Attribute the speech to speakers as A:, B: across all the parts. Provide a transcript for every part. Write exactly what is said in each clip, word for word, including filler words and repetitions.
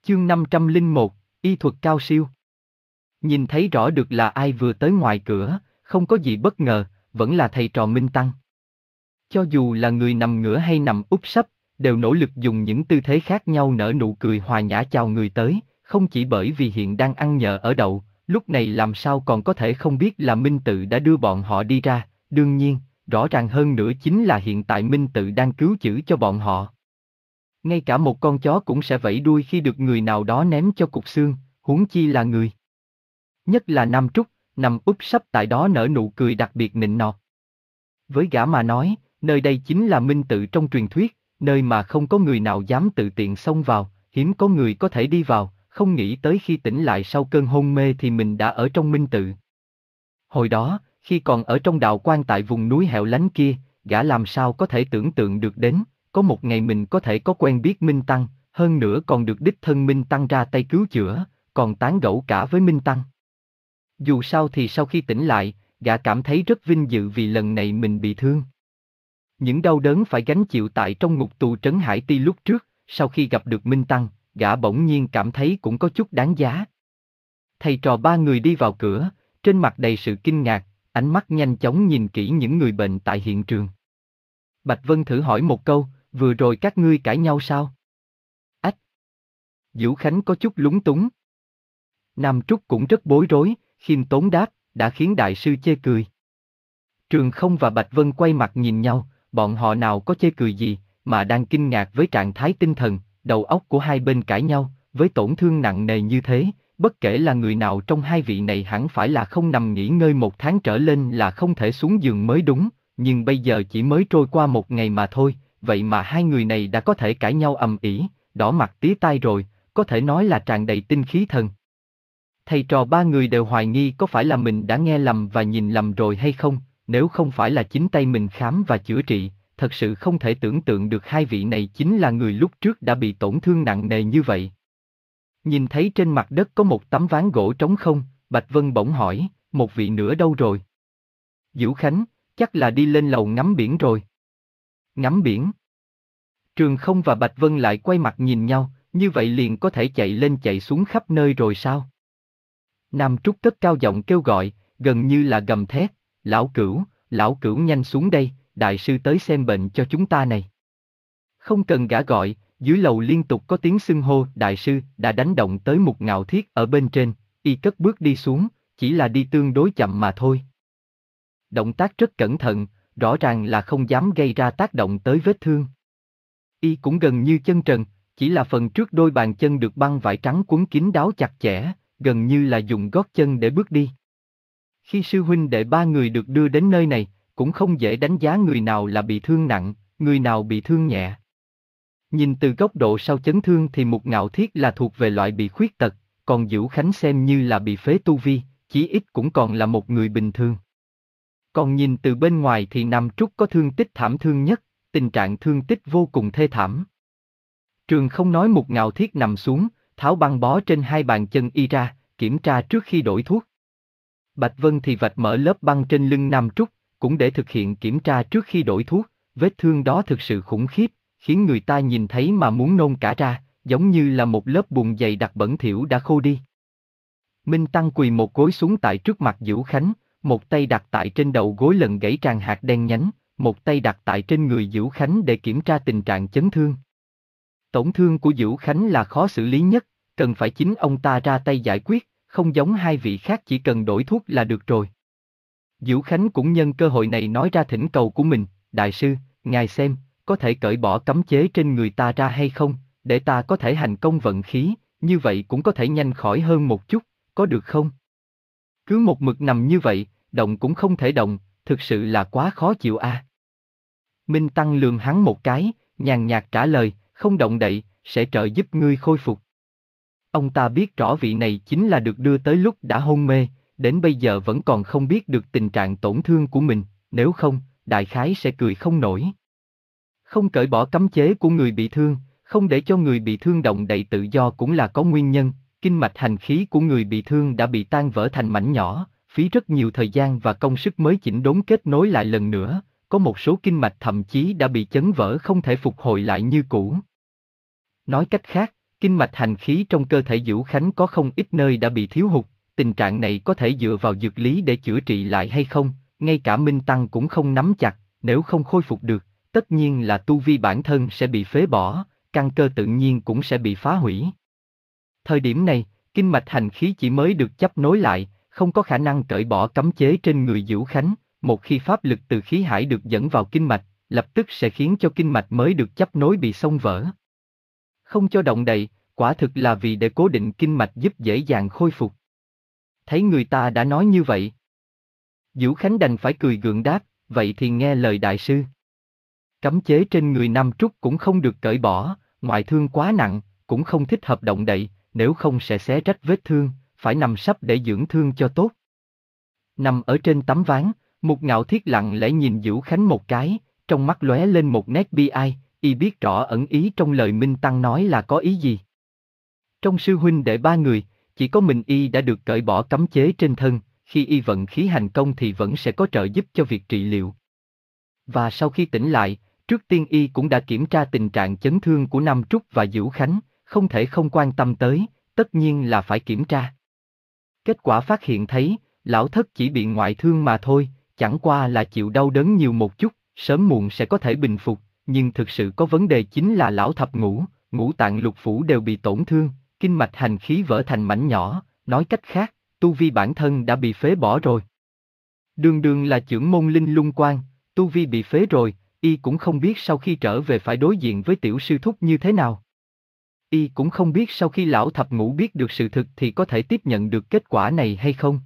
A: Chương năm trăm lẻ một, y thuật cao siêu. Nhìn thấy rõ được là ai vừa tới ngoài cửa, không có gì bất ngờ, vẫn là thầy trò Minh Tăng. Cho dù là người nằm ngửa hay nằm úp sấp, đều nỗ lực dùng những tư thế khác nhau nở nụ cười hòa nhã chào người tới, không chỉ bởi vì hiện đang ăn nhờ ở đậu, lúc này làm sao còn có thể không biết là Minh Tự đã đưa bọn họ đi ra, đương nhiên, rõ ràng hơn nữa chính là hiện tại Minh Tự đang cứu chữa cho bọn họ. Ngay cả một con chó cũng sẽ vẫy đuôi khi được người nào đó ném cho cục xương, huống chi là người. Nhất là Nam Trúc, nằm úp sấp tại đó nở nụ cười đặc biệt nịnh nọt. Với gã mà nói, nơi đây chính là Minh Tự trong truyền thuyết, nơi mà không có người nào dám tự tiện xông vào, hiếm có người có thể đi vào, không nghĩ tới khi tỉnh lại sau cơn hôn mê thì mình đã ở trong Minh Tự. Hồi đó, khi còn ở trong đạo quan tại vùng núi hẻo lánh kia, gã làm sao có thể tưởng tượng được đến, có một ngày mình có thể có quen biết Minh Tăng, hơn nữa còn được đích thân Minh Tăng ra tay cứu chữa, còn tán gẫu cả với Minh Tăng. Dù sao thì sau khi tỉnh lại, gã cảm thấy rất vinh dự vì lần này mình bị thương. Những đau đớn phải gánh chịu tại trong ngục tù Trấn Hải Ti lúc trước, sau khi gặp được Minh Tăng, gã bỗng nhiên cảm thấy cũng có chút đáng giá. Thầy trò ba người đi vào cửa, trên mặt đầy sự kinh ngạc, ánh mắt nhanh chóng nhìn kỹ những người bệnh tại hiện trường. Bạch Vân thử hỏi một câu, vừa rồi các ngươi cãi nhau sao? Ách! Vũ Khánh có chút lúng túng. Nam Trúc cũng rất bối rối, khiêm tốn đáp, đã khiến đại sư chê cười. Trường Không và Bạch Vân quay mặt nhìn nhau, bọn họ nào có chê cười gì, mà đang kinh ngạc với trạng thái tinh thần, đầu óc của hai bên cãi nhau, với tổn thương nặng nề như thế, bất kể là người nào trong hai vị này hẳn phải là không nằm nghỉ ngơi một tháng trở lên là không thể xuống giường mới đúng, nhưng bây giờ chỉ mới trôi qua một ngày mà thôi, vậy mà hai người này đã có thể cãi nhau ầm ĩ, đỏ mặt tía tai rồi, có thể nói là tràn đầy tinh khí thần. Thầy trò ba người đều hoài nghi có phải là mình đã nghe lầm và nhìn lầm rồi hay không, nếu không phải là chính tay mình khám và chữa trị, thật sự không thể tưởng tượng được hai vị này chính là người lúc trước đã bị tổn thương nặng nề như vậy. Nhìn thấy trên mặt đất có một tấm ván gỗ trống không, Bạch Vân bỗng hỏi, một vị nữa đâu rồi? Vũ Khánh, chắc là đi lên lầu ngắm biển rồi. Ngắm biển? Trường Không và Bạch Vân lại quay mặt nhìn nhau, như vậy liền có thể chạy lên chạy xuống khắp nơi rồi sao? Nam Trúc cất cao giọng kêu gọi, gần như là gầm thét, lão Cửu, lão Cửu nhanh xuống đây, đại sư tới xem bệnh cho chúng ta này. Không cần gã gọi, dưới lầu liên tục có tiếng xưng hô, đại sư đã đánh động tới Mục Ngạo Thiết ở bên trên, y cất bước đi xuống, chỉ là đi tương đối chậm mà thôi. Động tác rất cẩn thận, rõ ràng là không dám gây ra tác động tới vết thương. Y cũng gần như chân trần, chỉ là phần trước đôi bàn chân được băng vải trắng quấn kín đáo chặt chẽ, gần như là dùng gót chân để bước đi. Khi sư huynh đệ ba người được đưa đến nơi này, cũng không dễ đánh giá người nào là bị thương nặng, người nào bị thương nhẹ. Nhìn từ góc độ sau chấn thương thì Mục Ngạo Thiết là thuộc về loại bị khuyết tật, còn Vũ Khánh xem như là bị phế tu vi, chí ít cũng còn là một người bình thường. Còn nhìn từ bên ngoài thì Nam Trúc có thương tích thảm thương nhất, tình trạng thương tích vô cùng thê thảm. Trường Không nói Mục Ngạo Thiết nằm xuống, tháo băng bó trên hai bàn chân y ra, kiểm tra trước khi đổi thuốc. Bạch Vân thì vạch mở lớp băng trên lưng Nam Trúc, cũng để thực hiện kiểm tra trước khi đổi thuốc, vết thương đó thực sự khủng khiếp, khiến người ta nhìn thấy mà muốn nôn cả ra, giống như là một lớp bùn dày đặc bẩn thỉu đã khô đi. Minh Tăng quỳ một gối xuống tại trước mặt Vũ Khánh, một tay đặt tại trên đầu gối lần gãy tràn hạt đen nhánh, một tay đặt tại trên người Vũ Khánh để kiểm tra tình trạng chấn thương. Tổn thương của Vũ Khánh là khó xử lý nhất, cần phải chính ông ta ra tay giải quyết, không giống hai vị khác chỉ cần đổi thuốc là được rồi. Vũ Khánh cũng nhân cơ hội này nói ra thỉnh cầu của mình, đại sư, ngài xem, có thể cởi bỏ cấm chế trên người ta ra hay không, để ta có thể hành công vận khí, như vậy cũng có thể nhanh khỏi hơn một chút, có được không? Cứ một mực nằm như vậy, động cũng không thể động, thực sự là quá khó chịu a. À. Minh Tăng lườm hắn một cái, nhàn nhạt trả lời, không động đậy, sẽ trợ giúp ngươi khôi phục. Ông ta biết rõ vị này chính là được đưa tới lúc đã hôn mê, đến bây giờ vẫn còn không biết được tình trạng tổn thương của mình, nếu không, đại khái sẽ cười không nổi. Không cởi bỏ cấm chế của người bị thương, không để cho người bị thương động đậy tự do cũng là có nguyên nhân, kinh mạch hành khí của người bị thương đã bị tan vỡ thành mảnh nhỏ, phí rất nhiều thời gian và công sức mới chỉnh đốn kết nối lại lần nữa, có một số kinh mạch thậm chí đã bị chấn vỡ không thể phục hồi lại như cũ. Nói cách khác, Kinh mạch hành khí trong cơ thể Dữu Khánh có không ít nơi đã bị thiếu hụt, tình trạng này có thể dựa vào dược lý để chữa trị lại hay không, ngay cả Minh Tăng cũng không nắm chặt, nếu không khôi phục được, tất nhiên là tu vi bản thân sẽ bị phế bỏ, căn cơ tự nhiên cũng sẽ bị phá hủy. Thời điểm này, kinh mạch hành khí chỉ mới được chấp nối lại, không có khả năng cởi bỏ cấm chế trên người Dữu Khánh, một khi pháp lực từ khí hải được dẫn vào kinh mạch, lập tức sẽ khiến cho kinh mạch mới được chấp nối bị xông vỡ. Không cho động đậy, quả thực là vì để cố định kinh mạch giúp dễ dàng khôi phục. Thấy người ta đã nói như vậy, Dữu Khánh đành phải cười gượng đáp, vậy thì nghe lời đại sư. Cấm chế trên người Nam Trúc cũng không được cởi bỏ, ngoại thương quá nặng, cũng không thích hợp động đậy, nếu không sẽ xé rách vết thương, phải nằm sấp để dưỡng thương cho tốt. Nằm ở trên tấm ván, Mục Ngạo Thiết lặng lẽ nhìn Dữu Khánh một cái, trong mắt lóe lên một nét bi ai, y biết rõ ẩn ý trong lời Minh Tăng nói là có ý gì. Trong sư huynh đệ ba người, chỉ có mình y đã được cởi bỏ cấm chế trên thân, khi y vận khí hành công thì vẫn sẽ có trợ giúp cho việc trị liệu. Và sau khi tỉnh lại, trước tiên y cũng đã kiểm tra tình trạng chấn thương của Nam Trúc và Dữu Khánh, không thể không quan tâm tới, tất nhiên là phải kiểm tra. Kết quả phát hiện thấy, lão thất chỉ bị ngoại thương mà thôi, chẳng qua là chịu đau đớn nhiều một chút, sớm muộn sẽ có thể bình phục, nhưng thực sự có vấn đề chính là lão thập ngũ, ngũ tạng lục phủ đều bị tổn thương, kinh mạch hành khí vỡ thành mảnh nhỏ, nói cách khác, tu vi bản thân đã bị phế bỏ rồi. Đường đường là chưởng môn linh lung quan, tu vi bị phế rồi, y cũng không biết sau khi trở về phải đối diện với tiểu sư thúc như thế nào. Y cũng không biết sau khi lão thập ngũ biết được sự thực thì có thể tiếp nhận được kết quả này hay không.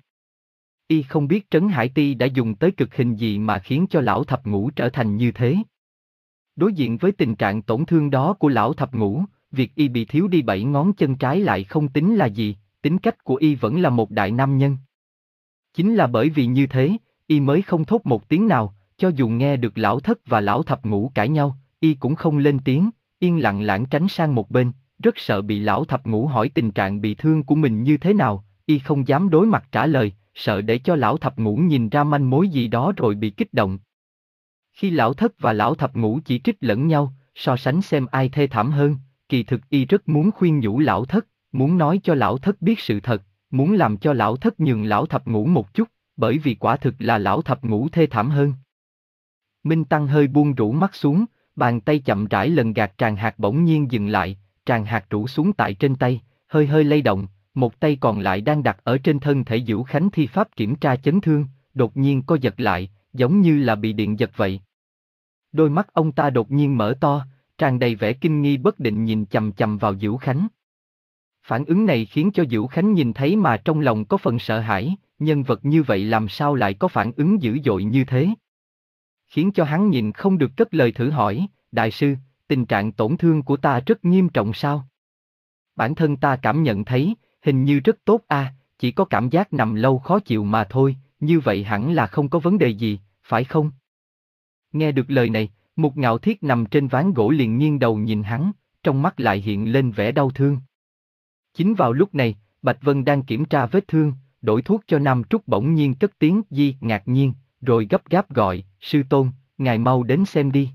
A: Y không biết Trấn Hải Ti đã dùng tới cực hình gì mà khiến cho lão thập ngũ trở thành như thế. Đối diện với tình trạng tổn thương đó của lão thập ngũ, việc y bị thiếu đi bảy ngón chân trái lại không tính là gì, tính cách của y vẫn là một đại nam nhân. Chính là bởi vì như thế, y mới không thốt một tiếng nào, cho dù nghe được lão thất và lão thập ngũ cãi nhau, y cũng không lên tiếng, yên lặng lảng tránh sang một bên, rất sợ bị lão thập ngũ hỏi tình trạng bị thương của mình như thế nào, y không dám đối mặt trả lời, sợ để cho lão thập ngũ nhìn ra manh mối gì đó rồi bị kích động. Khi lão thất và lão thập ngũ chỉ trích lẫn nhau, so sánh xem ai thê thảm hơn, kỳ thực y rất muốn khuyên nhủ lão thất, muốn nói cho lão thất biết sự thật, muốn làm cho lão thất nhường lão thập ngũ một chút, bởi vì quả thực là lão thập ngũ thê thảm hơn. Minh Tăng hơi buông rũ mắt xuống, bàn tay chậm rãi lần gạt tràng hạt bỗng nhiên dừng lại, tràng hạt rủ xuống tại trên tay, hơi hơi lay động, một tay còn lại đang đặt ở trên thân thể Dữu Khánh thi pháp kiểm tra chấn thương, đột nhiên co giật lại, giống như là bị điện giật vậy. Đôi mắt ông ta đột nhiên mở to, tràn đầy vẻ kinh nghi bất định nhìn chằm chằm vào Dữu Khánh. Phản ứng này khiến cho Dữu Khánh nhìn thấy mà trong lòng có phần sợ hãi, nhân vật như vậy làm sao lại có phản ứng dữ dội như thế. Khiến cho hắn nhìn không được cất lời thử hỏi, đại sư, tình trạng tổn thương của ta rất nghiêm trọng sao? Bản thân ta cảm nhận thấy, hình như rất tốt a, à, chỉ có cảm giác nằm lâu khó chịu mà thôi, như vậy hẳn là không có vấn đề gì, phải không? Nghe được lời này, Mục Ngạo Thiết nằm trên ván gỗ liền nghiêng đầu nhìn hắn, trong mắt lại hiện lên vẻ đau thương. Chính vào lúc này, Bạch Vân đang kiểm tra vết thương, đổi thuốc cho Nam Trúc bỗng nhiên cất tiếng di ngạc nhiên, rồi gấp gáp gọi, sư tôn, ngài mau đến xem đi.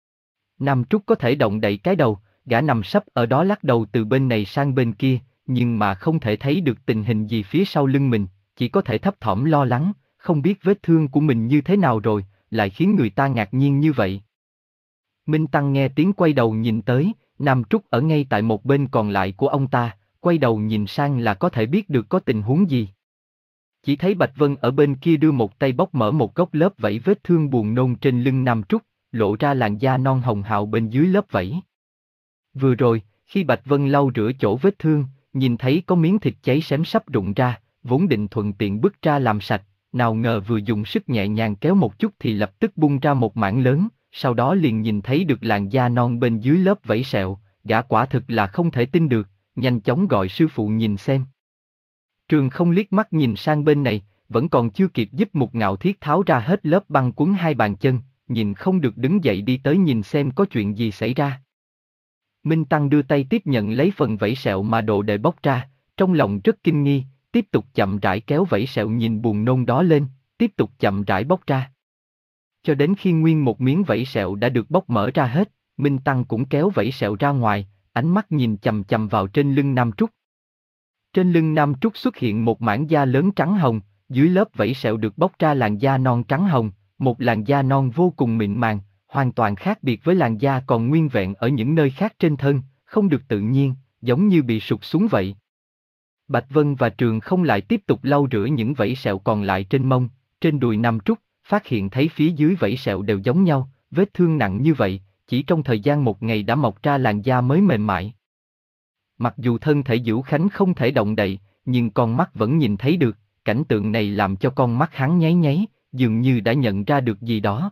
A: Nam Trúc có thể động đậy cái đầu, gã nằm sấp ở đó lắc đầu từ bên này sang bên kia, nhưng mà không thể thấy được tình hình gì phía sau lưng mình, chỉ có thể thấp thỏm lo lắng, không biết vết thương của mình như thế nào rồi, lại khiến người ta ngạc nhiên như vậy. Minh Tăng nghe tiếng quay đầu nhìn tới, Nam Trúc ở ngay tại một bên còn lại của ông ta, quay đầu nhìn sang là có thể biết được có tình huống gì. Chỉ thấy Bạch Vân ở bên kia đưa một tay bóc mở một góc lớp vảy vết thương buồn nôn trên lưng Nam Trúc, lộ ra làn da non hồng hào bên dưới lớp vảy. Vừa rồi, khi Bạch Vân lau rửa chỗ vết thương, nhìn thấy có miếng thịt cháy xém sắp rụng ra, vốn định thuận tiện bứt ra làm sạch, nào ngờ vừa dùng sức nhẹ nhàng kéo một chút thì lập tức bung ra một mảng lớn, sau đó liền nhìn thấy được làn da non bên dưới lớp vảy sẹo, gã quả thực là không thể tin được, nhanh chóng gọi sư phụ nhìn xem. Trường không liếc mắt nhìn sang bên này, vẫn còn chưa kịp giúp Mục Ngạo Thiết tháo ra hết lớp băng quấn hai bàn chân, nhìn không được đứng dậy đi tới nhìn xem có chuyện gì xảy ra. Minh Tăng đưa tay tiếp nhận lấy phần vảy sẹo mà đồ đệ bóc ra, trong lòng rất kinh nghi, tiếp tục chậm rãi kéo vảy sẹo nhìn buồn nôn đó lên, tiếp tục chậm rãi bóc ra. Cho đến khi nguyên một miếng vảy sẹo đã được bóc mở ra hết, Minh Tăng cũng kéo vảy sẹo ra ngoài, ánh mắt nhìn chằm chằm vào trên lưng Nam Trúc. Trên lưng Nam Trúc xuất hiện một mảng da lớn trắng hồng, dưới lớp vảy sẹo được bóc ra làn da non trắng hồng, một làn da non vô cùng mịn màng, hoàn toàn khác biệt với làn da còn nguyên vẹn ở những nơi khác trên thân, không được tự nhiên, giống như bị sụt xuống vậy. Bạch Vân và Trường Không lại tiếp tục lau rửa những vảy sẹo còn lại trên mông, trên đùi Nam Trúc, phát hiện thấy phía dưới vảy sẹo đều giống nhau, vết thương nặng như vậy, chỉ trong thời gian một ngày đã mọc ra làn da mới mềm mại. Mặc dù thân thể Dữu Khánh không thể động đậy, nhưng con mắt vẫn nhìn thấy được, cảnh tượng này làm cho con mắt hắn nháy nháy, dường như đã nhận ra được gì đó.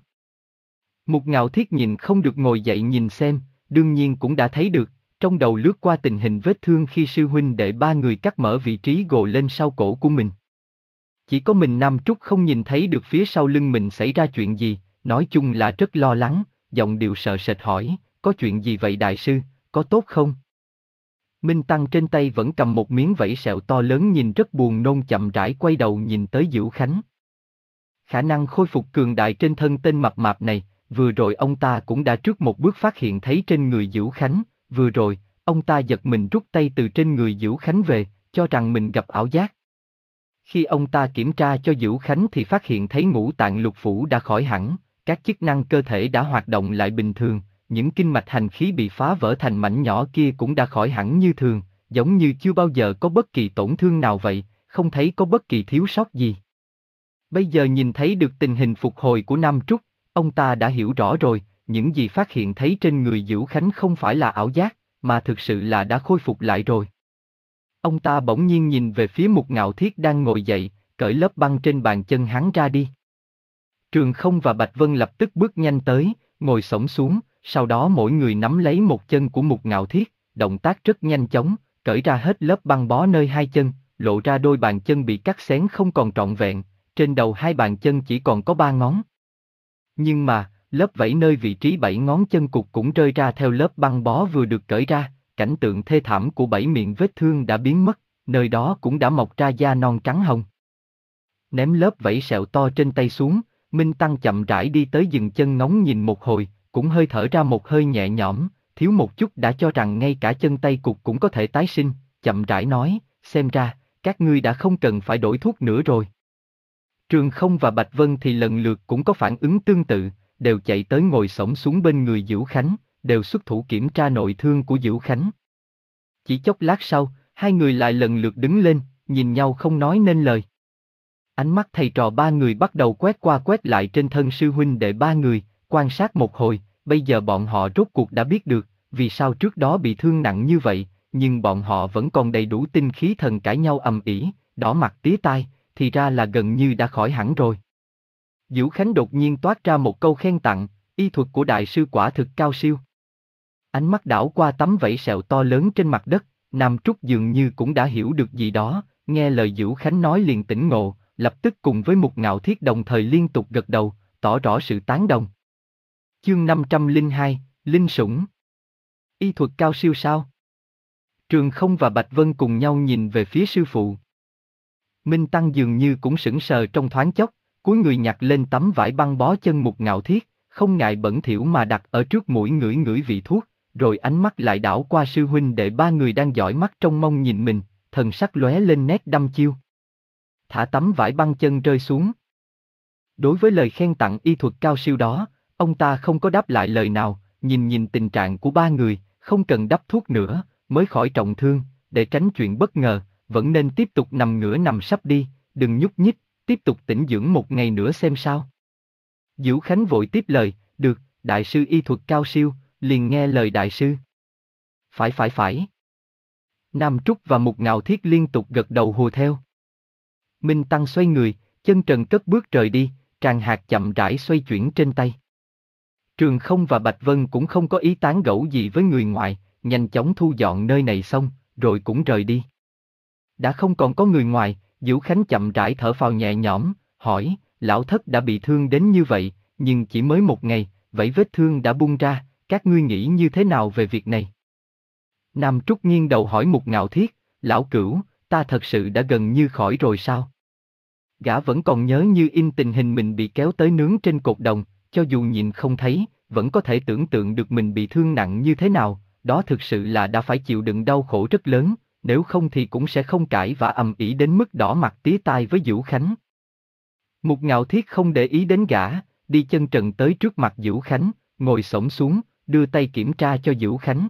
A: Mục Ngạo Thiết nhìn không được ngồi dậy nhìn xem, đương nhiên cũng đã thấy được, trong đầu lướt qua tình hình vết thương khi sư huynh đệ ba người cắt mở vị trí gồ lên sau cổ của mình. Chỉ có mình Nam Trúc không nhìn thấy được phía sau lưng mình xảy ra chuyện gì, nói chung là rất lo lắng, giọng điệu sợ sệt hỏi, có chuyện gì vậy đại sư, có tốt không? Minh Tăng trên tay vẫn cầm một miếng vảy sẹo to lớn nhìn rất buồn nôn chậm rãi quay đầu nhìn tới Dữu Khánh. Khả năng khôi phục cường đại trên thân tên mập mạp này, vừa rồi ông ta cũng đã trước một bước phát hiện thấy trên người Dữu Khánh, vừa rồi, ông ta giật mình rút tay từ trên người Dữu Khánh về, cho rằng mình gặp ảo giác. Khi ông ta kiểm tra cho Dữu Khánh thì phát hiện thấy ngũ tạng lục phủ đã khỏi hẳn, các chức năng cơ thể đã hoạt động lại bình thường, những kinh mạch hành khí bị phá vỡ thành mảnh nhỏ kia cũng đã khỏi hẳn như thường, giống như chưa bao giờ có bất kỳ tổn thương nào vậy, không thấy có bất kỳ thiếu sót gì. Bây giờ nhìn thấy được tình hình phục hồi của Nam Trúc, ông ta đã hiểu rõ rồi, những gì phát hiện thấy trên người Dữu Khánh không phải là ảo giác, mà thực sự là đã khôi phục lại rồi. Ông ta bỗng nhiên nhìn về phía Mục Ngạo Thiết đang ngồi dậy, cởi lớp băng trên bàn chân hắn ra đi. Trường Không và Bạch Vân lập tức bước nhanh tới, ngồi xổm xuống, sau đó mỗi người nắm lấy một chân của Mục Ngạo Thiết, động tác rất nhanh chóng, cởi ra hết lớp băng bó nơi hai chân, lộ ra đôi bàn chân bị cắt xén không còn trọn vẹn, trên đầu hai bàn chân chỉ còn có ba ngón. Nhưng mà, lớp vảy nơi vị trí bảy ngón chân cụt cũng rơi ra theo lớp băng bó vừa được cởi ra, cảnh tượng thê thảm của bảy miệng vết thương đã biến mất, nơi đó cũng đã mọc ra da non trắng hồng. Ném lớp vảy sẹo to trên tay xuống, Minh Tăng chậm rãi đi tới dừng chân ngóng nhìn một hồi, cũng hơi thở ra một hơi nhẹ nhõm, thiếu một chút đã cho rằng ngay cả chân tay cụt cũng có thể tái sinh, chậm rãi nói, xem ra, các ngươi đã không cần phải đổi thuốc nữa rồi. Trường Không và Bạch Vân thì lần lượt cũng có phản ứng tương tự, đều chạy tới ngồi xổm xuống bên người Dữu Khánh, đều xuất thủ kiểm tra nội thương của Dữu Khánh. Chỉ chốc lát sau, hai người lại lần lượt đứng lên, nhìn nhau không nói nên lời. Ánh mắt thầy trò ba người bắt đầu quét qua quét lại trên thân sư huynh đệ ba người, quan sát một hồi, bây giờ bọn họ rốt cuộc đã biết được, vì sao trước đó bị thương nặng như vậy, nhưng bọn họ vẫn còn đầy đủ tinh khí thần cãi nhau ầm ĩ, đỏ mặt tía tai, thì ra là gần như đã khỏi hẳn rồi. Dữu Khánh đột nhiên toát ra một câu khen tặng, y thuật của đại sư quả thực cao siêu. Ánh mắt đảo qua tấm vảy sẹo to lớn trên mặt đất, Nam Trúc dường như cũng đã hiểu được gì đó, nghe lời Dữu Khánh nói liền tỉnh ngộ, lập tức cùng với Mục Ngạo Thiết đồng thời liên tục gật đầu, tỏ rõ sự tán đồng. Chương năm trăm lẻ hai, Linh Sủng. Y thuật cao siêu sao? Trường Không và Bạch Vân cùng nhau nhìn về phía sư phụ. Minh Tăng dường như cũng sững sờ trong thoáng chốc, cúi người nhặt lên tấm vải băng bó chân Mục Ngạo Thiết, không ngại bẩn thỉu mà đặt ở trước mũi ngửi ngửi vị thuốc, rồi ánh mắt lại đảo qua sư huynh đệ ba người đang dõi mắt trong mong nhìn mình, thần sắc lóe lên nét đăm chiêu. Thả tấm vải băng chân rơi xuống. Đối với lời khen tặng y thuật cao siêu đó, ông ta không có đáp lại lời nào, nhìn nhìn tình trạng của ba người, không cần đắp thuốc nữa, mới khỏi trọng thương, để tránh chuyện bất ngờ, vẫn nên tiếp tục nằm ngửa nằm sắp đi, đừng nhúc nhích, tiếp tục tĩnh dưỡng một ngày nữa xem sao. Dữu Khánh vội tiếp lời, được, đại sư y thuật cao siêu, liền nghe lời đại sư. Phải phải phải. Nam Trúc và Mục Ngạo Thiết liên tục gật đầu hùa theo. Minh Tăng xoay người, chân trần cất bước rời đi, tràng hạt chậm rãi xoay chuyển trên tay. Trường Không và Bạch Vân cũng không có ý tán gẫu gì với người ngoài, nhanh chóng thu dọn nơi này xong, rồi cũng rời đi. Đã không còn có người ngoài, Dữu Khánh chậm rãi thở phào nhẹ nhõm, hỏi, lão thất đã bị thương đến như vậy, nhưng chỉ mới một ngày, vậy vết thương đã bung ra, các ngươi nghĩ như thế nào về việc này? Nam Trúc nghiêng đầu hỏi Mục Ngạo Thiết, lão cửu, ta thật sự đã gần như khỏi rồi sao? Gã vẫn còn nhớ như in tình hình mình bị kéo tới nướng trên cột đồng, cho dù nhìn không thấy, vẫn có thể tưởng tượng được mình bị thương nặng như thế nào, đó thực sự là đã phải chịu đựng đau khổ rất lớn, nếu không thì cũng sẽ không cãi vã ầm ĩ đến mức đỏ mặt tía tai với Vũ Khánh. Mục Ngạo Thiết không để ý đến gã, đi chân trần tới trước mặt Vũ Khánh, ngồi xổm xuống, đưa tay kiểm tra cho Vũ Khánh.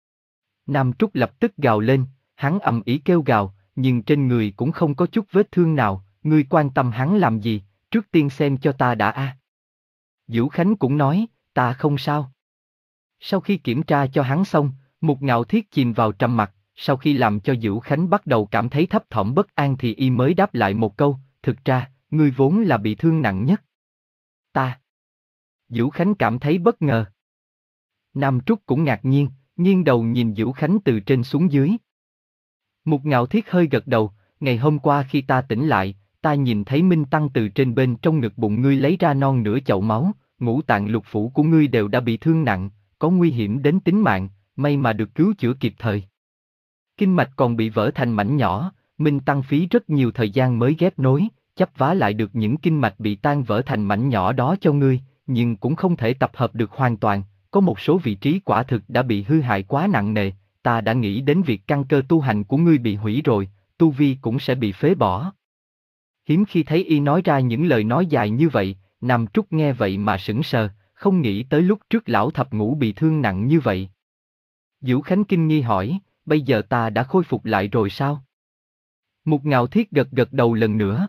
A: Nam Trúc lập tức gào lên, hắn ầm ĩ kêu gào, nhưng trên người cũng không có chút vết thương nào, ngươi quan tâm hắn làm gì, trước tiên xem cho ta đã a. À. Vũ Khánh cũng nói, ta không sao. Sau khi kiểm tra cho hắn xong, Mục Ngạo Thiết chìm vào trầm mặc, sau khi làm cho Vũ Khánh bắt đầu cảm thấy thấp thỏm bất an thì y mới đáp lại một câu, thực ra, ngươi vốn là bị thương nặng nhất. Ta. Vũ Khánh cảm thấy bất ngờ. Nam Trúc cũng ngạc nhiên, nghiêng đầu nhìn Vũ Khánh từ trên xuống dưới. Mục Ngạo Thiết hơi gật đầu, ngày hôm qua khi ta tỉnh lại, ta nhìn thấy Minh Tăng từ trên bên trong ngực bụng ngươi lấy ra non nửa chậu máu, ngũ tạng lục phủ của ngươi đều đã bị thương nặng, có nguy hiểm đến tính mạng, may mà được cứu chữa kịp thời. Kinh mạch còn bị vỡ thành mảnh nhỏ, Minh Tăng phí rất nhiều thời gian mới ghép nối, chắp vá lại được những kinh mạch bị tan vỡ thành mảnh nhỏ đó cho ngươi, nhưng cũng không thể tập hợp được hoàn toàn, có một số vị trí quả thực đã bị hư hại quá nặng nề, ta đã nghĩ đến việc căn cơ tu hành của ngươi bị hủy rồi, tu vi cũng sẽ bị phế bỏ. Hiếm khi thấy y nói ra những lời nói dài như vậy, Nam Trúc nghe vậy mà sững sờ, không nghĩ tới lúc trước lão thập ngũ bị thương nặng như vậy. Vũ Khánh kinh nghi hỏi, bây giờ ta đã khôi phục lại rồi sao? Mục Ngạo Thiết gật gật đầu lần nữa.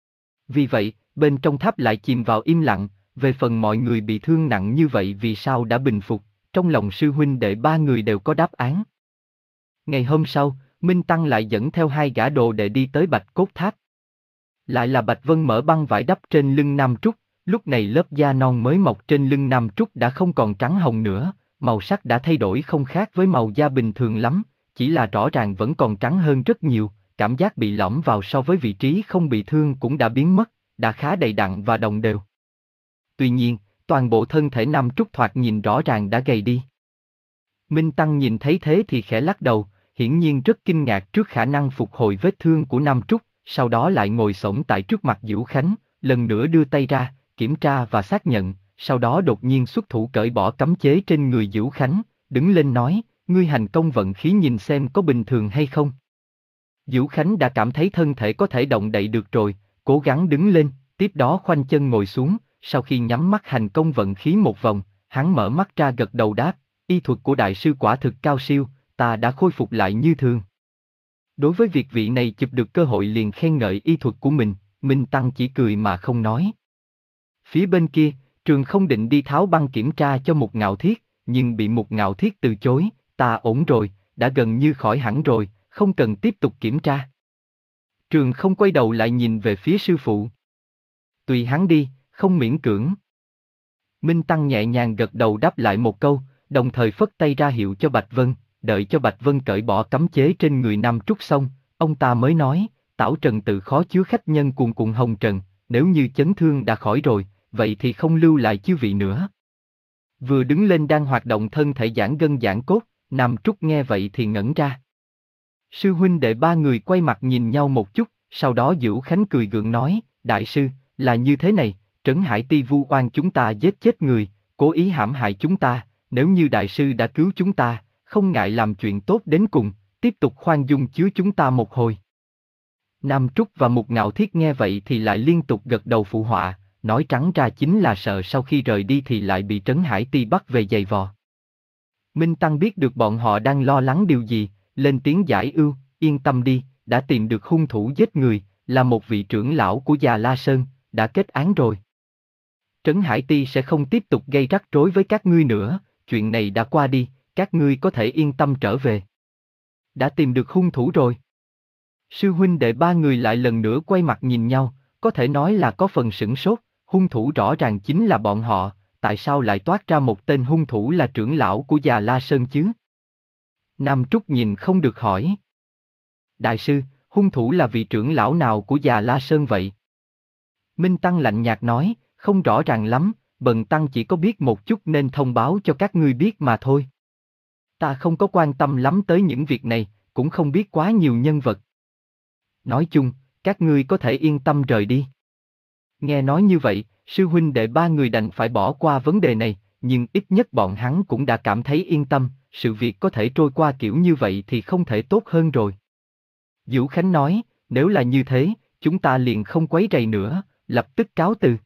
A: Vì vậy, bên trong tháp lại chìm vào im lặng, về phần mọi người bị thương nặng như vậy vì sao đã bình phục, trong lòng sư huynh đệ ba người đều có đáp án. Ngày hôm sau, Minh Tăng lại dẫn theo hai gã đồ đệ đi tới Bạch Cốt Tháp. Lại là Bạch Vân mở băng vải đắp trên lưng Nam Trúc, lúc này lớp da non mới mọc trên lưng Nam Trúc đã không còn trắng hồng nữa, màu sắc đã thay đổi không khác với màu da bình thường lắm, chỉ là rõ ràng vẫn còn trắng hơn rất nhiều, cảm giác bị lõm vào so với vị trí không bị thương cũng đã biến mất, đã khá đầy đặn và đồng đều. Tuy nhiên, toàn bộ thân thể Nam Trúc thoạt nhìn rõ ràng đã gầy đi. Minh Tăng nhìn thấy thế thì khẽ lắc đầu, hiển nhiên rất kinh ngạc trước khả năng phục hồi vết thương của Nam Trúc, sau đó lại ngồi xổm tại trước mặt Vũ Khánh, lần nữa đưa tay ra, kiểm tra và xác nhận, sau đó đột nhiên xuất thủ cởi bỏ cấm chế trên người Vũ Khánh, đứng lên nói, ngươi hành công vận khí nhìn xem có bình thường hay không. Vũ Khánh đã cảm thấy thân thể có thể động đậy được rồi, cố gắng đứng lên, tiếp đó khoanh chân ngồi xuống, sau khi nhắm mắt hành công vận khí một vòng, hắn mở mắt ra gật đầu đáp, y thuật của đại sư quả thực cao siêu, ta đã khôi phục lại như thường. Đối với việc vị này chụp được cơ hội liền khen ngợi y thuật của mình, Minh Tăng chỉ cười mà không nói. Phía bên kia, Trường không định đi tháo băng kiểm tra cho Mục Ngạo Thiết, nhưng bị Mục Ngạo Thiết từ chối, ta ổn rồi, đã gần như khỏi hẳn rồi, không cần tiếp tục kiểm tra. Trường không quay đầu lại nhìn về phía sư phụ. Tùy hắn đi, không miễn cưỡng. Minh Tăng nhẹ nhàng gật đầu đáp lại một câu, đồng thời phất tay ra hiệu cho Bạch Vân, đợi cho Bạch Vân cởi bỏ cấm chế trên người Nam Trúc xong, ông ta mới nói, Tảo Trần tự khó chứa khách nhân cuồn cuộn hồng trần, nếu như chấn thương đã khỏi rồi, vậy thì không lưu lại chư vị nữa. Vừa đứng lên đang hoạt động thân thể giãn gân giãn cốt, Nam Trúc nghe vậy thì ngẩn ra. Sư huynh đệ ba người quay mặt nhìn nhau một chút, sau đó Vũ Khánh cười gượng nói, đại sư, là như thế này, Trấn Hải Ti vu oan chúng ta giết chết người, cố ý hãm hại chúng ta, nếu như đại sư đã cứu chúng ta, không ngại làm chuyện tốt đến cùng, tiếp tục khoan dung chứa chúng ta một hồi. Nam Trúc và Mục Ngạo Thiết nghe vậy thì lại liên tục gật đầu phụ họa, nói trắng ra chính là sợ sau khi rời đi thì lại bị Trấn Hải Ti bắt về giày vò. Minh Tăng biết được bọn họ đang lo lắng điều gì, lên tiếng giải ưu, yên tâm đi, đã tìm được hung thủ giết người, là một vị trưởng lão của Già La Sơn, đã kết án rồi. Trấn Hải Ti sẽ không tiếp tục gây rắc rối với các ngươi nữa, chuyện này đã qua đi, các ngươi có thể yên tâm trở về. Đã tìm được hung thủ rồi. Sư huynh đệ ba người lại lần nữa quay mặt nhìn nhau, có thể nói là có phần sửng sốt, hung thủ rõ ràng chính là bọn họ, tại sao lại toát ra một tên hung thủ là trưởng lão của Già La Sơn chứ? Nam Trúc nhìn không được hỏi. Đại sư, hung thủ là vị trưởng lão nào của Già La Sơn vậy? Minh Tăng lạnh nhạt nói, không rõ ràng lắm, bần tăng chỉ có biết một chút nên thông báo cho các ngươi biết mà thôi. Ta không có quan tâm lắm tới những việc này, cũng không biết quá nhiều nhân vật. Nói chung, các ngươi có thể yên tâm rời đi. Nghe nói như vậy, sư huynh đệ ba người đành phải bỏ qua vấn đề này, nhưng ít nhất bọn hắn cũng đã cảm thấy yên tâm, sự việc có thể trôi qua kiểu như vậy thì không thể tốt hơn rồi. Vũ Khánh nói, nếu là như thế, chúng ta liền không quấy rầy nữa, lập tức cáo từ.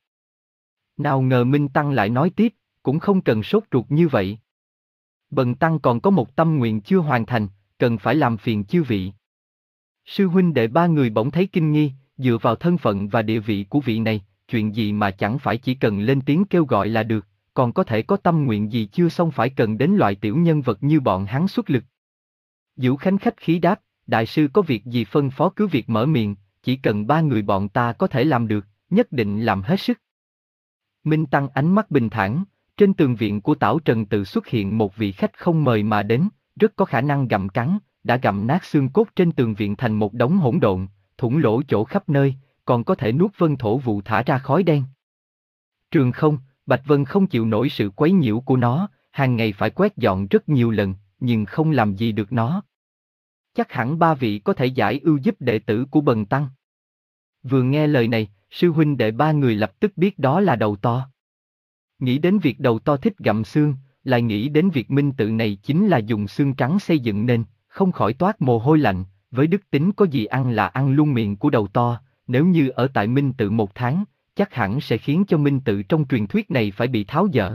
A: Nào ngờ Minh Tăng lại nói tiếp, cũng không cần sốt ruột như vậy. Bần Tăng còn có một tâm nguyện chưa hoàn thành, cần phải làm phiền chư vị. Sư huynh đệ ba người bỗng thấy kinh nghi, dựa vào thân phận và địa vị của vị này, chuyện gì mà chẳng phải chỉ cần lên tiếng kêu gọi là được, còn có thể có tâm nguyện gì chưa xong phải cần đến loại tiểu nhân vật như bọn hắn xuất lực. Vũ Khánh khách khí đáp, đại sư có việc gì phân phó cứ việc mở miệng, chỉ cần ba người bọn ta có thể làm được, nhất định làm hết sức. Minh Tăng ánh mắt bình thản, trên tường viện của Tảo Trần tự xuất hiện một vị khách không mời mà đến, rất có khả năng gặm cắn, đã gặm nát xương cốt trên tường viện thành một đống hỗn độn, thủng lỗ chỗ khắp nơi, còn có thể nuốt vân thổ vụ thả ra khói đen. Trường không, Bạch Vân không chịu nổi sự quấy nhiễu của nó, hàng ngày phải quét dọn rất nhiều lần, nhưng không làm gì được nó. Chắc hẳn ba vị có thể giải ưu giúp đệ tử của Bần Tăng. Vừa nghe lời này, sư huynh đệ ba người lập tức biết đó là đầu to. Nghĩ đến việc đầu to thích gặm xương, lại nghĩ đến việc minh tự này chính là dùng xương trắng xây dựng nên, không khỏi toát mồ hôi lạnh, với đức tính có gì ăn là ăn luôn miệng của đầu to, nếu như ở tại minh tự một tháng, chắc hẳn sẽ khiến cho minh tự trong truyền thuyết này phải bị tháo dỡ.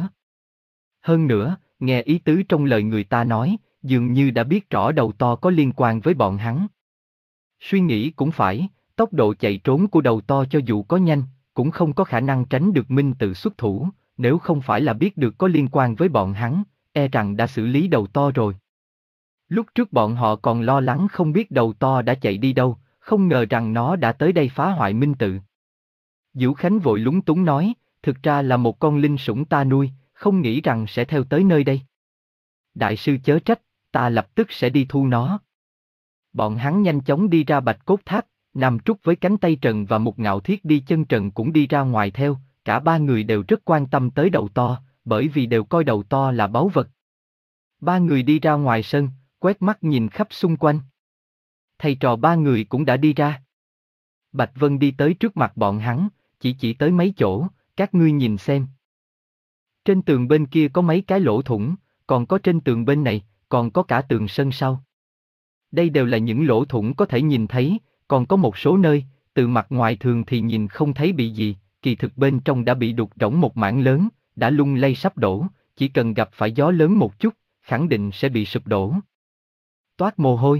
A: Hơn nữa, nghe ý tứ trong lời người ta nói, dường như đã biết rõ đầu to có liên quan với bọn hắn. Suy nghĩ cũng phải, tốc độ chạy trốn của đầu to cho dù có nhanh, cũng không có khả năng tránh được minh tự xuất thủ, nếu không phải là biết được có liên quan với bọn hắn, e rằng đã xử lý đầu to rồi. Lúc trước bọn họ còn lo lắng không biết đầu to đã chạy đi đâu, không ngờ rằng nó đã tới đây phá hoại minh tự. Vũ Khánh vội lúng túng nói, thực ra là một con linh sủng ta nuôi, không nghĩ rằng sẽ theo tới nơi đây. Đại sư chớ trách, ta lập tức sẽ đi thu nó. Bọn hắn nhanh chóng đi ra Bạch Cốt Tháp, Nam Trúc với cánh tay trần và một ngạo thiết đi chân trần cũng đi ra ngoài theo, cả ba người đều rất quan tâm tới đầu to, bởi vì đều coi đầu to là báu vật. Ba người đi ra ngoài sân, quét mắt nhìn khắp xung quanh. Thầy trò ba người cũng đã đi ra. Bạch Vân đi tới trước mặt bọn hắn, chỉ chỉ tới mấy chỗ, các ngươi nhìn xem. Trên tường bên kia có mấy cái lỗ thủng, còn có trên tường bên này, còn có cả tường sân sau. Đây đều là những lỗ thủng có thể nhìn thấy, còn có một số nơi, từ mặt ngoài thường thì nhìn không thấy bị gì, kỳ thực bên trong đã bị đục rỗng một mảng lớn, đã lung lay sắp đổ, chỉ cần gặp phải gió lớn một chút, khẳng định sẽ bị sụp đổ. Toát mồ hôi.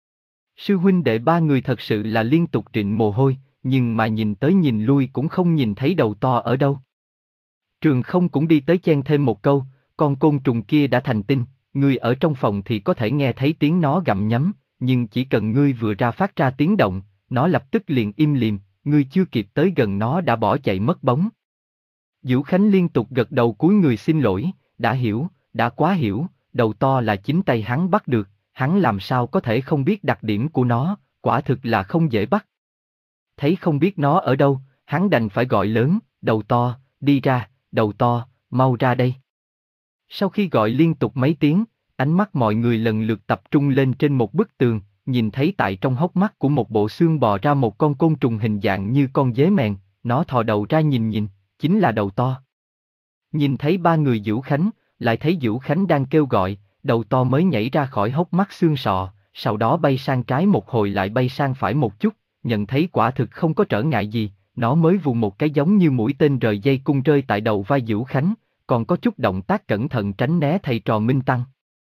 A: Sư huynh đệ ba người thật sự là liên tục trịnh mồ hôi, nhưng mà nhìn tới nhìn lui cũng không nhìn thấy đầu to ở đâu. Trường không cũng đi tới chen thêm một câu, con côn trùng kia đã thành tinh, ngươi ở trong phòng thì có thể nghe thấy tiếng nó gặm nhấm, nhưng chỉ cần ngươi vừa ra phát ra tiếng động, nó lập tức liền im lìm, ngươi chưa kịp tới gần nó đã bỏ chạy mất bóng. Vũ Khánh liên tục gật đầu cúi người xin lỗi, đã hiểu, đã quá hiểu, đầu to là chính tay hắn bắt được, hắn làm sao có thể không biết đặc điểm của nó, quả thực là không dễ bắt. Thấy không biết nó ở đâu, hắn đành phải gọi lớn, đầu to, đi ra, đầu to, mau ra đây. Sau khi gọi liên tục mấy tiếng, ánh mắt mọi người lần lượt tập trung lên trên một bức tường, nhìn thấy tại trong hốc mắt của một bộ xương bò ra một con côn trùng hình dạng như con dế mèn, nó thò đầu ra nhìn nhìn, chính là đầu to. Nhìn thấy ba người Vũ Khánh, lại thấy Vũ Khánh đang kêu gọi, đầu to mới nhảy ra khỏi hốc mắt xương sọ, sau đó bay sang trái một hồi lại bay sang phải một chút, nhận thấy quả thực không có trở ngại gì, nó mới vù một cái giống như mũi tên rời dây cung rơi tại đầu vai Vũ Khánh, còn có chút động tác cẩn thận tránh né thầy trò Minh Tăng.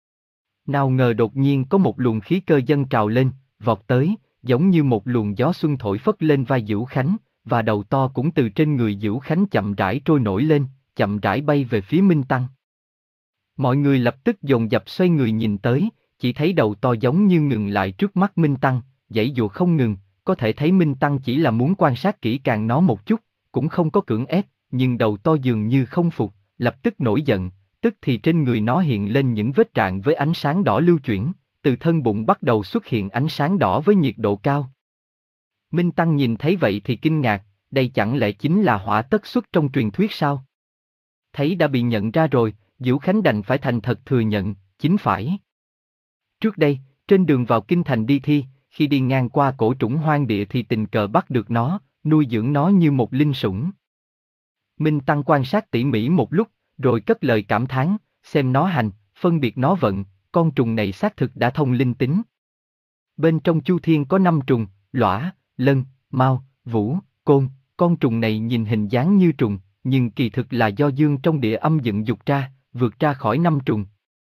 A: Nào ngờ đột nhiên có một luồng khí cơ dâng trào lên, vọt tới, giống như một luồng gió xuân thổi phất lên vai Vũ Khánh, và đầu to cũng từ trên người Vũ Khánh chậm rãi trôi nổi lên, chậm rãi bay về phía Minh Tăng. Mọi người lập tức dồn dập xoay người nhìn tới, chỉ thấy đầu to giống như ngừng lại trước mắt Minh Tăng, giãy giụa không ngừng, có thể thấy Minh Tăng chỉ là muốn quan sát kỹ càng nó một chút, cũng không có cưỡng ép, nhưng đầu to dường như không phục, lập tức nổi giận, tức thì trên người nó hiện lên những vết rạn với ánh sáng đỏ lưu chuyển, từ thân bụng bắt đầu xuất hiện ánh sáng đỏ với nhiệt độ cao. Minh Tăng nhìn thấy vậy thì kinh ngạc, đây chẳng lẽ chính là hỏa tất xuất trong truyền thuyết sao? Thấy đã bị nhận ra rồi, Vũ Khánh đành phải thành thật thừa nhận, chính phải. Trước đây, trên đường vào kinh thành đi thi, khi đi ngang qua cổ trũng hoang địa thì tình cờ bắt được nó, nuôi dưỡng nó như một linh sủng. Minh Tăng quan sát tỉ mỉ một lúc, rồi cất lời cảm thán, xem nó hành, phân biệt nó vận, con trùng này xác thực đã thông linh tính. Bên trong chu thiên có năm trùng, lõa, lân, mao, vũ, côn, con trùng này nhìn hình dáng như trùng, nhưng kỳ thực là do dương trong địa âm dựng dục ra, vượt ra khỏi năm trùng.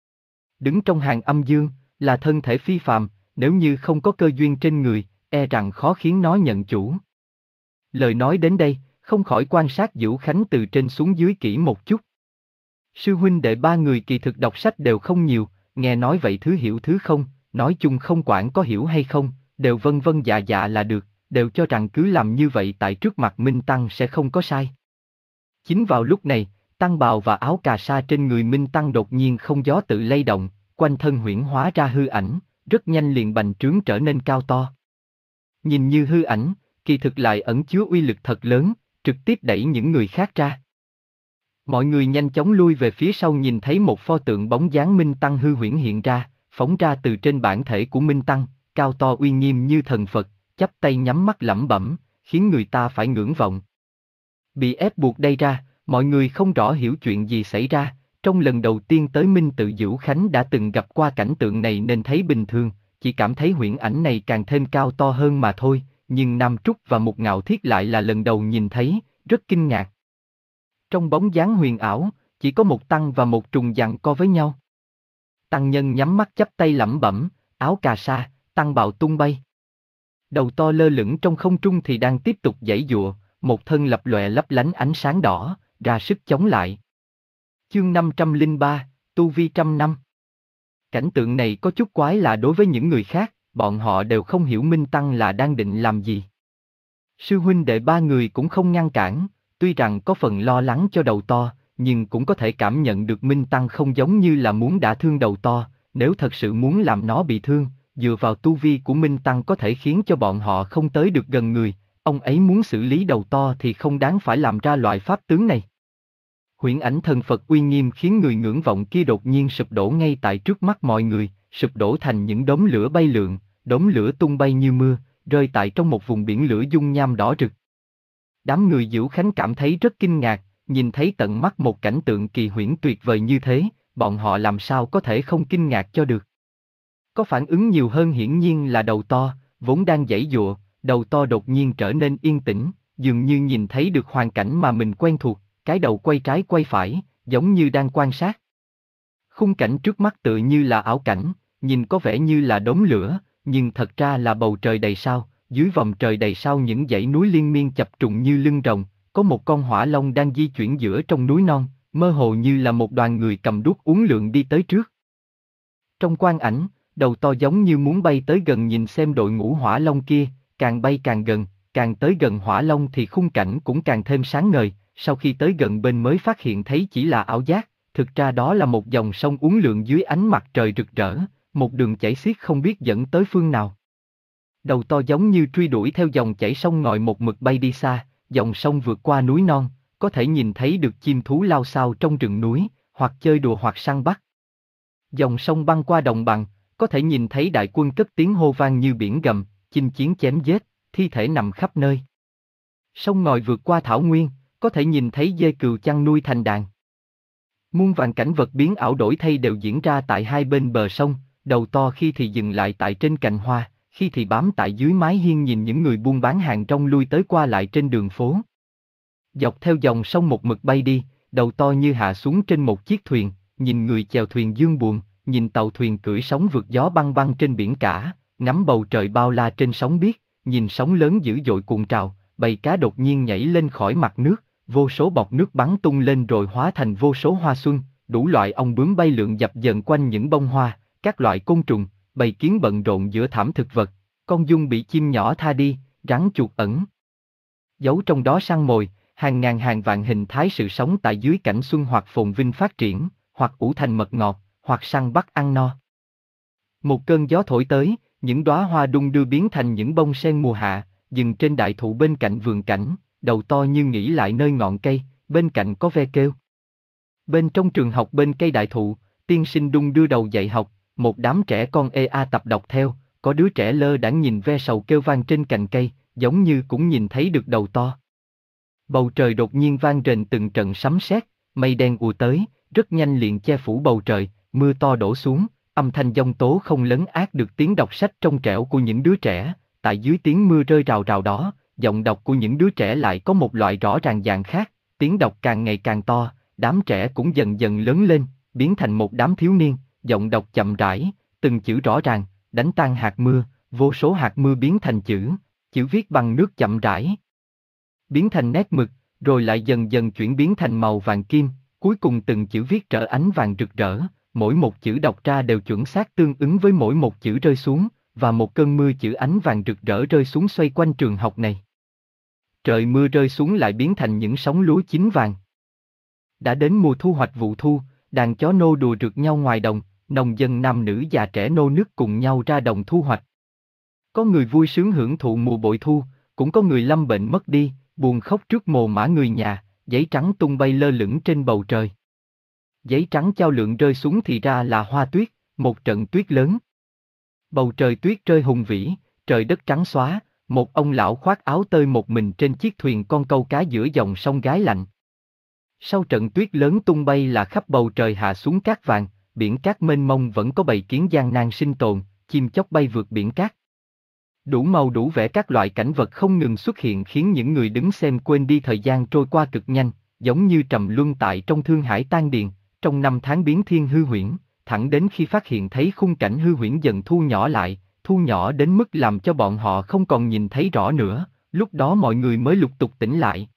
A: Đứng trong hàng âm dương, là thân thể phi phàm, nếu như không có cơ duyên trên người, e rằng khó khiến nó nhận chủ. Lời nói đến đây, không khỏi quan sát Vũ Khánh từ trên xuống dưới kỹ một chút. Sư huynh đệ ba người kỳ thực đọc sách đều không nhiều, nghe nói vậy thứ hiểu thứ không, nói chung không quản có hiểu hay không, đều vân vân dạ dạ là được, đều cho rằng cứ làm như vậy tại trước mặt Minh Tăng sẽ không có sai. Chính vào lúc này, tăng bào và áo cà sa trên người Minh Tăng đột nhiên không gió tự lay động, quanh thân huyễn hóa ra hư ảnh, rất nhanh liền bành trướng trở nên cao to. Nhìn như hư ảnh, kỳ thực lại ẩn chứa uy lực thật lớn, trực tiếp đẩy những người khác ra. Mọi người nhanh chóng lui về phía sau nhìn thấy một pho tượng bóng dáng Minh Tăng hư huyễn hiện ra, phóng ra từ trên bản thể của Minh Tăng, cao to uy nghiêm như thần Phật, chắp tay nhắm mắt lẩm bẩm, khiến người ta phải ngưỡng vọng. Bị ép buộc đây ra, mọi người không rõ hiểu chuyện gì xảy ra, trong lần đầu tiên tới Minh Tự Vũ Khánh đã từng gặp qua cảnh tượng này nên thấy bình thường, chỉ cảm thấy huyễn ảnh này càng thêm cao to hơn mà thôi, nhưng Nam Trúc và Mục Ngạo Thiết lại là lần đầu nhìn thấy, rất kinh ngạc. Trong bóng dáng huyền ảo, chỉ có một tăng và một trùng giằng co với nhau. Tăng nhân nhắm mắt chắp tay lẩm bẩm, áo cà sa, tăng bào tung bay. Đầu to lơ lửng trong không trung thì đang tiếp tục giãy giụa, một thân lập lòe lấp lánh ánh sáng đỏ, ra sức chống lại. Chương năm trăm lẻ ba, Tu Vi trăm năm. Cảnh tượng này có chút quái lạ đối với những người khác, bọn họ đều không hiểu Minh Tăng là đang định làm gì. Sư huynh đệ ba người cũng không ngăn cản, tuy rằng có phần lo lắng cho đầu to, nhưng cũng có thể cảm nhận được Minh Tăng không giống như là muốn đả thương đầu to, nếu thật sự muốn làm nó bị thương, dựa vào tu vi của Minh Tăng có thể khiến cho bọn họ không tới được gần người, ông ấy muốn xử lý đầu to thì không đáng phải làm ra loại pháp tướng này. Huyễn ảnh thần Phật uy nghiêm khiến người ngưỡng vọng kia đột nhiên sụp đổ ngay tại trước mắt mọi người, sụp đổ thành những đốm lửa bay lượn, đốm lửa tung bay như mưa, rơi tại trong một vùng biển lửa dung nham đỏ rực. Đám người Vũ Khánh cảm thấy rất kinh ngạc, nhìn thấy tận mắt một cảnh tượng kỳ huyễn tuyệt vời như thế, bọn họ làm sao có thể không kinh ngạc cho được. Có phản ứng nhiều hơn hiển nhiên là đầu to, vốn đang giãy giụa, đầu to đột nhiên trở nên yên tĩnh, dường như nhìn thấy được hoàn cảnh mà mình quen thuộc, cái đầu quay trái quay phải, giống như đang quan sát. Khung cảnh trước mắt tựa như là ảo cảnh, nhìn có vẻ như là đốm lửa, nhưng thật ra là bầu trời đầy sao, dưới vòng trời đầy sao những dãy núi liên miên chập trùng như lưng rồng, có một con hỏa long đang di chuyển giữa trong núi non, mơ hồ như là một đoàn người cầm đuốc uốn lượn đi tới trước. Trong quang ảnh, đầu to giống như muốn bay tới gần nhìn xem đội ngũ hỏa long kia, càng bay càng gần, càng tới gần hỏa long thì khung cảnh cũng càng thêm sáng ngời, sau khi tới gần bên mới phát hiện thấy chỉ là ảo giác, thực ra đó là một dòng sông uốn lượn dưới ánh mặt trời rực rỡ, một đường chảy xiết không biết dẫn tới phương nào. Đầu to giống như truy đuổi theo dòng chảy sông ngòi một mực bay đi xa, dòng sông vượt qua núi non, có thể nhìn thấy được chim thú lao xao trong rừng núi, hoặc chơi đùa hoặc săn bắt. Dòng sông băng qua đồng bằng, có thể nhìn thấy đại quân cất tiếng hô vang như biển gầm, chinh chiến chém giết, thi thể nằm khắp nơi. Sông ngòi vượt qua thảo nguyên, có thể nhìn thấy dê cừu chăn nuôi thành đàn. Muôn vàn cảnh vật biến ảo đổi thay đều diễn ra tại hai bên bờ sông, đầu to khi thì dừng lại tại trên cành hoa, khi thì bám tại dưới mái hiên nhìn những người buôn bán hàng rong lui tới qua lại trên đường phố. Dọc theo dòng sông một mực bay đi, đầu to như hạ xuống trên một chiếc thuyền, nhìn người chèo thuyền dương buồn, nhìn tàu thuyền cưỡi sóng vượt gió băng băng trên biển cả, ngắm bầu trời bao la trên sóng biếc, nhìn sóng lớn dữ dội cuộn trào, bầy cá đột nhiên nhảy lên khỏi mặt nước, vô số bọt nước bắn tung lên rồi hóa thành vô số hoa xuân, đủ loại ong bướm bay lượn dập dờn quanh những bông hoa, các loại côn trùng, bầy kiến bận rộn giữa thảm thực vật, con giun bị chim nhỏ tha đi, rắn chuột ẩn giấu trong đó săn mồi, hàng ngàn hàng vạn hình thái sự sống tại dưới cảnh xuân hoặc phồn vinh phát triển, hoặc ủ thành mật ngọt, hoặc săn bắt ăn no. Một cơn gió thổi tới, những đóa hoa đung đưa biến thành những bông sen mùa hạ, dừng trên đại thụ bên cạnh vườn cảnh, đầu to như nghĩ lại nơi ngọn cây, bên cạnh có ve kêu. Bên trong trường học bên cây đại thụ, tiên sinh đung đưa đầu dạy học, một đám trẻ con ê a tập đọc theo, có đứa trẻ lơ đãng nhìn ve sầu kêu vang trên cành cây, giống như cũng nhìn thấy được đầu to. Bầu trời đột nhiên vang rền từng trận sấm sét, mây đen ùa tới, rất nhanh liền che phủ bầu trời, mưa to đổ xuống, âm thanh giông tố không lấn át được tiếng đọc sách trong trẻo của những đứa trẻ, tại dưới tiếng mưa rơi rào rào đó, giọng đọc của những đứa trẻ lại có một loại rõ ràng dạng khác, tiếng đọc càng ngày càng to, đám trẻ cũng dần dần lớn lên, biến thành một đám thiếu niên, giọng đọc chậm rãi, từng chữ rõ ràng, đánh tan hạt mưa, vô số hạt mưa biến thành chữ, chữ viết bằng nước chậm rãi, biến thành nét mực, rồi lại dần dần chuyển biến thành màu vàng kim, cuối cùng từng chữ viết trở ánh vàng rực rỡ, mỗi một chữ đọc ra đều chuẩn xác tương ứng với mỗi một chữ rơi xuống, và một cơn mưa chữ ánh vàng rực rỡ rơi xuống xoay quanh trường học này. Trời mưa rơi xuống lại biến thành những sóng lúa chín vàng. Đã đến mùa thu hoạch vụ thu, đàn chó nô đùa rượt nhau ngoài đồng, nông dân nam nữ già trẻ nô nức cùng nhau ra đồng thu hoạch. Có người vui sướng hưởng thụ mùa bội thu, cũng có người lâm bệnh mất đi, buồn khóc trước mồ mả người nhà, giấy trắng tung bay lơ lửng trên bầu trời. Giấy trắng chao lượng rơi xuống thì ra là hoa tuyết, một trận tuyết lớn. Bầu trời tuyết rơi hùng vĩ, trời đất trắng xóa, một ông lão khoác áo tơi một mình trên chiếc thuyền con câu cá giữa dòng sông gái lạnh. Sau trận tuyết lớn tung bay là khắp bầu trời hạ xuống cát vàng, biển cát mênh mông vẫn có bầy kiến gian nan sinh tồn, chim chóc bay vượt biển cát. Đủ màu đủ vẻ các loại cảnh vật không ngừng xuất hiện khiến những người đứng xem quên đi thời gian trôi qua cực nhanh, giống như trầm luân tại trong thương hải tan điền, trong năm tháng biến thiên hư huyễn, thẳng đến khi phát hiện thấy khung cảnh hư huyễn dần thu nhỏ lại, thu nhỏ đến mức làm cho bọn họ không còn nhìn thấy rõ nữa, lúc đó mọi người mới lục tục tỉnh lại.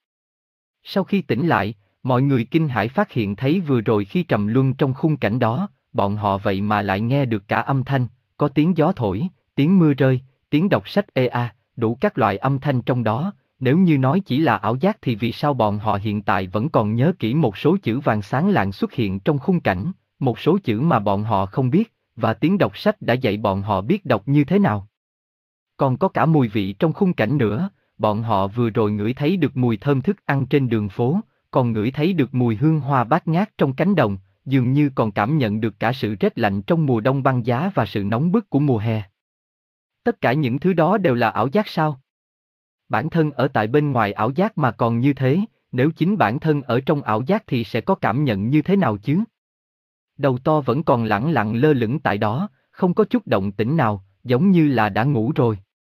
A: Sau khi tỉnh lại, mọi người kinh hãi phát hiện thấy vừa rồi khi trầm luân trong khung cảnh đó, bọn họ vậy mà lại nghe được cả âm thanh, có tiếng gió thổi, tiếng mưa rơi, tiếng đọc sách ê a, đủ các loại âm thanh trong đó, nếu như nói chỉ là ảo giác thì vì sao bọn họ hiện tại vẫn còn nhớ kỹ một số chữ vàng sáng lạng xuất hiện trong khung cảnh, một số chữ mà bọn họ không biết, và tiếng đọc sách đã dạy bọn họ biết đọc như thế nào. Còn có cả mùi vị trong khung cảnh nữa, bọn họ vừa rồi ngửi thấy được mùi thơm thức ăn trên đường phố, còn ngửi thấy được mùi hương hoa bát ngát trong cánh đồng, dường như còn cảm nhận được cả sự rét lạnh trong mùa đông băng giá và sự nóng bức của mùa hè. Tất cả những thứ đó đều là ảo giác sao? Bản thân ở tại bên ngoài ảo giác mà còn như thế, nếu chính bản thân ở trong ảo giác thì sẽ có cảm nhận như thế nào chứ? Đầu to vẫn còn lẳng lặng lơ lửng tại đó, không có chút động tĩnh nào, giống như là đã ngủ rồi.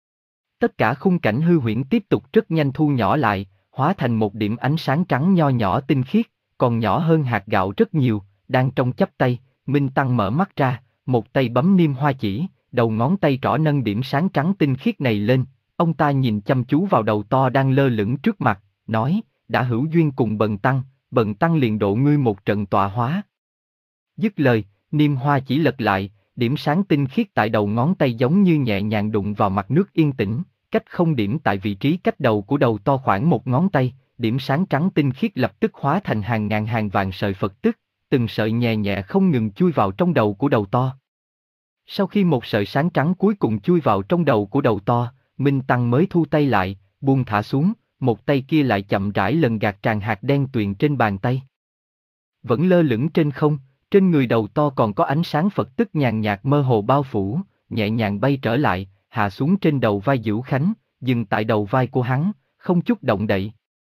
A: Tất cả khung cảnh hư huyễn tiếp tục rất nhanh thu nhỏ lại, hóa thành một điểm ánh sáng trắng nho nhỏ tinh khiết, còn nhỏ hơn hạt gạo rất nhiều, đang trong chắp tay, Minh Tăng mở mắt ra, một tay bấm niêm hoa chỉ, đầu ngón tay trỏ nâng điểm sáng trắng tinh khiết này lên, ông ta nhìn chăm chú vào đầu to đang lơ lửng trước mặt, nói, đã hữu duyên cùng Bần Tăng, Bần Tăng liền độ ngươi một trận tọa hóa. Dứt lời, niêm hoa chỉ lật lại, điểm sáng tinh khiết tại đầu ngón tay giống như nhẹ nhàng đụng vào mặt nước yên tĩnh, cách không điểm tại vị trí cách đầu của đầu to khoảng một ngón tay, điểm sáng trắng tinh khiết lập tức hóa thành hàng ngàn hàng vạn sợi Phật tức, từng sợi nhẹ nhẹ không ngừng chui vào trong đầu của đầu to. Sau khi một sợi sáng trắng cuối cùng chui vào trong đầu của đầu to, Minh Tăng mới thu tay lại, buông thả xuống, một tay kia lại chậm rãi lần gạt tràn hạt đen tuyền trên bàn tay. Vẫn lơ lửng trên không, trên người đầu to còn có ánh sáng Phật tức nhàn nhạt mơ hồ bao phủ, nhẹ nhàng bay trở lại, hạ xuống trên đầu vai Dữu Khánh, dừng tại đầu vai của hắn, không chút động đậy.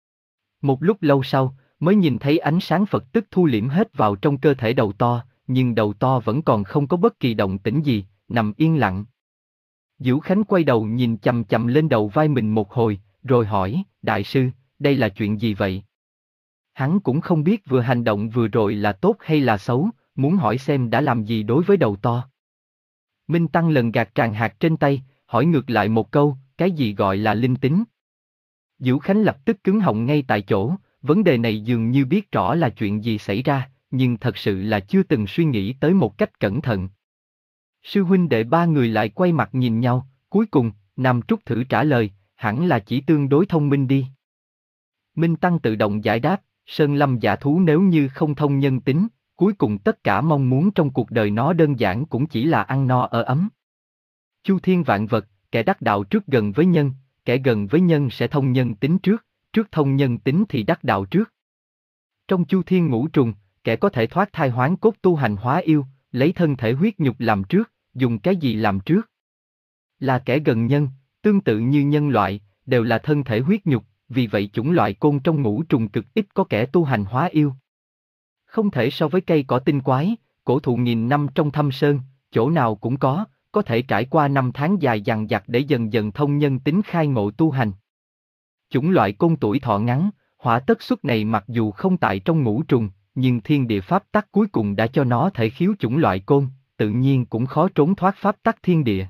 A: Một lúc lâu sau, mới nhìn thấy ánh sáng Phật tức thu liễm hết vào trong cơ thể đầu to, nhưng đầu to vẫn còn không có bất kỳ động tĩnh gì, nằm yên lặng. Dữu Khánh quay đầu nhìn chằm chằm lên đầu vai mình một hồi, rồi hỏi, đại sư, đây là chuyện gì vậy? Hắn cũng không biết vừa hành động vừa rồi là tốt hay là xấu, muốn hỏi xem đã làm gì đối với đầu to. Minh Tăng lần gạt tràn hạt trên tay, hỏi ngược lại một câu, cái gì gọi là linh tính? Dữu Khánh lập tức cứng họng ngay tại chỗ, vấn đề này dường như biết rõ là chuyện gì xảy ra, nhưng thật sự là chưa từng suy nghĩ tới một cách cẩn thận. Sư huynh đệ ba người lại quay mặt nhìn nhau, cuối cùng, Nam Trúc thử trả lời, hẳn là chỉ tương đối thông minh đi. Minh Tăng tự động giải đáp, Sơn Lâm giả thú nếu như không thông nhân tính, cuối cùng tất cả mong muốn trong cuộc đời nó đơn giản cũng chỉ là ăn no ở ấm. Chu thiên vạn vật, kẻ đắc đạo trước gần với nhân, kẻ gần với nhân sẽ thông nhân tính trước, trước thông nhân tính thì đắc đạo trước. Trong chu thiên ngũ trùng, kẻ có thể thoát thai hoán cốt tu hành hóa yêu, lấy thân thể huyết nhục làm trước, dùng cái gì làm trước? Là kẻ gần nhân, tương tự như nhân loại, đều là thân thể huyết nhục, vì vậy chủng loại côn trong ngũ trùng cực ít có kẻ tu hành hóa yêu. Không thể so với cây cỏ tinh quái, cổ thụ nghìn năm trong thâm sơn, chỗ nào cũng có, có thể trải qua năm tháng dài dằng dặc để dần dần thông nhân tính khai ngộ tu hành. Chủng loại côn tuổi thọ ngắn, hỏa tất xuất này mặc dù không tại trong ngũ trùng, nhưng thiên địa pháp tắc cuối cùng đã cho nó thể khiếu chủng loại côn, tự nhiên cũng khó trốn thoát pháp tắc thiên địa.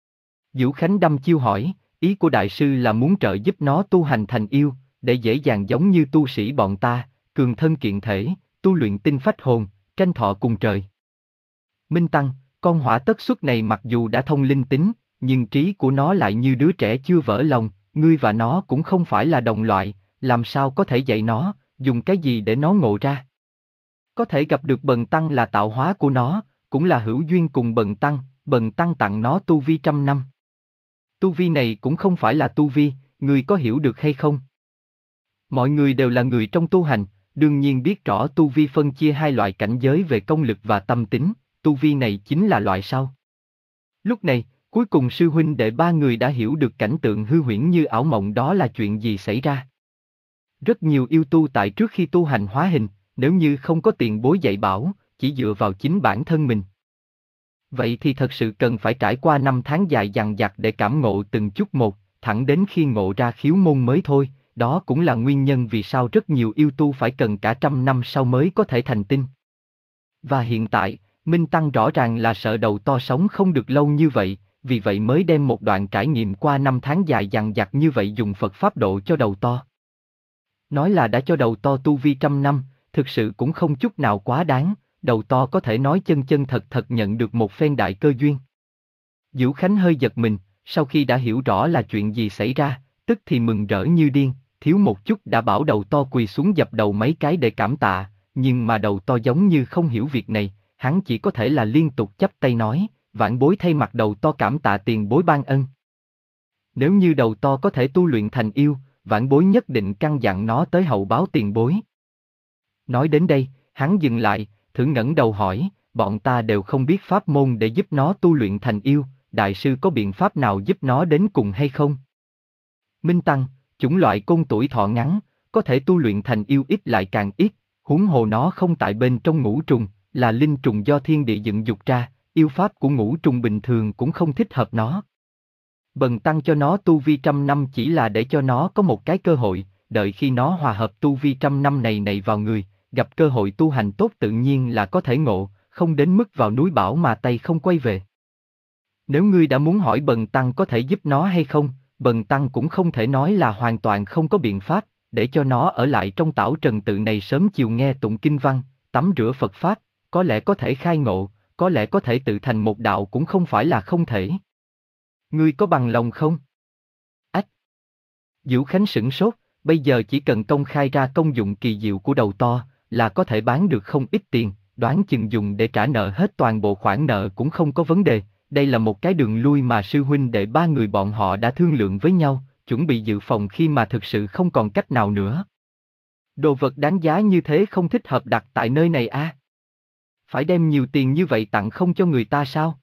A: Vũ Khánh đăm chiêu hỏi, ý của đại sư là muốn trợ giúp nó tu hành thành yêu, để dễ dàng giống như tu sĩ bọn ta, cường thân kiện thể, tu luyện tinh phách hồn, tranh thọ cùng trời. Minh Tăng, con hỏa tất xuất này mặc dù đã thông linh tính, nhưng trí của nó lại như đứa trẻ chưa vỡ lòng, ngươi và nó cũng không phải là đồng loại, làm sao có thể dạy nó, dùng cái gì để nó ngộ ra. Có thể gặp được Bần Tăng là tạo hóa của nó, cũng là hữu duyên cùng Bần Tăng, Bần Tăng tặng nó tu vi trăm năm. Tu vi này cũng không phải là tu vi, ngươi có hiểu được hay không? Mọi người đều là người trong tu hành, đương nhiên biết rõ tu vi phân chia hai loại cảnh giới về công lực và tâm tính, tu vi này chính là loại sau. Lúc này, cuối cùng sư huynh đệ ba người đã hiểu được cảnh tượng hư huyễn như ảo mộng đó là chuyện gì xảy ra. Rất nhiều yêu tu tại trước khi tu hành hóa hình, nếu như không có tiền bối dạy bảo, chỉ dựa vào chính bản thân mình. Vậy thì thật sự cần phải trải qua năm tháng dài dằng dặc để cảm ngộ từng chút một, thẳng đến khi ngộ ra khiếu môn mới thôi, đó cũng là nguyên nhân vì sao rất nhiều yêu tu phải cần cả trăm năm sau mới có thể thành tinh. Và hiện tại, Minh Tăng rõ ràng là sợ đầu to sống không được lâu như vậy, vì vậy mới đem một đoạn trải nghiệm qua năm tháng dài dằng dặc như vậy dùng Phật Pháp độ cho đầu to. Nói là đã cho đầu to tu vi trăm năm, thực sự cũng không chút nào quá đáng, đầu to có thể nói chân chân thật thật nhận được một phen đại cơ duyên. Vũ Khánh hơi giật mình, sau khi đã hiểu rõ là chuyện gì xảy ra, tức thì mừng rỡ như điên, thiếu một chút đã bảo đầu to quỳ xuống dập đầu mấy cái để cảm tạ, nhưng mà đầu to giống như không hiểu việc này, hắn chỉ có thể là liên tục chắp tay nói, vãn bối thay mặt đầu to cảm tạ tiền bối ban ân. Nếu như đầu to có thể tu luyện thành yêu, vãn bối nhất định căn dặn nó tới hậu báo tiền bối. Nói đến đây, hắn dừng lại, thử ngẩng đầu hỏi, bọn ta đều không biết pháp môn để giúp nó tu luyện thành yêu, đại sư có biện pháp nào giúp nó đến cùng hay không? Minh Tăng, chủng loại côn tuổi thọ ngắn, có thể tu luyện thành yêu ít lại càng ít, huống hồ nó không tại bên trong ngũ trùng, là linh trùng do thiên địa dựng dục ra, yêu pháp của ngũ trùng bình thường cũng không thích hợp nó. Bần Tăng cho nó tu vi trăm năm chỉ là để cho nó có một cái cơ hội, đợi khi nó hòa hợp tu vi trăm năm này này vào người, gặp cơ hội tu hành tốt tự nhiên là có thể ngộ, không đến mức vào núi bão mà tay không quay về. Nếu ngươi đã muốn hỏi Bần Tăng có thể giúp nó hay không, Bần Tăng cũng không thể nói là hoàn toàn không có biện pháp, để cho nó ở lại trong tảo trần tự này sớm chiều nghe tụng kinh văn, tắm rửa Phật Pháp, có lẽ có thể khai ngộ, có lẽ có thể tự thành một đạo cũng không phải là không thể. Ngươi có bằng lòng không? Ách! Vũ Khánh sửng sốt, bây giờ chỉ cần công khai ra công dụng kỳ diệu của đầu to, là có thể bán được không ít tiền, đoán chừng dùng để trả nợ hết toàn bộ khoản nợ cũng không có vấn đề, đây là một cái đường lui mà sư huynh đệ ba người bọn họ đã thương lượng với nhau, chuẩn bị dự phòng khi mà thực sự không còn cách nào nữa. Đồ vật đáng giá như thế không thích hợp đặt tại nơi này à? Phải đem nhiều tiền như vậy tặng không cho người ta sao?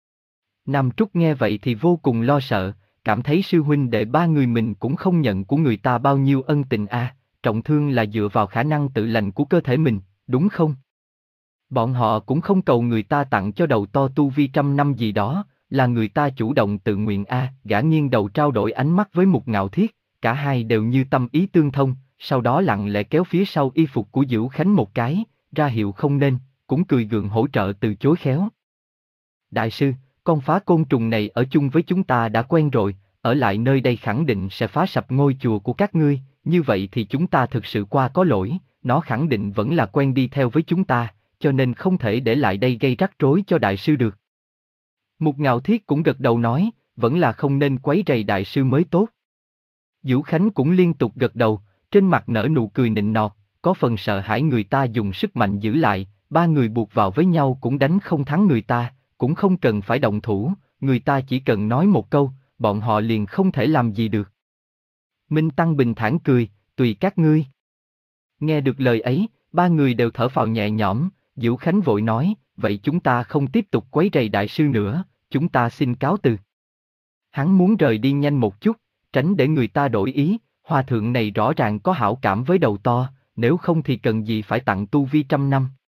A: Nam Trúc nghe vậy thì vô cùng lo sợ, cảm thấy sư huynh đệ ba người mình cũng không nhận của người ta bao nhiêu ân tình à, trọng thương là dựa vào khả năng tự lành của cơ thể mình, đúng không? Bọn họ cũng không cầu người ta tặng cho đầu to tu vi trăm năm gì đó, là người ta chủ động tự nguyện a. À, gã nghiêng đầu trao đổi ánh mắt với Mục Ngạo Thiết, cả hai đều như tâm ý tương thông, sau đó lặng lẽ kéo phía sau y phục của Vũ Khánh một cái, ra hiệu không nên, cũng cười gượng hỗ trợ từ chối khéo. Đại sư, con phá côn trùng này ở chung với chúng ta đã quen rồi, ở lại nơi đây khẳng định sẽ phá sập ngôi chùa của các ngươi, như vậy thì chúng ta thực sự qua có lỗi, nó khẳng định vẫn là quen đi theo với chúng ta, cho nên không thể để lại đây gây rắc rối cho đại sư được. Mục Ngạo Thiết cũng gật đầu nói, vẫn là không nên quấy rầy đại sư mới tốt. Vũ Khánh cũng liên tục gật đầu, trên mặt nở nụ cười nịnh nọt, có phần sợ hãi người ta dùng sức mạnh giữ lại, ba người buộc vào với nhau cũng đánh không thắng người ta, cũng không cần phải động thủ, người ta chỉ cần nói một câu, bọn họ liền không thể làm gì được. Minh Tăng bình thản cười, tùy các ngươi. Nghe được lời ấy, ba người đều thở phào nhẹ nhõm, Vũ Khánh vội nói, vậy chúng ta không tiếp tục quấy rầy đại sư nữa, chúng ta xin cáo từ. Hắn muốn rời đi nhanh một chút, tránh để người ta đổi ý, hòa thượng này rõ ràng có hảo cảm với đầu to, nếu không thì cần gì phải tặng tu vi trăm năm.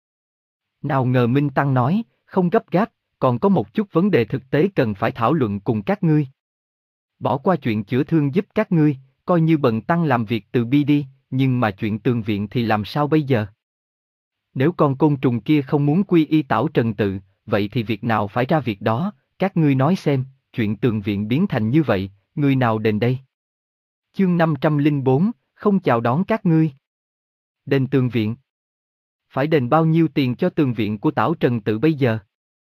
A: Nào ngờ Minh Tăng nói, không gấp gáp, còn có một chút vấn đề thực tế cần phải thảo luận cùng các ngươi. Bỏ qua chuyện chữa thương giúp các ngươi, coi như bần tăng làm việc từ bi đi, nhưng mà chuyện tường viện thì làm sao bây giờ? Nếu con côn trùng kia không muốn quy y Tảo Trần tự, vậy thì việc nào phải ra việc đó, các ngươi nói xem, chuyện tường viện biến thành như vậy, người nào đền đây? Chương năm trăm lẻ bốn, không chào đón các ngươi. Đền tường viện. Phải đền bao nhiêu tiền cho tường viện của Tảo Trần tự bây giờ?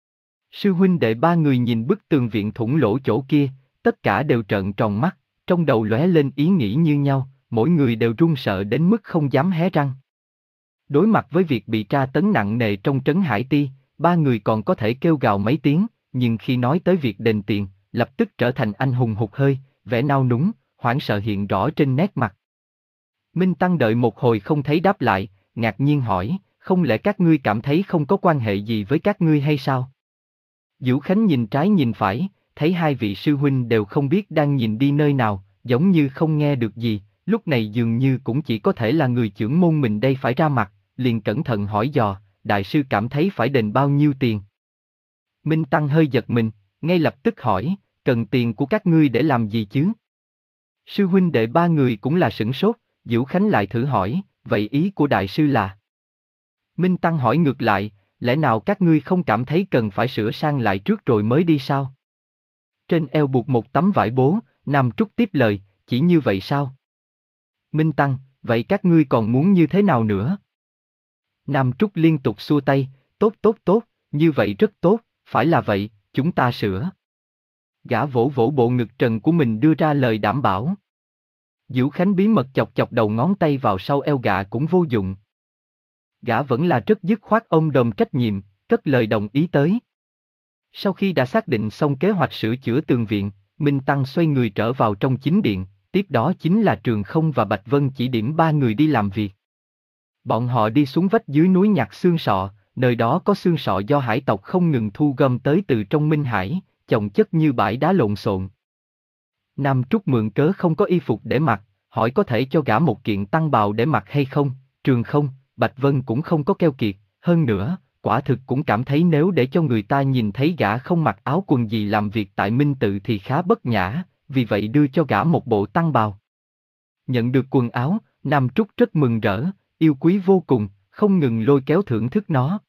A: Sư huynh đệ ba người nhìn bức tường viện thủng lỗ chỗ kia, tất cả đều trợn tròn mắt, trong đầu lóe lên ý nghĩ như nhau, mỗi người đều run sợ đến mức không dám hé răng. Đối mặt với việc bị tra tấn nặng nề trong trấn Hải Ti, ba người còn có thể kêu gào mấy tiếng, nhưng khi nói tới việc đền tiền, lập tức trở thành anh hùng hụt hơi, vẻ nao núng, hoảng sợ hiện rõ trên nét mặt. Minh Tăng đợi một hồi không thấy đáp lại, ngạc nhiên hỏi, không lẽ các ngươi cảm thấy không có quan hệ gì với các ngươi hay sao? Vũ Khánh nhìn trái nhìn phải, thấy hai vị sư huynh đều không biết đang nhìn đi nơi nào, giống như không nghe được gì, lúc này dường như cũng chỉ có thể là người trưởng môn mình đây phải ra mặt, liền cẩn thận hỏi dò, đại sư cảm thấy phải đền bao nhiêu tiền? Minh Tăng hơi giật mình, ngay lập tức hỏi, cần tiền của các ngươi để làm gì chứ? Sư huynh đệ ba người cũng là sửng sốt, Vũ Khánh lại thử hỏi, vậy ý của đại sư là? Minh Tăng hỏi ngược lại, lẽ nào các ngươi không cảm thấy cần phải sửa sang lại trước rồi mới đi sao? Trên eo buộc một tấm vải bố, Nam Trúc tiếp lời, chỉ như vậy sao? Minh Tăng, vậy các ngươi còn muốn như thế nào nữa? Nam Trúc liên tục xua tay, tốt tốt tốt, như vậy rất tốt, phải là vậy, chúng ta sửa. Gã vỗ vỗ bộ ngực trần của mình đưa ra lời đảm bảo. Vũ Khánh bí mật chọc chọc đầu ngón tay vào sau eo gã cũng vô dụng. Gã vẫn là rất dứt khoát ôm đồm trách nhiệm, cất lời đồng ý tới. Sau khi đã xác định xong kế hoạch sửa chữa tường viện, Minh Tăng xoay người trở vào trong chính điện, tiếp đó chính là Trường Không và Bạch Vân chỉ điểm ba người đi làm việc. Bọn họ đi xuống vách dưới núi nhặt xương sọ, nơi đó có xương sọ do hải tộc không ngừng thu gom tới từ trong Minh Hải, chồng chất như bãi đá lộn xộn. Nam Trúc mượn cớ không có y phục để mặc, hỏi có thể cho gã một kiện tăng bào để mặc hay không, Trường Không, Bạch Vân cũng không có keo kiệt, hơn nữa, quả thực cũng cảm thấy nếu để cho người ta nhìn thấy gã không mặc áo quần gì làm việc tại Minh Tự thì khá bất nhã, vì vậy đưa cho gã một bộ tăng bào. Nhận được quần áo, Nam Trúc rất mừng rỡ, yêu quý vô cùng, không ngừng lôi kéo thưởng thức nó.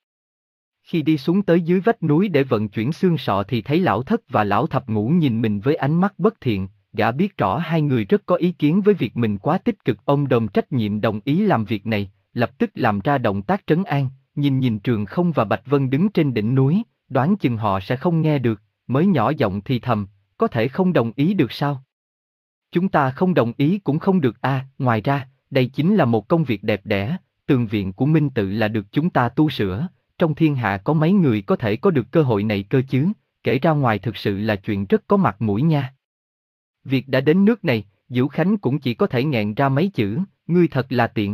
A: Khi đi xuống tới dưới vách núi để vận chuyển xương sọ thì thấy lão thất và lão thập ngũ nhìn mình với ánh mắt bất thiện, gã biết rõ hai người rất có ý kiến với việc mình quá tích cực, ông đồm trách nhiệm đồng ý làm việc này, lập tức làm ra động tác trấn an, nhìn nhìn Trường Không và Bạch Vân đứng trên đỉnh núi, đoán chừng họ sẽ không nghe được, mới nhỏ giọng thì thầm, có thể không đồng ý được sao? Chúng ta không đồng ý cũng không được a. À, ngoài ra, đây chính là một công việc đẹp đẽ, tường viện của Minh Tự là được chúng ta tu sửa, trong thiên hạ có mấy người có thể có được cơ hội này cơ chứ, kể ra ngoài thực sự là chuyện rất có mặt mũi nha. Việc đã đến nước này, Vũ Khánh cũng chỉ có thể nghẹn ra mấy chữ, ngươi thật là tiện.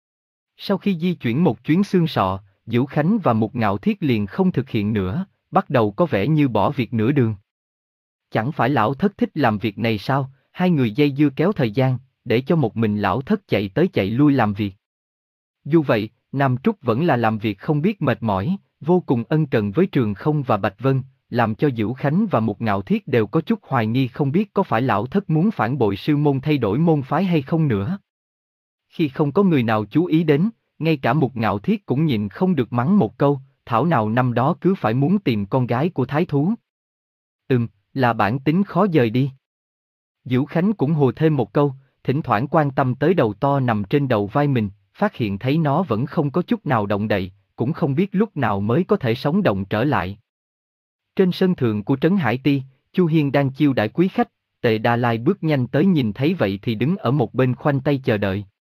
A: Sau khi di chuyển một chuyến xương sọ, Vũ Khánh và Mục Ngạo Thiết liền không thực hiện nữa, bắt đầu có vẻ như bỏ việc nửa đường. Chẳng phải lão thất thích làm việc này sao, hai người dây dưa kéo thời gian, để cho một mình lão thất chạy tới chạy lui làm việc. Dù vậy, Nam Trúc vẫn là làm việc không biết mệt mỏi, vô cùng ân cần với Trường Không và Bạch Vân, làm cho Vũ Khánh và Mục Ngạo Thiết đều có chút hoài nghi không biết có phải lão thất muốn phản bội sư môn thay đổi môn phái hay không nữa. Khi không có người nào chú ý đến, ngay cả Mục Ngạo Thiết cũng nhịn không được mắng một câu, thảo nào năm đó cứ phải muốn tìm con gái của thái thú. Ừm, là bản tính khó dời đi. Vũ Khánh cũng hùa thêm một câu, thỉnh thoảng quan tâm tới đầu to nằm trên đầu vai mình, phát hiện thấy nó vẫn không có chút nào động đậy, cũng không biết lúc nào mới có thể sống động trở lại. Trên sân thượng của trấn Hải Ti, Chu Hiên đang chiêu đãi quý khách, Tề Đa Lai bước nhanh tới nhìn thấy vậy thì đứng ở một bên khoanh tay chờ đợi.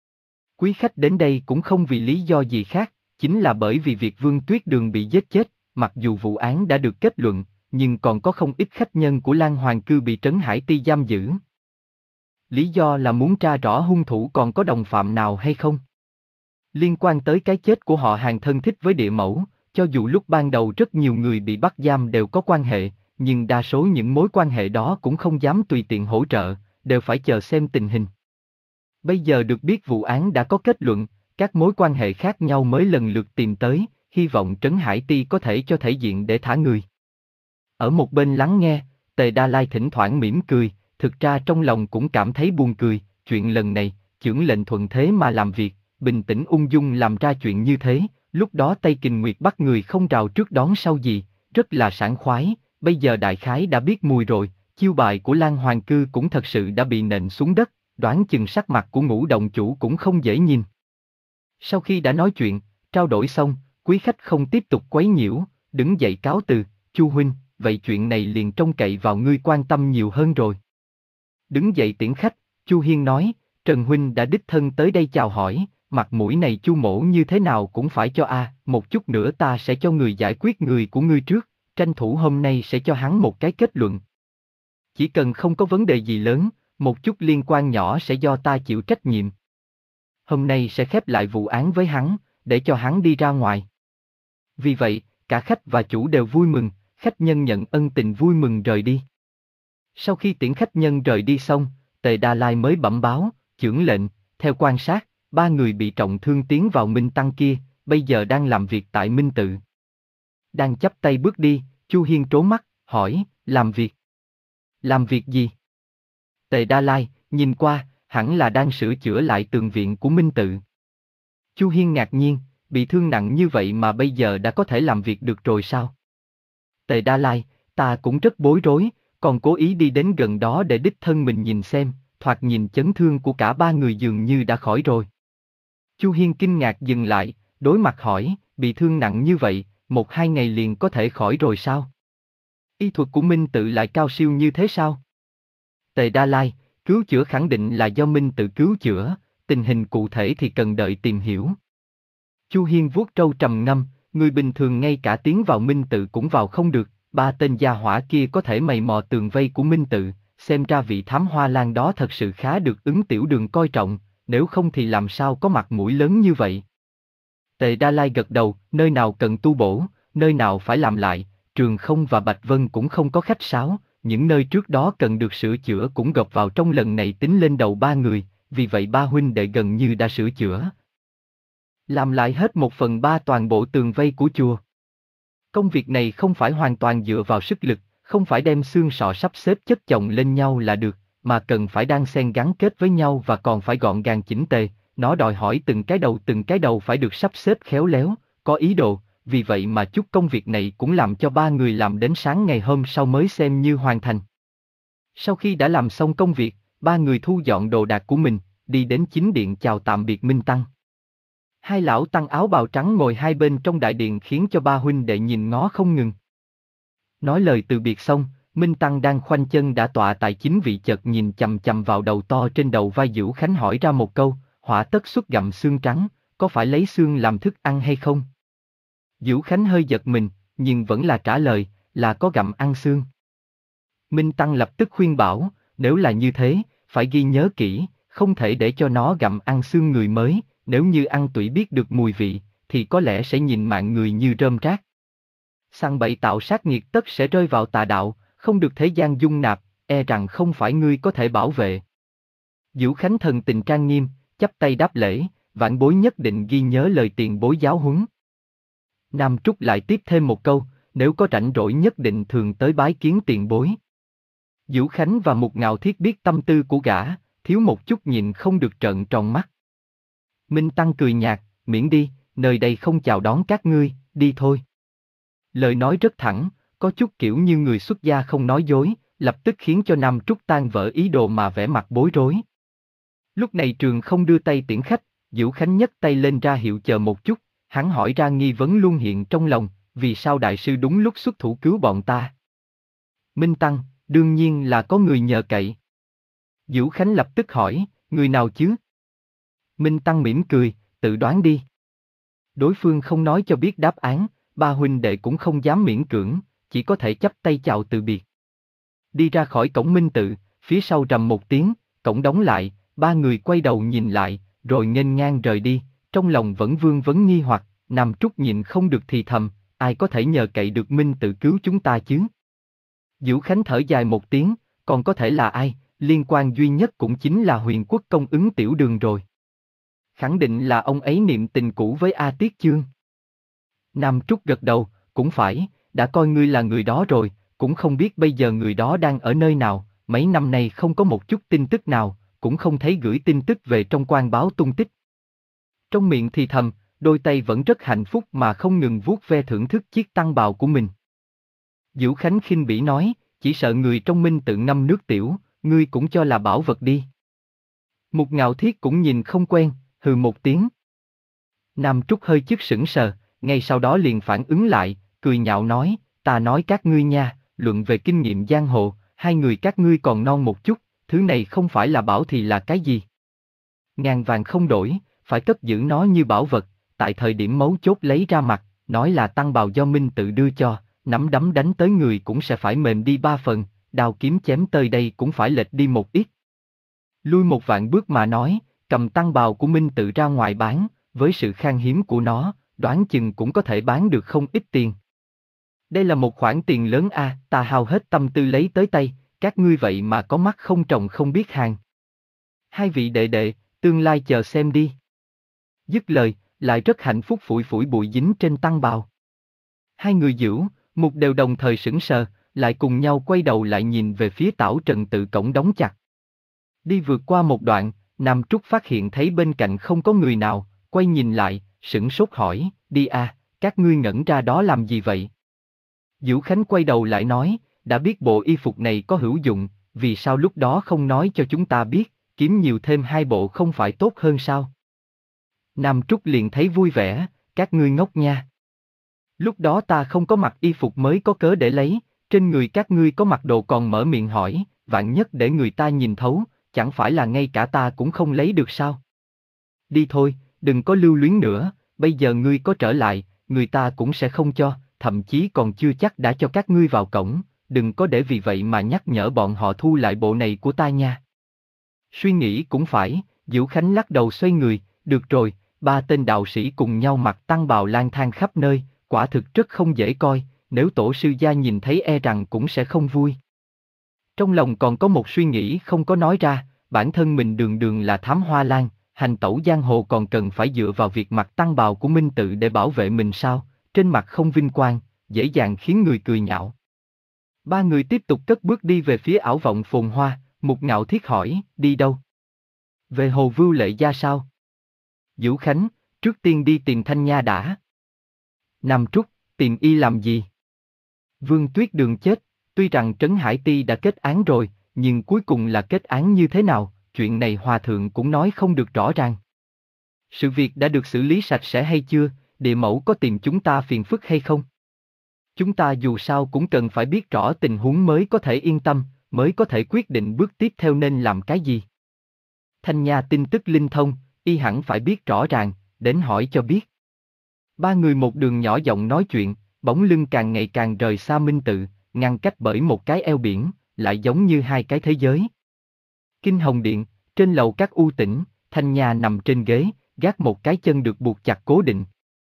A: Quý khách đến đây cũng không vì lý do gì khác, chính là bởi vì việc Vương Tuyết Đường bị giết chết, mặc dù vụ án đã được kết luận, nhưng còn có không ít khách nhân của Lan Hoàng Cư bị trấn Hải Ti giam giữ. Lý do là muốn tra rõ hung thủ còn có đồng phạm nào hay không. Liên quan tới cái chết của họ hàng thân thích với địa mẫu, cho dù lúc ban đầu rất nhiều người bị bắt giam đều có quan hệ, nhưng đa số những mối quan hệ đó cũng không dám tùy tiện hỗ trợ, đều phải chờ xem tình hình. Bây giờ được biết vụ án đã có kết luận, các mối quan hệ khác nhau mới lần lượt tìm tới, hy vọng Trấn Hải Ti có thể cho thể diện để thả người. Ở một bên lắng nghe, Tề Đa Lai thỉnh thoảng mỉm cười, thực ra trong lòng cũng cảm thấy buồn cười, chuyện lần này, chưởng lệnh thuận thế mà làm việc, bình tĩnh ung dung làm ra chuyện như thế, lúc đó Tây Kình Nguyệt bắt người không rào trước đón sau gì, rất là sảng khoái, bây giờ đại khái đã biết mùi rồi, chiêu bài của Lan Hoàng Cư cũng thật sự đã bị nện xuống đất, đoán chừng sắc mặt của Ngũ động chủ cũng không dễ nhìn. Sau khi đã nói chuyện, trao đổi xong, quý khách không tiếp tục quấy nhiễu, đứng dậy cáo từ, Chu huynh, vậy chuyện này liền trông cậy vào ngươi quan tâm nhiều hơn rồi. Đứng dậy tiễn khách, Chu Hiên nói, Trần huynh đã đích thân tới đây chào hỏi, mặt mũi này Chu mỗ như thế nào cũng phải cho a, một chút nữa ta sẽ cho người giải quyết người của ngươi trước, tranh thủ hôm nay sẽ cho hắn một cái kết luận. Chỉ cần không có vấn đề gì lớn, một chút liên quan nhỏ sẽ do ta chịu trách nhiệm. Hôm nay sẽ khép lại vụ án với hắn, để cho hắn đi ra ngoài. Vì vậy, cả khách và chủ đều vui mừng, khách nhân nhận ân tình vui mừng rời đi. Sau khi tiễn khách nhân rời đi xong, Tề Đa Lai mới bẩm báo, chưởng lệnh, theo quan sát, ba người bị trọng thương tiến vào Minh Tăng kia, bây giờ đang làm việc tại Minh Tự. Đang chắp tay bước đi, Chu Hiên trố mắt, hỏi, làm việc? Làm việc gì? Tề Đa Lai, nhìn qua, hẳn là đang sửa chữa lại tường viện của Minh Tự. Chu Hiên ngạc nhiên, bị thương nặng như vậy mà bây giờ đã có thể làm việc được rồi sao? Tề Đa Lai, ta cũng rất bối rối, còn cố ý đi đến gần đó để đích thân mình nhìn xem, thoạt nhìn chấn thương của cả ba người dường như đã khỏi rồi. Chu Hiên kinh ngạc dừng lại, đối mặt hỏi, bị thương nặng như vậy, một hai ngày liền có thể khỏi rồi sao? Y thuật của Minh Tự lại cao siêu như thế sao? Tề Đa Lai, cứu chữa khẳng định là do Minh Tự cứu chữa, tình hình cụ thể thì cần đợi tìm hiểu. Chu Hiên vuốt râu trầm ngâm, người bình thường ngay cả tiến vào Minh Tự cũng vào không được, ba tên gia hỏa kia có thể mày mò tường vây của Minh Tự, xem ra vị thám hoa lan đó thật sự khá được ứng tiểu đường coi trọng, nếu không thì làm sao có mặt mũi lớn như vậy. Tề Đa Lai gật đầu, nơi nào cần tu bổ, nơi nào phải làm lại, Trường Không và Bạch Vân cũng không có khách sáo, những nơi trước đó cần được sửa chữa cũng gộp vào trong lần này tính lên đầu ba người, vì vậy ba huynh đệ gần như đã sửa chữa. Làm lại hết một phần ba toàn bộ tường vây của chùa. Công việc này không phải hoàn toàn dựa vào sức lực, không phải đem xương sọ sắp xếp chất chồng lên nhau là được, mà cần phải đan xen gắn kết với nhau và còn phải gọn gàng chỉnh tề, nó đòi hỏi từng cái đầu từng cái đầu phải được sắp xếp khéo léo, có ý đồ, vì vậy mà chút công việc này cũng làm cho ba người làm đến sáng ngày hôm sau mới xem như hoàn thành. Sau khi đã làm xong công việc, ba người thu dọn đồ đạc của mình, đi đến chính điện chào tạm biệt Minh Tăng. Hai lão tăng áo bào trắng ngồi hai bên trong đại điện khiến cho ba huynh đệ nhìn ngó không ngừng. Nói lời từ biệt xong, Minh Tăng đang khoanh chân đã tọa tại chính vị chợt nhìn chằm chằm vào đầu to trên đầu vai Dữu Khánh hỏi ra một câu, hỏa tất xuất gặm xương trắng, có phải lấy xương làm thức ăn hay không? Dữu Khánh hơi giật mình, nhưng vẫn là trả lời, là có gặm ăn xương. Minh Tăng lập tức khuyên bảo, nếu là như thế, phải ghi nhớ kỹ, không thể để cho nó gặm ăn xương người mới, nếu như ăn tủy biết được mùi vị, thì có lẽ sẽ nhìn mạng người như rơm rác. Săn bậy tạo sát nghiệt tất sẽ rơi vào tà đạo, không được thế gian dung nạp, e rằng không phải ngươi có thể bảo vệ. Dữu Khánh thần tình trang nghiêm, chắp tay đáp lễ, vãn bối nhất định ghi nhớ lời tiền bối giáo huấn. Nam Trúc lại tiếp thêm một câu, nếu có rảnh rỗi nhất định thường tới bái kiến tiền bối. Dữu Khánh và Mục Ngạo Thiết biết tâm tư của gã, thiếu một chút nhìn không được trợn tròn mắt. Minh Tăng cười nhạt, miễn đi, nơi đây không chào đón các ngươi, đi thôi. Lời nói rất thẳng, có chút kiểu như người xuất gia không nói dối, lập tức khiến cho Nam Trúc tan vỡ ý đồ mà vẻ mặt bối rối. Lúc này Trường Không đưa tay tiễn khách, Dữu Khánh nhấc tay lên ra hiệu chờ một chút, hắn hỏi ra nghi vấn luôn hiện trong lòng, vì sao đại sư đúng lúc xuất thủ cứu bọn ta? Minh Tăng, đương nhiên là có người nhờ cậy. Dữu Khánh lập tức hỏi, người nào chứ? Minh Tăng mỉm cười, tự đoán đi. Đối phương không nói cho biết đáp án, ba huynh đệ cũng không dám miễn cưỡng, chỉ có thể chắp tay chào từ biệt. Đi ra khỏi cổng Minh Tự, phía sau rầm một tiếng, cổng đóng lại, ba người quay đầu nhìn lại, rồi nghênh ngang rời đi, trong lòng vẫn vương vấn nghi hoặc, Nam Trúc nhịn không được thì thầm, ai có thể nhờ cậy được Minh Tự cứu chúng ta chứ? Dữu Khánh thở dài một tiếng, còn có thể là ai, liên quan duy nhất cũng chính là Huyền Quốc công ứng tiểu đường rồi. Khẳng định là ông ấy niệm tình cũ với A Tiết Chương. Nam Trúc gật đầu, cũng phải, đã coi ngươi là người đó rồi, cũng không biết bây giờ người đó đang ở nơi nào, mấy năm nay không có một chút tin tức nào, cũng không thấy gửi tin tức về trong quan báo tung tích. Trong miệng thì thầm, đôi tay vẫn rất hạnh phúc mà không ngừng vuốt ve thưởng thức chiếc tăng bào của mình. Dữu Khánh khinh bỉ nói, chỉ sợ người trong Minh Tự ngâm nước tiểu, ngươi cũng cho là bảo vật đi. Mục Ngạo Thiết cũng nhìn không quen, hừ một tiếng. Nam Trúc hơi chứt sững sờ, ngay sau đó liền phản ứng lại, cười nhạo nói, ta nói các ngươi nha, luận về kinh nghiệm giang hồ, hai người các ngươi còn non một chút, thứ này không phải là bảo thì là cái gì. Ngàn vàng không đổi, phải cất giữ nó như bảo vật, tại thời điểm mấu chốt lấy ra mặt, nói là tăng bào do Minh Tự đưa cho, nắm đấm đánh tới người cũng sẽ phải mềm đi ba phần, đao kiếm chém tới đây cũng phải lệch đi một ít. Lui một vạn bước mà nói, cầm tăng bào của Minh Tự ra ngoài bán, với sự khan hiếm của nó, đoán chừng cũng có thể bán được không ít tiền. Đây là một khoản tiền lớn a, à, ta hao hết tâm tư lấy tới tay, các ngươi vậy mà có mắt không trồng không biết hàng. Hai vị đệ đệ, tương lai chờ xem đi. Dứt lời, lại rất hạnh phúc phủi phủi bụi dính trên tăng bào. Hai người Dữu, Mục đều đồng thời sững sờ, lại cùng nhau quay đầu lại nhìn về phía Tảo Trần tự cổng đóng chặt. Đi vượt qua một đoạn, Nam Trúc phát hiện thấy bên cạnh không có người nào, quay nhìn lại, sửng sốt hỏi, đi à, các ngươi ngẩn ra đó làm gì vậy? Dữu Khánh quay đầu lại nói, đã biết bộ y phục này có hữu dụng, vì sao lúc đó không nói cho chúng ta biết, kiếm nhiều thêm hai bộ không phải tốt hơn sao? Nam Trúc liền thấy vui vẻ, các ngươi ngốc nha. Lúc đó ta không có mặc y phục mới có cớ để lấy, trên người các ngươi có mặc đồ còn mở miệng hỏi, vạn nhất để người ta nhìn thấu, chẳng phải là ngay cả ta cũng không lấy được sao? Đi thôi, đừng có lưu luyến nữa, bây giờ ngươi có trở lại, người ta cũng sẽ không cho, thậm chí còn chưa chắc đã cho các ngươi vào cổng, đừng có để vì vậy mà nhắc nhở bọn họ thu lại bộ này của ta nha. Suy nghĩ cũng phải, Dữu Khánh lắc đầu xoay người, được rồi, ba tên đạo sĩ cùng nhau mặc tăng bào lang thang khắp nơi, quả thực rất không dễ coi, nếu tổ sư gia nhìn thấy e rằng cũng sẽ không vui. Trong lòng còn có một suy nghĩ không có nói ra, bản thân mình đường đường là thám hoa lang, hành tẩu giang hồ còn cần phải dựa vào việc mặc tăng bào của Minh Tự để bảo vệ mình sao, trên mặt không vinh quang, dễ dàng khiến người cười nhạo. Ba người tiếp tục cất bước đi về phía ảo vọng phồn hoa, Mục Ngạo Thiết hỏi, đi đâu? Về Hồ Vưu Lệ Gia sao? Dữu Khánh, trước tiên đi tìm Thanh Nha đã. Nam Trúc, tìm y làm gì? Vương Tuyết Đường chết, tuy rằng Trấn Hải Ti đã kết án rồi, nhưng cuối cùng là kết án như thế nào, chuyện này Hòa Thượng cũng nói không được rõ ràng. Sự việc đã được xử lý sạch sẽ hay chưa, địa mẫu có tìm chúng ta phiền phức hay không? Chúng ta dù sao cũng cần phải biết rõ tình huống mới có thể yên tâm, mới có thể quyết định bước tiếp theo nên làm cái gì. Thanh Nha tin tức linh thông, y hẳn phải biết rõ ràng, đến hỏi cho biết. Ba người một đường nhỏ giọng nói chuyện, bóng lưng càng ngày càng rời xa Minh Tự, ngăn cách bởi một cái eo biển, lại giống như hai cái thế giới. Kinh Hồng Điện, trên lầu các u tĩnh, Thanh Nha nằm trên ghế, gác một cái chân được buộc chặt cố định.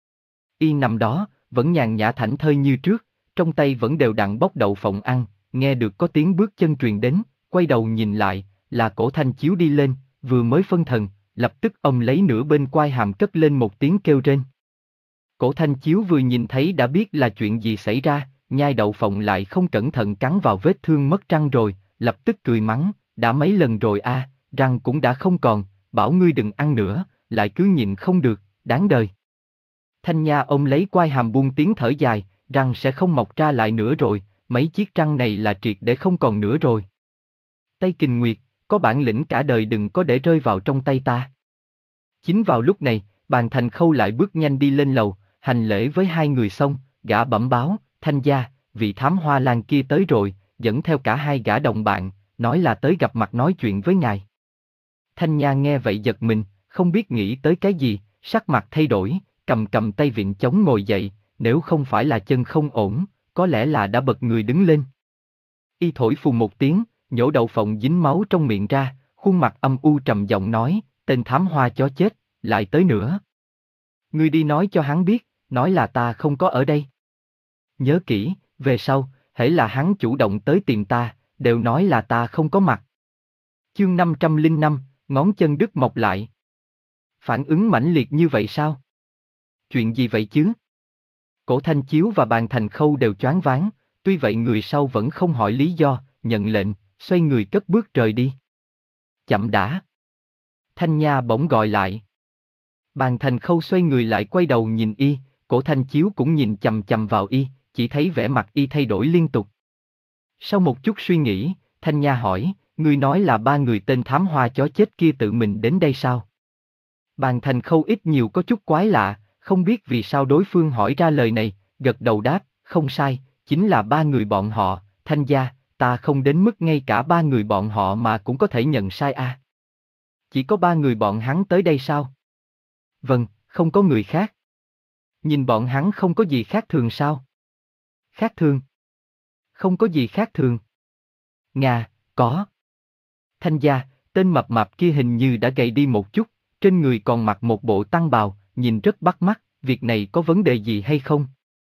A: Y nằm đó, vẫn nhàn nhã thảnh thơi như trước, trong tay vẫn đều đặn bóc đậu phộng ăn, nghe được có tiếng bước chân truyền đến, quay đầu nhìn lại, là Cổ Thanh Chiếu đi lên, vừa mới phân thần, lập tức ông lấy nửa bên quai hàm cất lên một tiếng kêu rên. Cổ Thanh Chiếu vừa nhìn thấy đã biết là chuyện gì xảy ra, nhai đậu phộng lại không cẩn thận cắn vào vết thương mất răng rồi, lập tức cười mắng, đã mấy lần rồi a, à, răng cũng đã không còn, bảo ngươi đừng ăn nữa, lại cứ nhịn không được, đáng đời. Thanh Nha ông lấy quai hàm buông tiếng thở dài, răng sẽ không mọc ra lại nữa rồi, mấy chiếc răng này là triệt để không còn nữa rồi. Tây Kình Nguyệt, có bản lĩnh cả đời đừng có để rơi vào trong tay ta. Chính vào lúc này, Bàn Thành Khâu lại bước nhanh đi lên lầu, hành lễ với hai người xong, gã bẩm báo, Thanh gia, vị thám hoa lang kia tới rồi, dẫn theo cả hai gã đồng bạn, nói là tới gặp mặt nói chuyện với ngài. Thanh Nha nghe vậy giật mình, không biết nghĩ tới cái gì, sắc mặt thay đổi, cầm cầm tay vịn chống ngồi dậy, nếu không phải là chân không ổn, có lẽ là đã bật người đứng lên. Y thổi phù một tiếng, nhổ đậu phộng dính máu trong miệng ra, khuôn mặt âm u trầm giọng nói, tên thám hoa chó chết, lại tới nữa. Ngươi đi nói cho hắn biết, nói là ta không có ở đây. Nhớ kỹ, về sau, hễ là hắn chủ động tới tìm ta, đều nói là ta không có mặt. Chương năm trăm lẻ năm, ngón chân đứt mọc lại. Phản ứng mãnh liệt như vậy sao? Chuyện gì vậy chứ? Cổ Thanh Chiếu và Bàn Thành Khâu đều choáng váng, tuy vậy người sau vẫn không hỏi lý do, nhận lệnh, xoay người cất bước rời đi. Chậm đã. Thanh Nha bỗng gọi lại. Bàn Thành Khâu xoay người lại quay đầu nhìn y, Cổ Thanh Chiếu cũng nhìn chằm chằm vào y, chỉ thấy vẻ mặt y thay đổi liên tục. Sau một chút suy nghĩ, Thanh Nha hỏi, ngươi nói là ba người tên thám hoa chó chết kia tự mình đến đây sao? Bàn Thành Khâu ít nhiều có chút quái lạ, không biết vì sao đối phương hỏi ra lời này, gật đầu đáp, không sai, chính là ba người bọn họ, Thanh gia, ta không đến mức ngay cả ba người bọn họ mà cũng có thể nhận sai à. Chỉ có ba người bọn hắn tới đây sao? Vâng, không có người khác. Nhìn bọn hắn không có gì khác thường sao? Khác thường? Không có gì khác thường. Ngà, có. Thanh gia, tên mập mạp kia hình như đã gầy đi một chút, trên người còn mặc một bộ tăng bào, nhìn rất bắt mắt, việc này có vấn đề gì hay không?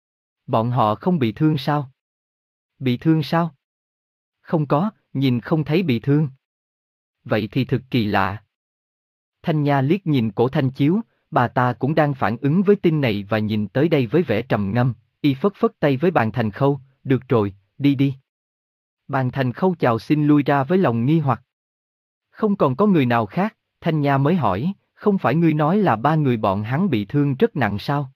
A: Bọn họ không bị thương sao? Bị thương sao? Không có, nhìn không thấy bị thương. Vậy thì thực kỳ lạ. Thanh Nha liếc nhìn Cổ Thanh Chiếu, bà ta cũng đang phản ứng với tin này và nhìn tới đây với vẻ trầm ngâm, y phất phất tay với Bàn Thành Khâu, được rồi, đi đi. Bàn Thành Khâu chào xin lui ra với lòng nghi hoặc. Không còn có người nào khác, Thanh Nha mới hỏi, không phải ngươi nói là ba người bọn hắn bị thương rất nặng sao?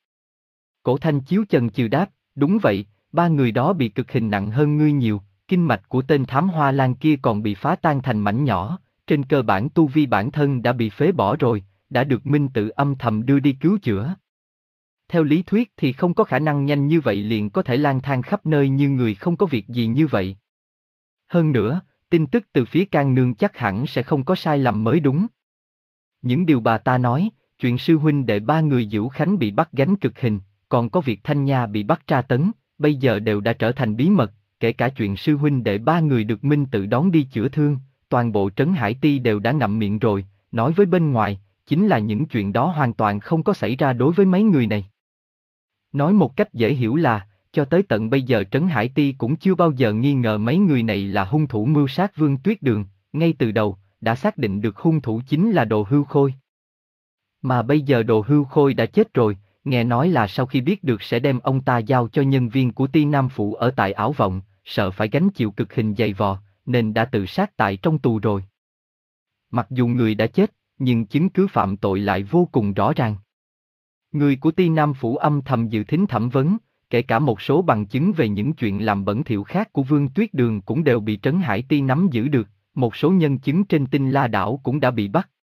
A: Cổ Thanh Chiếu chần chừ đáp, đúng vậy, ba người đó bị cực hình nặng hơn ngươi nhiều, kinh mạch của tên thám hoa lan kia còn bị phá tan thành mảnh nhỏ, trên cơ bản tu vi bản thân đã bị phế bỏ rồi, đã được Minh Tự âm thầm đưa đi cứu chữa. Theo lý thuyết thì không có khả năng nhanh như vậy liền có thể lang thang khắp nơi như người không có việc gì như vậy. Hơn nữa, tin tức từ phía Can Nương chắc hẳn sẽ không có sai lầm mới đúng. Những điều bà ta nói, chuyện sư huynh đệ ba người Dữu Khánh bị bắt gánh cực hình, còn có việc Thanh Nha bị bắt tra tấn, bây giờ đều đã trở thành bí mật, kể cả chuyện sư huynh đệ ba người được Minh Tự đón đi chữa thương, toàn bộ Trấn Hải Ti đều đã ngậm miệng rồi, nói với bên ngoài, chính là những chuyện đó hoàn toàn không có xảy ra đối với mấy người này. Nói một cách dễ hiểu là, cho tới tận bây giờ Trấn Hải Ti cũng chưa bao giờ nghi ngờ mấy người này là hung thủ mưu sát Vương Tuyết Đường, ngay từ đầu, đã xác định được hung thủ chính là Đồ Hưu Khôi. Mà bây giờ Đồ Hưu Khôi đã chết rồi, nghe nói là sau khi biết được sẽ đem ông ta giao cho nhân viên của Ti Nam Phủ ở tại Ảo Vọng, sợ phải gánh chịu cực hình dày vò, nên đã tự sát tại trong tù rồi. Mặc dù người đã chết, nhưng chứng cứ phạm tội lại vô cùng rõ ràng. Người của Ti Nam Phủ âm thầm dự thính thẩm vấn, kể cả một số bằng chứng về những chuyện làm bẩn thỉu khác của Vương Tuyết Đường cũng đều bị Trấn Hải Ti nắm giữ được, một số nhân chứng trên Tinh La Đảo cũng đã bị bắt.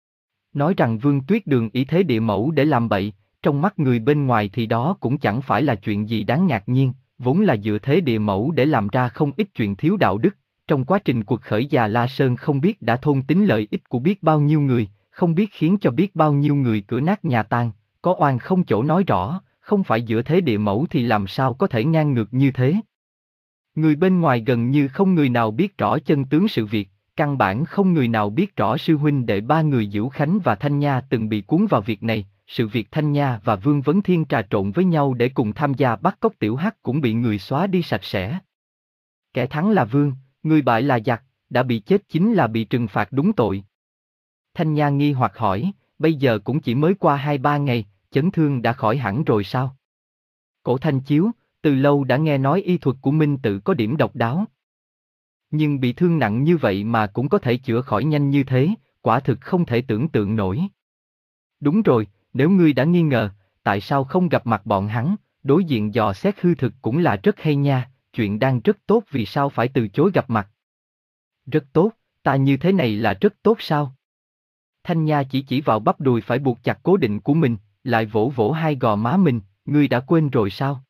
A: Nói rằng Vương Tuyết Đường ý thế địa mẫu để làm bậy, trong mắt người bên ngoài thì đó cũng chẳng phải là chuyện gì đáng ngạc nhiên, vốn là dựa thế địa mẫu để làm ra không ít chuyện thiếu đạo đức. Trong quá trình cuộc khởi Già La Sơn không biết đã thôn tính lợi ích của biết bao nhiêu người, không biết khiến cho biết bao nhiêu người cửa nát nhà tan, có oan không chỗ nói rõ, không phải giữa thế địa mẫu thì làm sao có thể ngang ngược như thế. Người bên ngoài gần như không người nào biết rõ chân tướng sự việc, căn bản không người nào biết rõ sư huynh đệ ba người Dữu Khánh và Thanh Nha từng bị cuốn vào việc này, sự việc Thanh Nha và Vương Vấn Thiên trà trộn với nhau để cùng tham gia bắt cóc Tiểu Hắc cũng bị người xóa đi sạch sẽ. Kẻ thắng là Vương, người bại là giặc, đã bị chết chính là bị trừng phạt đúng tội. Thanh Nha nghi hoặc hỏi, bây giờ cũng chỉ mới qua hai ba ngày, chấn thương đã khỏi hẳn rồi sao? Cổ Thanh Chiếu, từ lâu đã nghe nói y thuật của Minh Tự có điểm độc đáo. Nhưng bị thương nặng như vậy mà cũng có thể chữa khỏi nhanh như thế, quả thực không thể tưởng tượng nổi. Đúng rồi, nếu ngươi đã nghi ngờ, tại sao không gặp mặt bọn hắn, đối diện dò xét hư thực cũng là rất hay nha, chuyện đang rất tốt vì sao phải từ chối gặp mặt. Rất tốt, ta như thế này là rất tốt sao? Thanh Nha chỉ chỉ vào bắp đùi phải buộc chặt cố định của mình, lại vỗ vỗ hai gò má mình, ngươi đã quên rồi sao?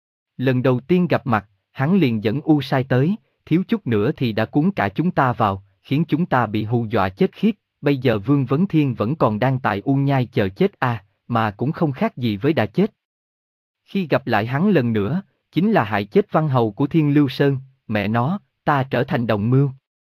A: Lần đầu tiên gặp mặt, hắn liền dẫn U Sai tới, thiếu chút nữa thì đã cuốn cả chúng ta vào, khiến chúng ta bị hù dọa chết khiếp, bây giờ Vương Vấn Thiên vẫn còn đang tại U Nhai chờ chết à, mà cũng không khác gì với đã chết. Khi gặp lại hắn lần nữa, chính là hại chết Văn Hầu của Thiên Lưu Sơn, mẹ nó, ta trở thành đồng mưu.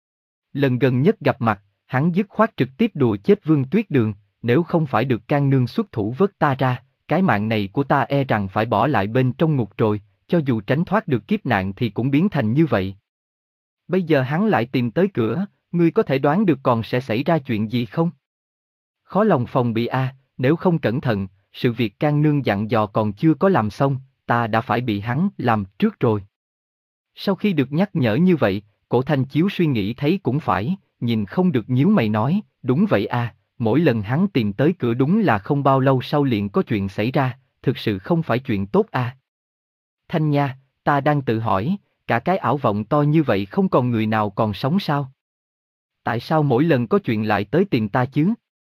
A: Lần gần nhất gặp mặt, hắn dứt khoát trực tiếp đùa chết Vương Tuyết Đường, nếu không phải được Can Nương xuất thủ vớt ta ra, cái mạng này của ta e rằng phải bỏ lại bên trong ngục rồi, cho dù tránh thoát được kiếp nạn thì cũng biến thành như vậy. Bây giờ hắn lại tìm tới cửa, ngươi có thể đoán được còn sẽ xảy ra chuyện gì không? Khó lòng phòng bị a, nếu không cẩn thận, sự việc Can Nương dặn dò còn chưa có làm xong, ta đã phải bị hắn làm trước rồi. Sau khi được nhắc nhở như vậy, Cổ Thanh Chiếu suy nghĩ thấy cũng phải, nhìn không được nhíu mày nói, đúng vậy à, mỗi lần hắn tìm tới cửa đúng là không bao lâu sau liền có chuyện xảy ra, thực sự không phải chuyện tốt à. Thanh Nha, ta đang tự hỏi, cả cái ảo vọng to như vậy không còn người nào còn sống sao? Tại sao mỗi lần có chuyện lại tới tìm ta chứ?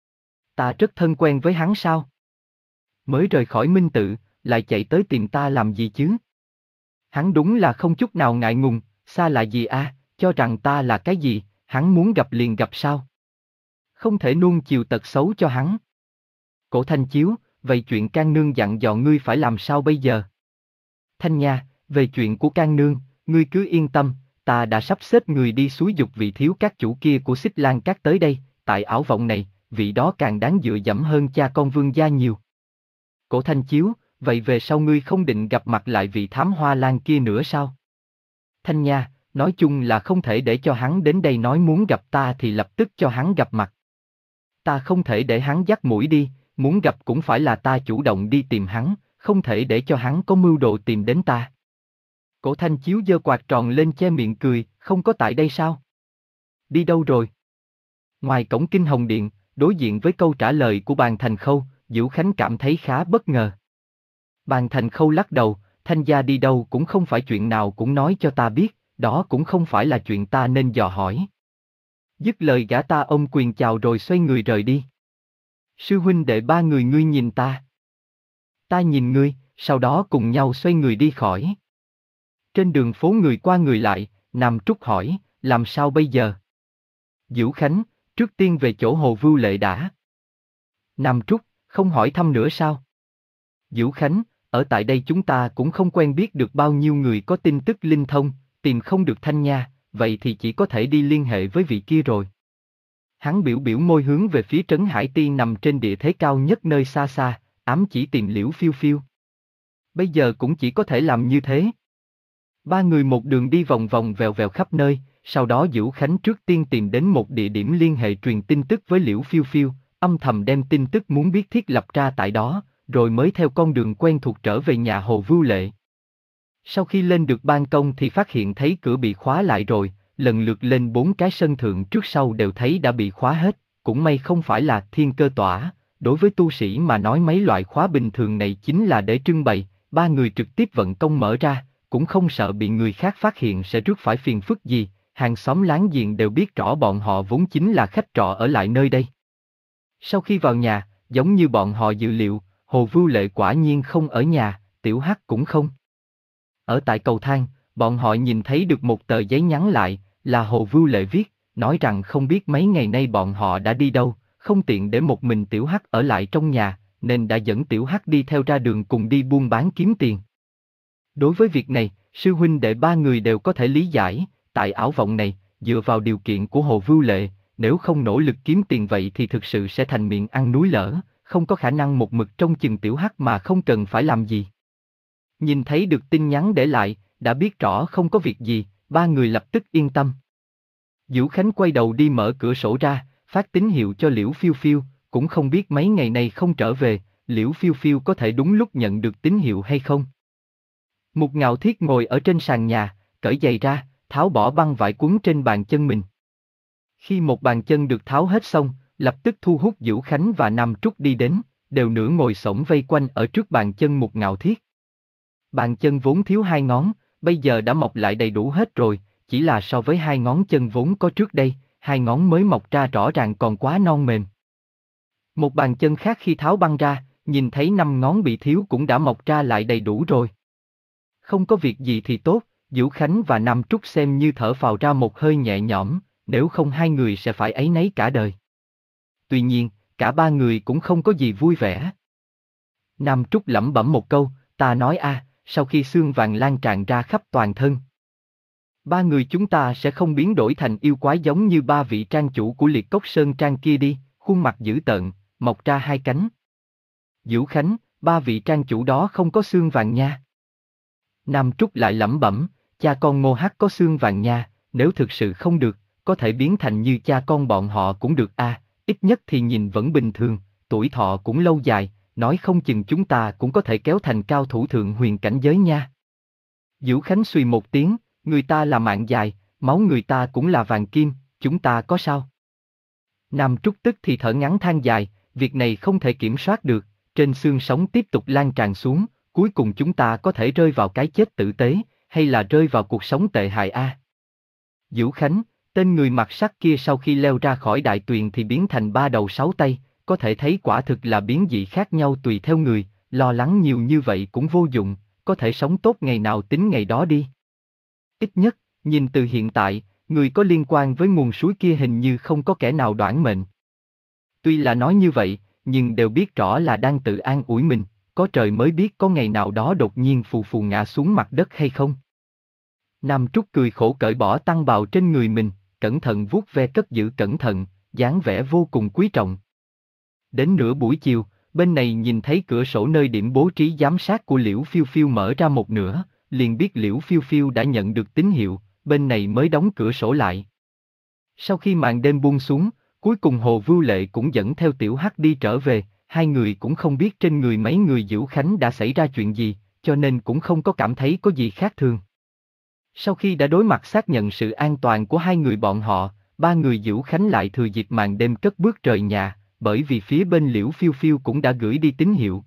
A: Ta rất thân quen với hắn sao? Mới rời khỏi Minh Tự, lại chạy tới tìm ta làm gì chứ? Hắn đúng là không chút nào ngại ngùng, xa lạ gì à, cho rằng ta là cái gì, hắn muốn gặp liền gặp sao? Không thể nuông chiều tật xấu cho hắn. Cổ Thanh Chiếu, vậy chuyện Can Nương dặn dò ngươi phải làm sao bây giờ? Thanh Nha, về chuyện của Can Nương, ngươi cứ yên tâm, ta đã sắp xếp người đi xúi giục vị thiếu các chủ kia của Xích Lan Các tới đây, tại ảo vọng này, vị đó càng đáng dựa dẫm hơn cha con Vương gia nhiều. Cổ Thanh Chiếu, vậy về sau ngươi không định gặp mặt lại vị thám hoa lan kia nữa sao? Thanh Nha, nói chung là không thể để cho hắn đến đây nói muốn gặp ta thì lập tức cho hắn gặp mặt. Ta không thể để hắn dắt mũi đi, muốn gặp cũng phải là ta chủ động đi tìm hắn, không thể để cho hắn có mưu đồ tìm đến ta. Cổ Thanh Chiếu giơ quạt tròn lên che miệng cười, không có tại đây sao? Đi đâu rồi? Ngoài cổng Kinh Hồng Điện, đối diện với câu trả lời của Bàn Thành Khâu, Dữu Khánh cảm thấy khá bất ngờ. Bàn Thành Khâu lắc đầu, Thanh gia đi đâu cũng không phải chuyện nào cũng nói cho ta biết, đó cũng không phải là chuyện ta nên dò hỏi. Dứt lời gã ta ôm quyền chào rồi xoay người rời đi. Sư huynh đệ ba người ngươi nhìn ta. Ta nhìn ngươi, sau đó cùng nhau xoay người đi khỏi. Trên đường phố người qua người lại, Nam Trúc hỏi, làm sao bây giờ? Dữu Khánh, trước tiên về chỗ Hồ Vưu Lệ đã. Nam Trúc, không hỏi thăm nữa sao? Dữu Khánh, ở tại đây chúng ta cũng không quen biết được bao nhiêu người có tin tức linh thông, tìm không được Thanh Nha, vậy thì chỉ có thể đi liên hệ với vị kia rồi. Hắn biểu biểu môi hướng về phía Trấn Hải Ti nằm trên địa thế cao nhất nơi xa xa, ám chỉ tìm Liễu Phiêu Phiêu. Bây giờ cũng chỉ có thể làm như thế. Ba người một đường đi vòng vòng vèo vèo khắp nơi, sau đó Dữu Khánh trước tiên tìm đến một địa điểm liên hệ truyền tin tức với Liễu Phiêu Phiêu, âm thầm đem tin tức muốn biết thiết lập ra tại đó, rồi mới theo con đường quen thuộc trở về nhà Hồ Vưu Lệ. Sau khi lên được ban công thì phát hiện thấy cửa bị khóa lại rồi, lần lượt lên bốn cái sân thượng trước sau đều thấy đã bị khóa hết, cũng may không phải là thiên cơ tỏa, đối với tu sĩ mà nói mấy loại khóa bình thường này chính là để trưng bày, ba người trực tiếp vận công mở ra, cũng không sợ bị người khác phát hiện sẽ rước phải phiền phức gì, hàng xóm láng giềng đều biết rõ bọn họ vốn chính là khách trọ ở lại nơi đây. Sau khi vào nhà, giống như bọn họ dự liệu, Hồ Vưu Lệ quả nhiên không ở nhà, Tiểu Hắc cũng không. Ở tại cầu thang, bọn họ nhìn thấy được một tờ giấy nhắn lại, là Hồ Vưu Lệ viết, nói rằng không biết mấy ngày nay bọn họ đã đi đâu, không tiện để một mình Tiểu Hắc ở lại trong nhà, nên đã dẫn Tiểu Hắc đi theo ra đường cùng đi buôn bán kiếm tiền. Đối với việc này, sư huynh đệ ba người đều có thể lý giải, tại ảo vọng này, dựa vào điều kiện của Hồ Vưu Lệ, nếu không nỗ lực kiếm tiền vậy thì thực sự sẽ thành miệng ăn núi lở, không có khả năng một mực trông chừng Tiểu Hắc mà không cần phải làm gì. Nhìn thấy được tin nhắn để lại, đã biết rõ không có việc gì, ba người lập tức yên tâm. Dữu Khánh quay đầu đi mở cửa sổ ra, phát tín hiệu cho Liễu Phiêu Phiêu, cũng không biết mấy ngày nay không trở về, Liễu Phiêu Phiêu có thể đúng lúc nhận được tín hiệu hay không. Mục Ngạo Thiết ngồi ở trên sàn nhà, cởi giày ra, tháo bỏ băng vải quấn trên bàn chân mình. Khi một bàn chân được tháo hết xong, lập tức thu hút Dữu Khánh và Nam Trúc đi đến, đều nửa ngồi xổm vây quanh ở trước bàn chân Mục Ngạo Thiết. Bàn chân vốn thiếu hai ngón, bây giờ đã mọc lại đầy đủ hết rồi, chỉ là so với hai ngón chân vốn có trước đây, hai ngón mới mọc ra rõ ràng còn quá non mềm. Một bàn chân khác khi tháo băng ra, nhìn thấy năm ngón bị thiếu cũng đã mọc ra lại đầy đủ rồi. Không có việc gì thì tốt, Dữu Khánh và Nam Trúc xem như thở phào ra một hơi nhẹ nhõm, nếu không hai người sẽ phải áy náy cả đời. Tuy nhiên, cả ba người cũng không có gì vui vẻ. Nam Trúc lẩm bẩm một câu, ta nói a, sau khi xương vàng lan tràn ra khắp toàn thân, ba người chúng ta sẽ không biến đổi thành yêu quái giống như ba vị trang chủ của Liệt Cốc Sơn Trang kia đi, khuôn mặt dữ tợn, mọc ra hai cánh. Dữu Khánh, ba vị trang chủ đó không có xương vàng nha. Nam Trúc lại lẩm bẩm, cha con Ngô Hắc có xương vàng nha, nếu thực sự không được, có thể biến thành như cha con bọn họ cũng được a, ít nhất thì nhìn vẫn bình thường, tuổi thọ cũng lâu dài, nói không chừng chúng ta cũng có thể kéo thành cao thủ thượng huyền cảnh giới nha. Vũ Khánh suy một tiếng, người ta là mạng dài, máu người ta cũng là vàng kim, chúng ta có sao? Nam Trúc tức thì thở ngắn than dài, việc này không thể kiểm soát được, trên xương sống tiếp tục lan tràn xuống, cuối cùng chúng ta có thể rơi vào cái chết tử tế, hay là rơi vào cuộc sống tệ hại a. Vũ Khánh, tên người mặc sắt kia sau khi leo ra khỏi đại tuyền thì biến thành ba đầu sáu tay, có thể thấy quả thực là biến dị khác nhau tùy theo người, lo lắng nhiều như vậy cũng vô dụng, có thể sống tốt ngày nào tính ngày đó đi. Ít nhất, nhìn từ hiện tại, người có liên quan với nguồn suối kia hình như không có kẻ nào đoản mệnh. Tuy là nói như vậy, nhưng đều biết rõ là đang tự an ủi mình, có trời mới biết có ngày nào đó đột nhiên phù phù ngã xuống mặt đất hay không. Nam Trúc cười khổ cởi bỏ tăng bào trên người mình, cẩn thận vuốt ve cất giữ cẩn thận, dáng vẻ vô cùng quý trọng. Đến nửa buổi chiều, bên này nhìn thấy cửa sổ nơi điểm bố trí giám sát của Liễu Phiêu Phiêu mở ra một nửa, liền biết Liễu Phiêu Phiêu đã nhận được tín hiệu, bên này mới đóng cửa sổ lại. Sau khi màn đêm buông xuống, cuối cùng Hồ Vưu Lệ cũng dẫn theo Tiểu Hắc đi trở về, hai người cũng không biết trên người mấy người Vũ Khánh đã xảy ra chuyện gì, cho nên cũng không có cảm thấy có gì khác thường. Sau khi đã đối mặt xác nhận sự an toàn của hai người bọn họ, ba người Vũ Khánh lại thừa dịp màn đêm cất bước rời nhà, bởi vì phía bên Liễu Phiêu Phiêu cũng đã gửi đi tín hiệu.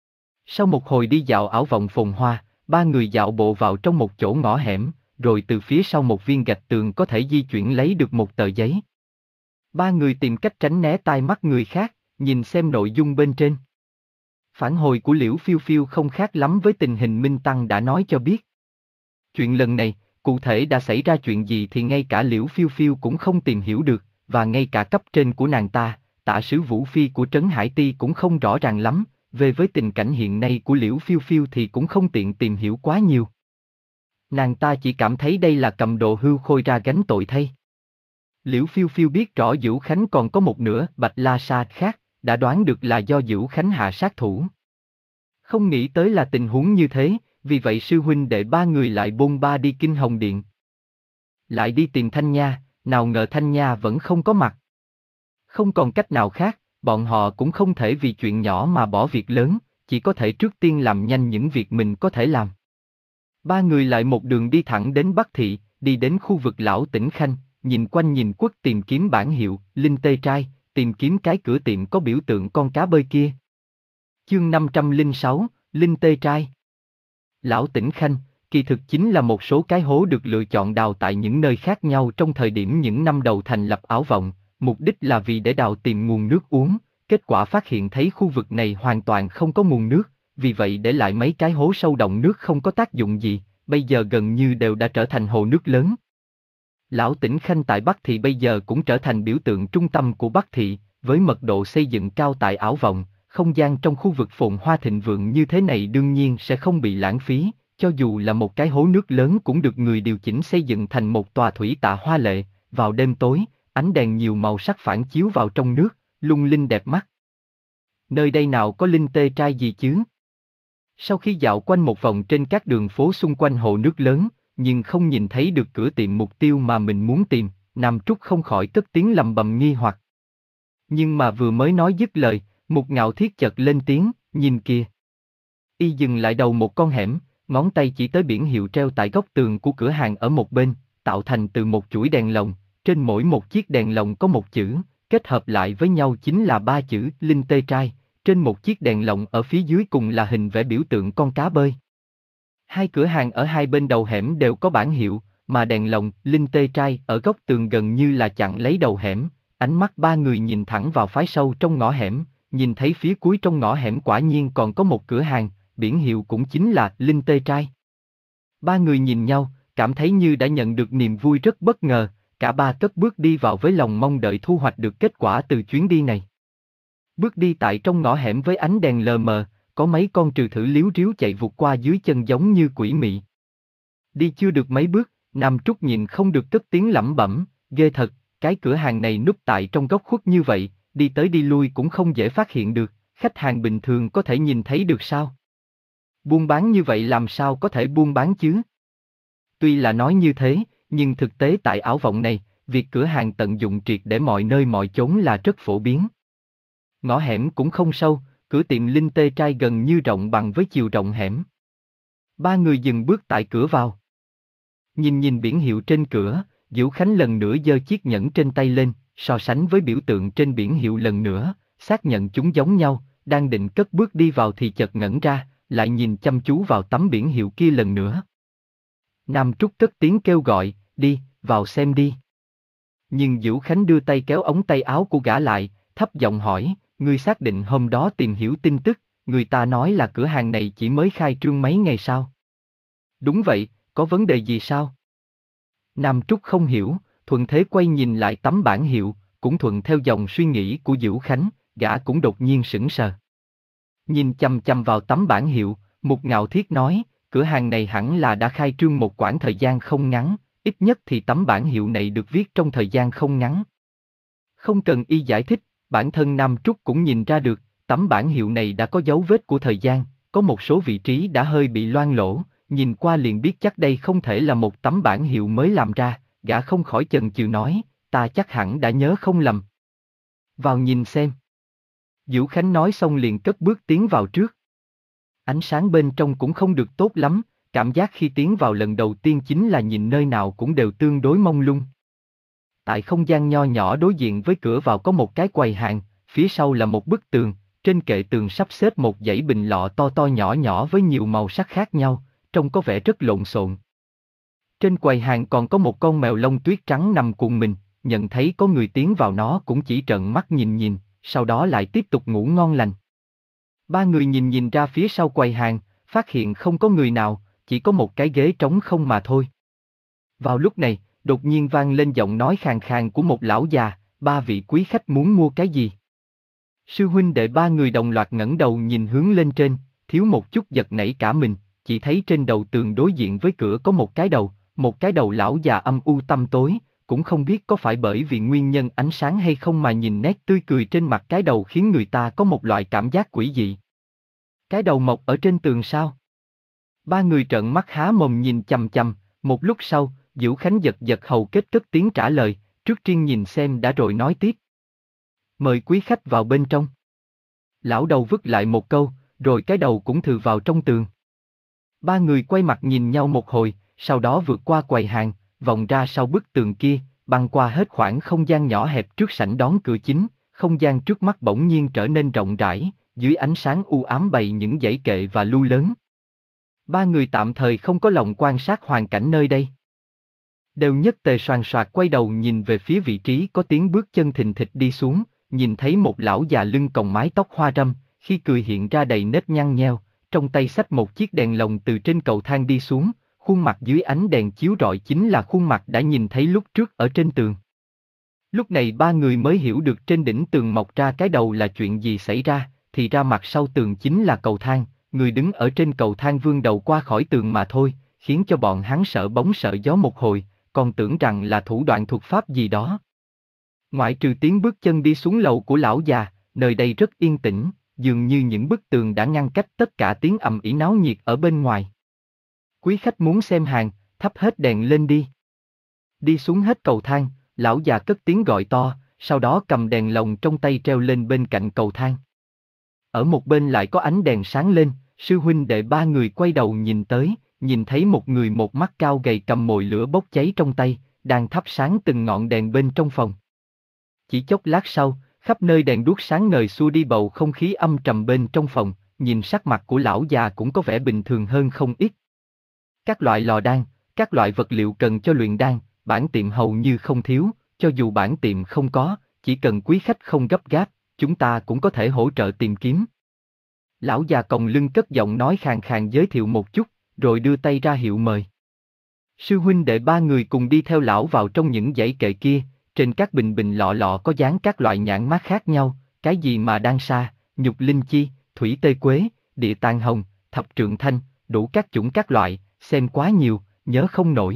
A: Sau một hồi đi dạo ảo vọng phồn hoa, ba người dạo bộ vào trong một chỗ ngõ hẻm, rồi từ phía sau một viên gạch tường có thể di chuyển lấy được một tờ giấy. Ba người tìm cách tránh né tai mắt người khác, nhìn xem nội dung bên trên. Phản hồi của Liễu Phiêu Phiêu không khác lắm với tình hình Minh Tăng đã nói cho biết. Chuyện lần này, cụ thể đã xảy ra chuyện gì thì ngay cả Liễu Phiêu Phiêu cũng không tìm hiểu được, và ngay cả cấp trên của nàng ta, tả sứ Vũ Phi của Trấn Hải Ti cũng không rõ ràng lắm, về với tình cảnh hiện nay của Liễu Phiêu Phiêu thì cũng không tiện tìm hiểu quá nhiều. Nàng ta chỉ cảm thấy đây là cầm đồ hưu khôi ra gánh tội thay. Liễu Phiêu Phiêu biết rõ Vũ Khánh còn có một nửa Bạch La Sa khác, đã đoán được là do Vũ Khánh hạ sát thủ. Không nghĩ tới là tình huống như thế, vì vậy sư huynh đệ ba người lại bôn ba đi Kinh Hồng Điện. Lại đi tìm Thanh Nha, nào ngờ Thanh Nha vẫn không có mặt. Không còn cách nào khác, bọn họ cũng không thể vì chuyện nhỏ mà bỏ việc lớn, chỉ có thể trước tiên làm nhanh những việc mình có thể làm. Ba người lại một đường đi thẳng đến Bắc Thị, đi đến khu vực Lão Tĩnh Khanh, nhìn quanh nhìn quất tìm kiếm bản hiệu, Linh Tê Trai, tìm kiếm cái cửa tiệm có biểu tượng con cá bơi kia. Chương năm trăm lẻ sáu, Linh Tê Trai. Lão Tĩnh Khanh, kỳ thực chính là một số cái hố được lựa chọn đào tại những nơi khác nhau trong thời điểm những năm đầu thành lập Ảo Vọng, mục đích là vì để đào tìm nguồn nước uống, kết quả phát hiện thấy khu vực này hoàn toàn không có nguồn nước, vì vậy để lại mấy cái hố sâu đọng nước không có tác dụng gì, bây giờ gần như đều đã trở thành hồ nước lớn. Lão Tĩnh Khanh tại Bắc Thị bây giờ cũng trở thành biểu tượng trung tâm của Bắc Thị, với mật độ xây dựng cao tại Ảo Vọng, không gian trong khu vực phồn hoa thịnh vượng như thế này đương nhiên sẽ không bị lãng phí, cho dù là một cái hố nước lớn cũng được người điều chỉnh xây dựng thành một tòa thủy tạ hoa lệ, vào đêm tối, ánh đèn nhiều màu sắc phản chiếu vào trong nước, lung linh đẹp mắt. Nơi đây nào có linh tê trai gì chứ? Sau khi dạo quanh một vòng trên các đường phố xung quanh hồ nước lớn, nhưng không nhìn thấy được cửa tiệm mục tiêu mà mình muốn tìm, Nam Trúc không khỏi cất tiếng lầm bầm nghi hoặc. Nhưng mà vừa mới nói dứt lời, Mục Ngạo Thiết chợt lên tiếng, nhìn kìa. Y dừng lại đầu một con hẻm, ngón tay chỉ tới biển hiệu treo tại góc tường của cửa hàng ở một bên, tạo thành từ một chuỗi đèn lồng, trên mỗi một chiếc đèn lồng có một chữ, kết hợp lại với nhau chính là ba chữ Linh Tê Trai, trên một chiếc đèn lồng ở phía dưới cùng là hình vẽ biểu tượng con cá bơi. Hai cửa hàng ở hai bên đầu hẻm đều có bảng hiệu, mà đèn lồng Linh Tê Trai ở góc tường gần như là chặn lấy đầu hẻm, ánh mắt ba người nhìn thẳng vào phái sâu trong ngõ hẻm, nhìn thấy phía cuối trong ngõ hẻm quả nhiên còn có một cửa hàng, biển hiệu cũng chính là Linh Tê Trai. Ba người nhìn nhau, cảm thấy như đã nhận được niềm vui rất bất ngờ, cả ba cất bước đi vào với lòng mong đợi thu hoạch được kết quả từ chuyến đi này. Bước đi tại trong ngõ hẻm với ánh đèn lờ mờ, có mấy con trừ thử liếu riếu chạy vụt qua dưới chân giống như quỷ mị. Đi chưa được mấy bước, Nam Trúc nhìn không được cất tiếng lẩm bẩm, ghê thật, cái cửa hàng này núp tại trong góc khuất như vậy, đi tới đi lui cũng không dễ phát hiện được, khách hàng bình thường có thể nhìn thấy được sao? Buôn bán như vậy làm sao có thể buôn bán chứ? Tuy là nói như thế, nhưng thực tế tại Ảo Vọng này, việc cửa hàng tận dụng triệt để mọi nơi mọi chốn là rất phổ biến. Ngõ hẻm cũng không sâu, cửa tiệm linh tê trai gần như rộng bằng với chiều rộng hẻm. Ba người dừng bước tại cửa vào. Nhìn nhìn biển hiệu trên cửa, Diễu Khánh lần nữa giơ chiếc nhẫn trên tay lên, so sánh với biểu tượng trên biển hiệu lần nữa, xác nhận chúng giống nhau, đang định cất bước đi vào thì chợt ngẩn ra, lại nhìn chăm chú vào tấm biển hiệu kia lần nữa. Nam Trúc cất tiếng kêu gọi, đi, vào xem đi. Nhưng Diễu Khánh đưa tay kéo ống tay áo của gã lại, thấp giọng hỏi, ngươi xác định hôm đó tìm hiểu tin tức, người ta nói là cửa hàng này chỉ mới khai trương mấy ngày sau. Đúng vậy, có vấn đề gì sao? Nam Trúc không hiểu, thuận thế quay nhìn lại tấm bản hiệu, cũng thuận theo dòng suy nghĩ của Diễu Khánh, gã cũng đột nhiên sững sờ. Nhìn chằm chằm vào tấm bản hiệu, Mục Ngạo Thiết nói, cửa hàng này hẳn là đã khai trương một quãng thời gian không ngắn, ít nhất thì tấm bản hiệu này được viết trong thời gian không ngắn. Không cần y giải thích, bản thân Nam Trúc cũng nhìn ra được, tấm bản hiệu này đã có dấu vết của thời gian, có một số vị trí đã hơi bị loang lỗ, nhìn qua liền biết chắc đây không thể là một tấm bản hiệu mới làm ra, gã không khỏi chần chừ nói, ta chắc hẳn đã nhớ không lầm. Vào nhìn xem. Diễu Khánh nói xong liền cất bước tiến vào trước. Ánh sáng bên trong cũng không được tốt lắm, cảm giác khi tiến vào lần đầu tiên chính là nhìn nơi nào cũng đều tương đối mông lung. Tại không gian nho nhỏ đối diện với cửa vào có một cái quầy hàng, phía sau là một bức tường, trên kệ tường sắp xếp một dãy bình lọ to to nhỏ nhỏ với nhiều màu sắc khác nhau, trông có vẻ rất lộn xộn. Trên quầy hàng còn có một con mèo lông tuyết trắng nằm cuộn mình, nhận thấy có người tiến vào nó cũng chỉ trợn mắt nhìn nhìn, sau đó lại tiếp tục ngủ ngon lành. Ba người nhìn nhìn ra phía sau quầy hàng, phát hiện không có người nào, chỉ có một cái ghế trống không mà thôi. Vào lúc này, đột nhiên vang lên giọng nói khàn khàn của một lão già, ba vị quý khách muốn mua cái gì? Sư huynh đệ ba người đồng loạt ngẩng đầu nhìn hướng lên trên, thiếu một chút giật nảy cả mình, chỉ thấy trên đầu tường đối diện với cửa có một cái đầu, một cái đầu lão già âm u tăm tối, cũng không biết có phải bởi vì nguyên nhân ánh sáng hay không mà nhìn nét tươi cười trên mặt cái đầu khiến người ta có một loại cảm giác quỷ dị. Cái đầu mọc ở trên tường sao? Ba người trợn mắt há mồm nhìn chằm chằm, một lúc sau, Diễu Khánh giật giật hầu kết cất tiếng trả lời, trước tiên nhìn xem đã rồi nói tiếp. Mời quý khách vào bên trong. Lão đầu vứt lại một câu, rồi cái đầu cũng thừ vào trong tường. Ba người quay mặt nhìn nhau một hồi, sau đó vượt qua quầy hàng, vòng ra sau bức tường kia, băng qua hết khoảng không gian nhỏ hẹp trước sảnh đón cửa chính, không gian trước mắt bỗng nhiên trở nên rộng rãi, dưới ánh sáng u ám bày những dãy kệ và lu lớn. Ba người tạm thời không có lòng quan sát hoàn cảnh nơi đây. Đều nhất tề soàn soạt quay đầu nhìn về phía vị trí có tiếng bước chân thình thịch đi xuống, nhìn thấy một lão già lưng còng mái tóc hoa râm, khi cười hiện ra đầy nếp nhăn nheo, trong tay xách một chiếc đèn lồng từ trên cầu thang đi xuống, khuôn mặt dưới ánh đèn chiếu rọi chính là khuôn mặt đã nhìn thấy lúc trước ở trên tường. Lúc này ba người mới hiểu được trên đỉnh tường mọc ra cái đầu là chuyện gì xảy ra, thì ra mặt sau tường chính là cầu thang, người đứng ở trên cầu thang vươn đầu qua khỏi tường mà thôi, khiến cho bọn hắn sợ bóng sợ gió một hồi, còn tưởng rằng là thủ đoạn thuật pháp gì đó. Ngoại trừ tiếng bước chân đi xuống lầu của lão già, nơi đây rất yên tĩnh, dường như những bức tường đã ngăn cách tất cả tiếng ầm ĩ náo nhiệt ở bên ngoài. Quý khách muốn xem hàng, thắp hết đèn lên đi. Đi xuống hết cầu thang, lão già cất tiếng gọi to, sau đó cầm đèn lồng trong tay treo lên bên cạnh cầu thang. Ở một bên lại có ánh đèn sáng lên, sư huynh đệ ba người quay đầu nhìn tới, nhìn thấy một người một mắt cao gầy cầm mồi lửa bốc cháy trong tay, đang thắp sáng từng ngọn đèn bên trong phòng. Chỉ chốc lát sau, khắp nơi đèn đuốc sáng ngời xua đi bầu không khí âm trầm bên trong phòng, nhìn sắc mặt của lão già cũng có vẻ bình thường hơn không ít. Các loại lò đan, các loại vật liệu cần cho luyện đan, bản tiệm hầu như không thiếu, cho dù bản tiệm không có, chỉ cần quý khách không gấp gáp, chúng ta cũng có thể hỗ trợ tìm kiếm. Lão già còng lưng cất giọng nói khàn khàn giới thiệu một chút, rồi đưa tay ra hiệu mời. Sư huynh đệ ba người cùng đi theo lão vào trong những dãy kệ kia, trên các bình bình lọ lọ có dán các loại nhãn mác khác nhau, cái gì mà đan sa, nhục linh chi, thủy tê quế, địa tàng hồng, thập trượng thanh, đủ các chủng các loại, xem quá nhiều, nhớ không nổi.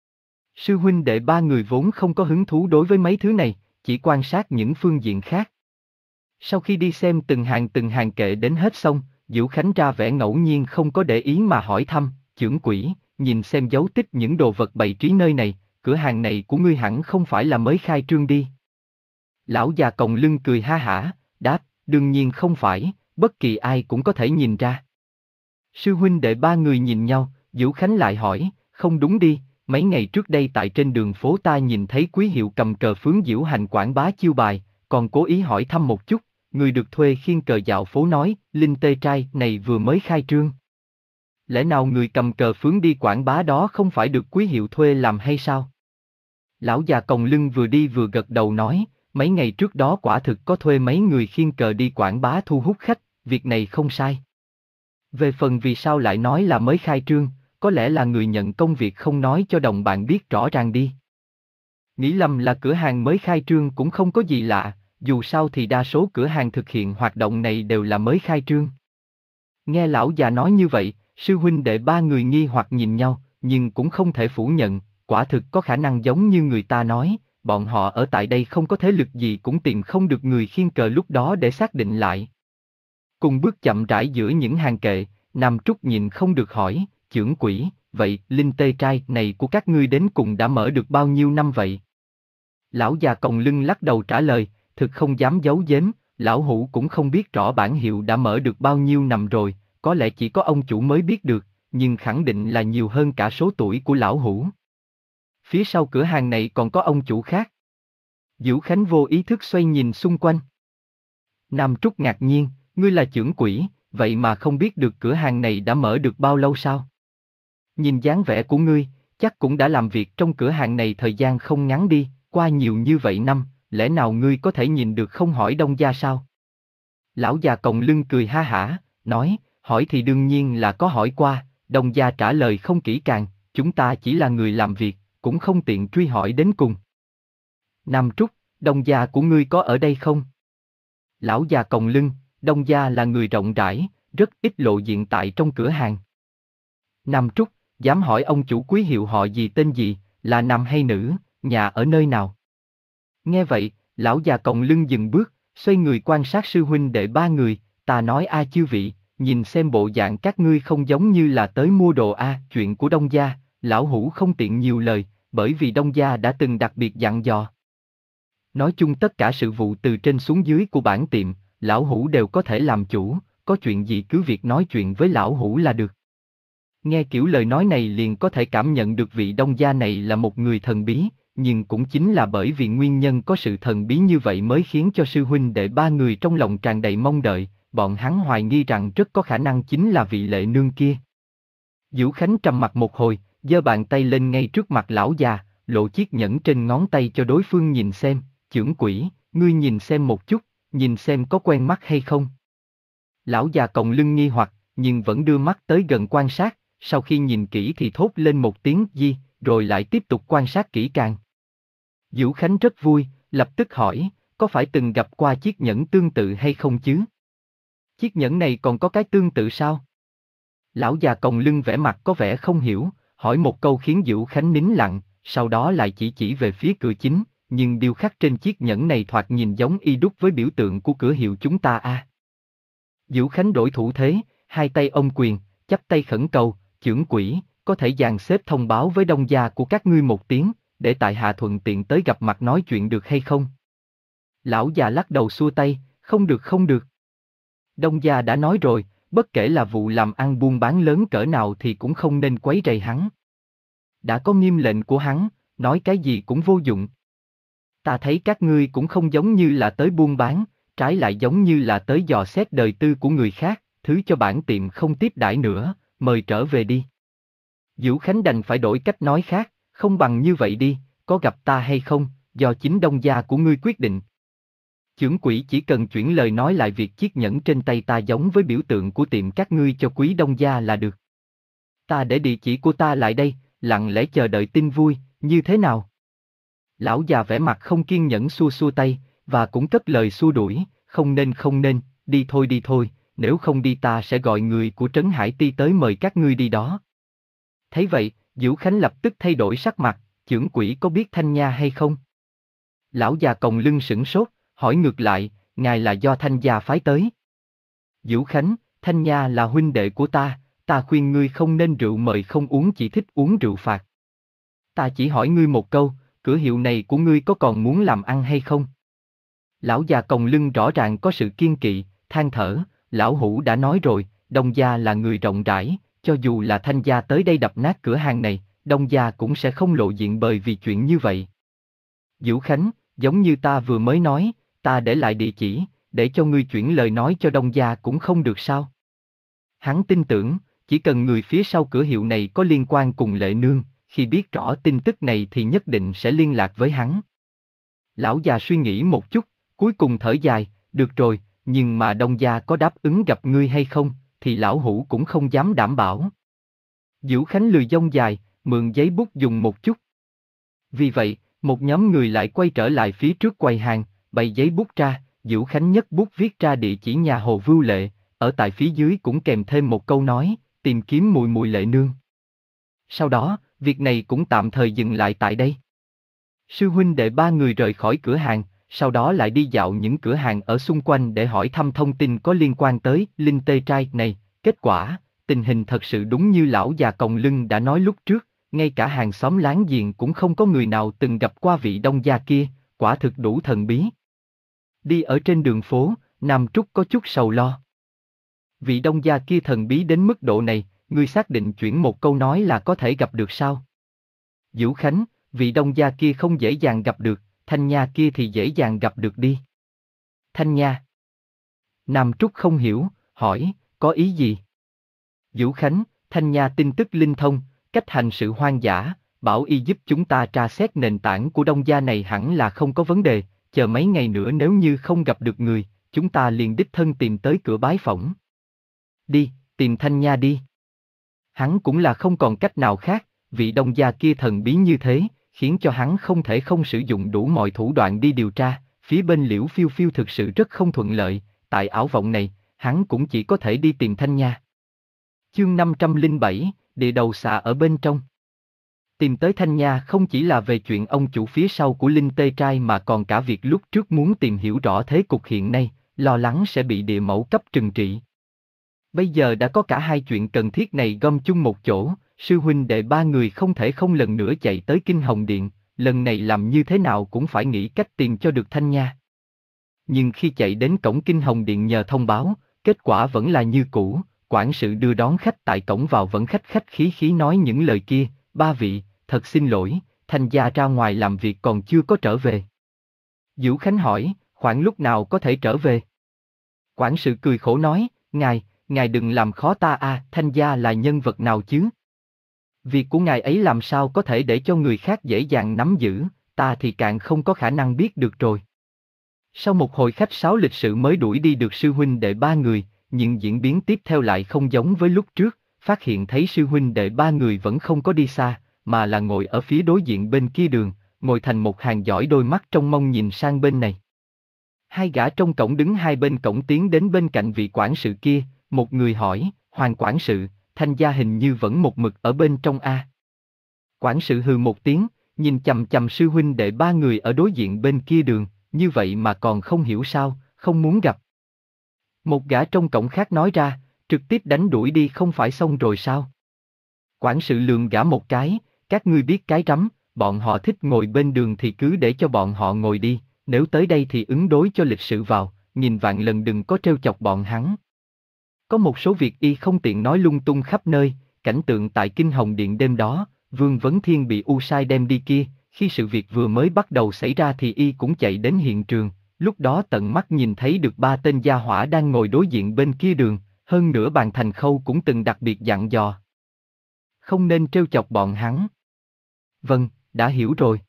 A: Sư huynh đệ ba người vốn không có hứng thú đối với mấy thứ này, chỉ quan sát những phương diện khác. Sau khi đi xem từng hàng từng hàng kệ đến hết xong, Diễu Khánh ra vẻ ngẫu nhiên không có để ý mà hỏi thăm, chưởng quỷ, nhìn xem dấu tích những đồ vật bày trí nơi này, cửa hàng này của ngươi hẳn không phải là mới khai trương đi. Lão già còng lưng cười ha hả, đáp, đương nhiên không phải, bất kỳ ai cũng có thể nhìn ra. Sư huynh đệ ba người nhìn nhau, Vũ Khánh lại hỏi, không đúng đi, mấy ngày trước đây tại trên đường phố ta nhìn thấy Quý Hiệu cầm cờ phướng diễu hành quảng bá chiêu bài, còn cố ý hỏi thăm một chút, người được thuê khiêng cờ dạo phố nói, Linh Tê Trai này vừa mới khai trương. Lẽ nào người cầm cờ phướng đi quảng bá đó không phải được Quý Hiệu thuê làm hay sao? Lão già còng lưng vừa đi vừa gật đầu nói, mấy ngày trước đó quả thực có thuê mấy người khiêng cờ đi quảng bá thu hút khách, việc này không sai. Về phần vì sao lại nói là mới khai trương, có lẽ là người nhận công việc không nói cho đồng bạn biết rõ ràng đi. Nghĩ lầm là cửa hàng mới khai trương cũng không có gì lạ, dù sao thì đa số cửa hàng thực hiện hoạt động này đều là mới khai trương. Nghe lão già nói như vậy, sư huynh đệ ba người nghi hoặc nhìn nhau, nhưng cũng không thể phủ nhận, quả thực có khả năng giống như người ta nói, bọn họ ở tại đây không có thế lực gì cũng tìm không được người khiêng cờ lúc đó để xác định lại. Cùng bước chậm rãi giữa những hàng kệ, Nam Trúc nhìn không được hỏi, chưởng quỷ, vậy Linh Tê Trai này của các ngươi đến cùng đã mở được bao nhiêu năm vậy? Lão già còng lưng lắc đầu trả lời, thực không dám giấu giếm, lão hủ cũng không biết rõ bản hiệu đã mở được bao nhiêu năm rồi, có lẽ chỉ có ông chủ mới biết được, nhưng khẳng định là nhiều hơn cả số tuổi của lão hủ. Phía sau cửa hàng này còn có ông chủ khác. Vũ Khánh vô ý thức xoay nhìn xung quanh. Nam Trúc ngạc nhiên, ngươi là chưởng quỷ, vậy mà không biết được cửa hàng này đã mở được bao lâu sao? Nhìn dáng vẻ của ngươi, chắc cũng đã làm việc trong cửa hàng này thời gian không ngắn đi, qua nhiều như vậy năm, lẽ nào ngươi có thể nhìn được không hỏi đông gia sao? Lão già còng lưng cười ha hả, nói, hỏi thì đương nhiên là có hỏi qua, đông gia trả lời không kỹ càng, chúng ta chỉ là người làm việc, cũng không tiện truy hỏi đến cùng. Nam Trúc, đông gia của ngươi có ở đây không? Lão già còng lưng, đông gia là người rộng rãi, rất ít lộ diện tại trong cửa hàng. Nam Trúc, dám hỏi ông chủ Quý Hiệu họ gì tên gì, là nam hay nữ, nhà ở nơi nào? Nghe vậy, lão già còng lưng dừng bước, xoay người quan sát sư huynh đệ ba người, ta nói a chư vị, nhìn xem bộ dạng các ngươi không giống như là tới mua đồ a, chuyện của đông gia, lão hủ không tiện nhiều lời, bởi vì đông gia đã từng đặc biệt dặn dò. Nói chung tất cả sự vụ từ trên xuống dưới của bản tiệm, lão hủ đều có thể làm chủ, có chuyện gì cứ việc nói chuyện với lão hủ là được. Nghe kiểu lời nói này liền có thể cảm nhận được vị đông gia này là một người thần bí, nhưng cũng chính là bởi vì nguyên nhân có sự thần bí như vậy mới khiến cho sư huynh đệ ba người trong lòng tràn đầy mong đợi, bọn hắn hoài nghi rằng rất có khả năng chính là vị lệ nương kia. Vũ Khánh trầm mặt một hồi, giơ bàn tay lên ngay trước mặt lão già, lộ chiếc nhẫn trên ngón tay cho đối phương nhìn xem, chưởng quỷ, ngươi nhìn xem một chút, nhìn xem có quen mắt hay không. Lão già còng lưng nghi hoặc, nhưng vẫn đưa mắt tới gần quan sát, sau khi nhìn kỹ thì thốt lên một tiếng gì, rồi lại tiếp tục quan sát kỹ càng. Vũ Khánh rất vui, lập tức hỏi, có phải từng gặp qua chiếc nhẫn tương tự hay không chứ? Chiếc nhẫn này còn có cái tương tự sao? Lão già còng lưng vẻ mặt có vẻ không hiểu, hỏi một câu khiến Vũ Khánh nín lặng, sau đó lại chỉ chỉ về phía cửa chính, nhưng điêu khắc trên chiếc nhẫn này thoạt nhìn giống y đúc với biểu tượng của cửa hiệu chúng ta a. À. Vũ Khánh đổi thủ thế, hai tay ôm quyền, chắp tay khẩn cầu, chưởng quỷ, có thể dàn xếp thông báo với đông gia của các ngươi một tiếng, để tại hạ thuận tiện tới gặp mặt nói chuyện được hay không? Lão già lắc đầu xua tay, không được không được. Đông gia đã nói rồi, bất kể là vụ làm ăn buôn bán lớn cỡ nào thì cũng không nên quấy rầy hắn. Đã có nghiêm lệnh của hắn, nói cái gì cũng vô dụng. Ta thấy các ngươi cũng không giống như là tới buôn bán, trái lại giống như là tới dò xét đời tư của người khác, thứ cho bản tiệm không tiếp đãi nữa, mời trở về đi. Vũ Khánh đành phải đổi cách nói khác, không bằng như vậy đi, có gặp ta hay không, do chính đông gia của ngươi quyết định. Chưởng quỷ chỉ cần chuyển lời nói lại việc chiếc nhẫn trên tay ta giống với biểu tượng của tiệm các ngươi cho quý đông gia là được. Ta để địa chỉ của ta lại đây, lặng lẽ chờ đợi tin vui, như thế nào? Lão già vẻ mặt không kiên nhẫn xua xua tay, và cũng cất lời xua đuổi, không nên không nên, đi thôi đi thôi, nếu không đi ta sẽ gọi người của Trấn Hải Ti tới mời các ngươi đi đó. Thấy vậy, Vũ Khánh lập tức thay đổi sắc mặt, chưởng quỷ có biết Thanh Nha hay không? Lão già còng lưng sửng sốt, hỏi ngược lại, ngài là do Thanh gia phái tới. Vũ Khánh, Thanh Nha là huynh đệ của ta, ta khuyên ngươi không nên rượu mời không uống, chỉ thích uống rượu phạt. Ta chỉ hỏi ngươi một câu, cửa hiệu này của ngươi có còn muốn làm ăn hay không? Lão già còng lưng rõ ràng có sự kiên kỵ, than thở, lão hủ đã nói rồi, Đông gia là người rộng rãi, cho dù là Thanh gia tới đây đập nát cửa hàng này, Đông gia cũng sẽ không lộ diện bởi vì chuyện như vậy. Dữu Khánh, giống như ta vừa mới nói, ta để lại địa chỉ, để cho ngươi chuyển lời nói cho Đông gia cũng không được sao? Hắn tin tưởng, chỉ cần người phía sau cửa hiệu này có liên quan cùng Lệ Nương, khi biết rõ tin tức này thì nhất định sẽ liên lạc với hắn. Lão già suy nghĩ một chút, cuối cùng thở dài, được rồi, nhưng mà Đông gia có đáp ứng gặp ngươi hay không, thì lão hủ cũng không dám đảm bảo. Dữu Khánh lười dông dài, mượn giấy bút dùng một chút. Vì vậy, một nhóm người lại quay trở lại phía trước quầy hàng, bày giấy bút ra, Dữu Khánh nhấc bút viết ra địa chỉ nhà Hồ Vưu Lệ, ở tại phía dưới cũng kèm thêm một câu nói, tìm kiếm mùi mùi Lệ Nương. Sau đó, việc này cũng tạm thời dừng lại tại đây. Sư huynh đệ ba người rời khỏi cửa hàng, sau đó lại đi dạo những cửa hàng ở xung quanh để hỏi thăm thông tin có liên quan tới Linh Tê Trai này. Kết quả, tình hình thật sự đúng như lão già còng lưng đã nói lúc trước, ngay cả hàng xóm láng giềng cũng không có người nào từng gặp qua vị Đông gia kia, quả thực đủ thần bí. Đi ở trên đường phố, Nam Trúc có chút sầu lo. Vị Đông gia kia thần bí đến mức độ này, ngươi xác định chuyển một câu nói là có thể gặp được sao? Dữu Khánh, vị Đông gia kia không dễ dàng gặp được, Thanh Nha kia thì dễ dàng gặp được đi. Thanh Nha. Nam Trúc không hiểu, hỏi, có ý gì? Dữu Khánh, Thanh Nha tin tức linh thông, cách hành sự hoang dã, bảo y giúp chúng ta tra xét nền tảng của Đông gia này hẳn là không có vấn đề, chờ mấy ngày nữa nếu như không gặp được người, chúng ta liền đích thân tìm tới cửa bái phỏng. Đi, tìm Thanh Nha đi. Hắn cũng là không còn cách nào khác, vị Đông gia kia thần bí như thế, khiến cho hắn không thể không sử dụng đủ mọi thủ đoạn đi điều tra, phía bên Liễu Phiêu Phiêu thực sự rất không thuận lợi, tại ảo vọng này, hắn cũng chỉ có thể đi tìm Thanh Nha. Chương năm trăm lẻ bảy, địa đầu xà ở bên trong. Tìm tới Thanh Nha không chỉ là về chuyện ông chủ phía sau của Linh Tê Trai mà còn cả việc lúc trước muốn tìm hiểu rõ thế cục hiện nay, lo lắng sẽ bị địa mẫu cấp trừng trị. Bây giờ đã có cả hai chuyện cần thiết này gom chung một chỗ, sư huynh đệ ba người không thể không lần nữa chạy tới Kinh Hồng Điện, lần này làm như thế nào cũng phải nghĩ cách tìm cho được Thanh Nha. Nhưng khi chạy đến cổng Kinh Hồng Điện nhờ thông báo, kết quả vẫn là như cũ, quản sự đưa đón khách tại cổng vào vẫn khách khách khí khí nói những lời kia, ba vị, thật xin lỗi, Thanh gia ra ngoài làm việc còn chưa có trở về. Dữu Khánh hỏi, khoảng lúc nào có thể trở về? Quản sự cười khổ nói, ngài, ngài đừng làm khó ta à, Thanh gia là nhân vật nào chứ? Việc của ngài ấy làm sao có thể để cho người khác dễ dàng nắm giữ, ta thì càng không có khả năng biết được rồi. Sau một hồi khách sáo lịch sự mới đuổi đi được sư huynh đệ ba người, nhưng diễn biến tiếp theo lại không giống với lúc trước, phát hiện thấy sư huynh đệ ba người vẫn không có đi xa, mà là ngồi ở phía đối diện bên kia đường, ngồi thành một hàng dõi đôi mắt trông mong nhìn sang bên này. Hai gã trong cổng đứng hai bên cổng tiến đến bên cạnh vị quản sự kia, một người hỏi, Hoàng quản sự, Thanh gia hình như vẫn một mực ở bên trong a. Quản sự hừ một tiếng, nhìn chằm chằm sư huynh đệ ba người ở đối diện bên kia đường, như vậy mà còn không hiểu sao, không muốn gặp. Một gã trong cổng khác nói ra, trực tiếp đánh đuổi đi không phải xong rồi sao? Quản sự lườm gã một cái, các ngươi biết cái rắm, bọn họ thích ngồi bên đường thì cứ để cho bọn họ ngồi đi, nếu tới đây thì ứng đối cho lịch sự vào, nghìn vạn lần đừng có trêu chọc bọn hắn. Có một số việc y không tiện nói lung tung khắp nơi, cảnh tượng tại Kinh Hồng Điện đêm đó, Vương Vấn Thiên bị U Sai đem đi kia, khi sự việc vừa mới bắt đầu xảy ra thì y cũng chạy đến hiện trường, lúc đó tận mắt nhìn thấy được ba tên gia hỏa đang ngồi đối diện bên kia đường, hơn nữa Bàn Thành Khâu cũng từng đặc biệt dặn dò. Không nên trêu chọc bọn hắn. Vâng, đã hiểu rồi.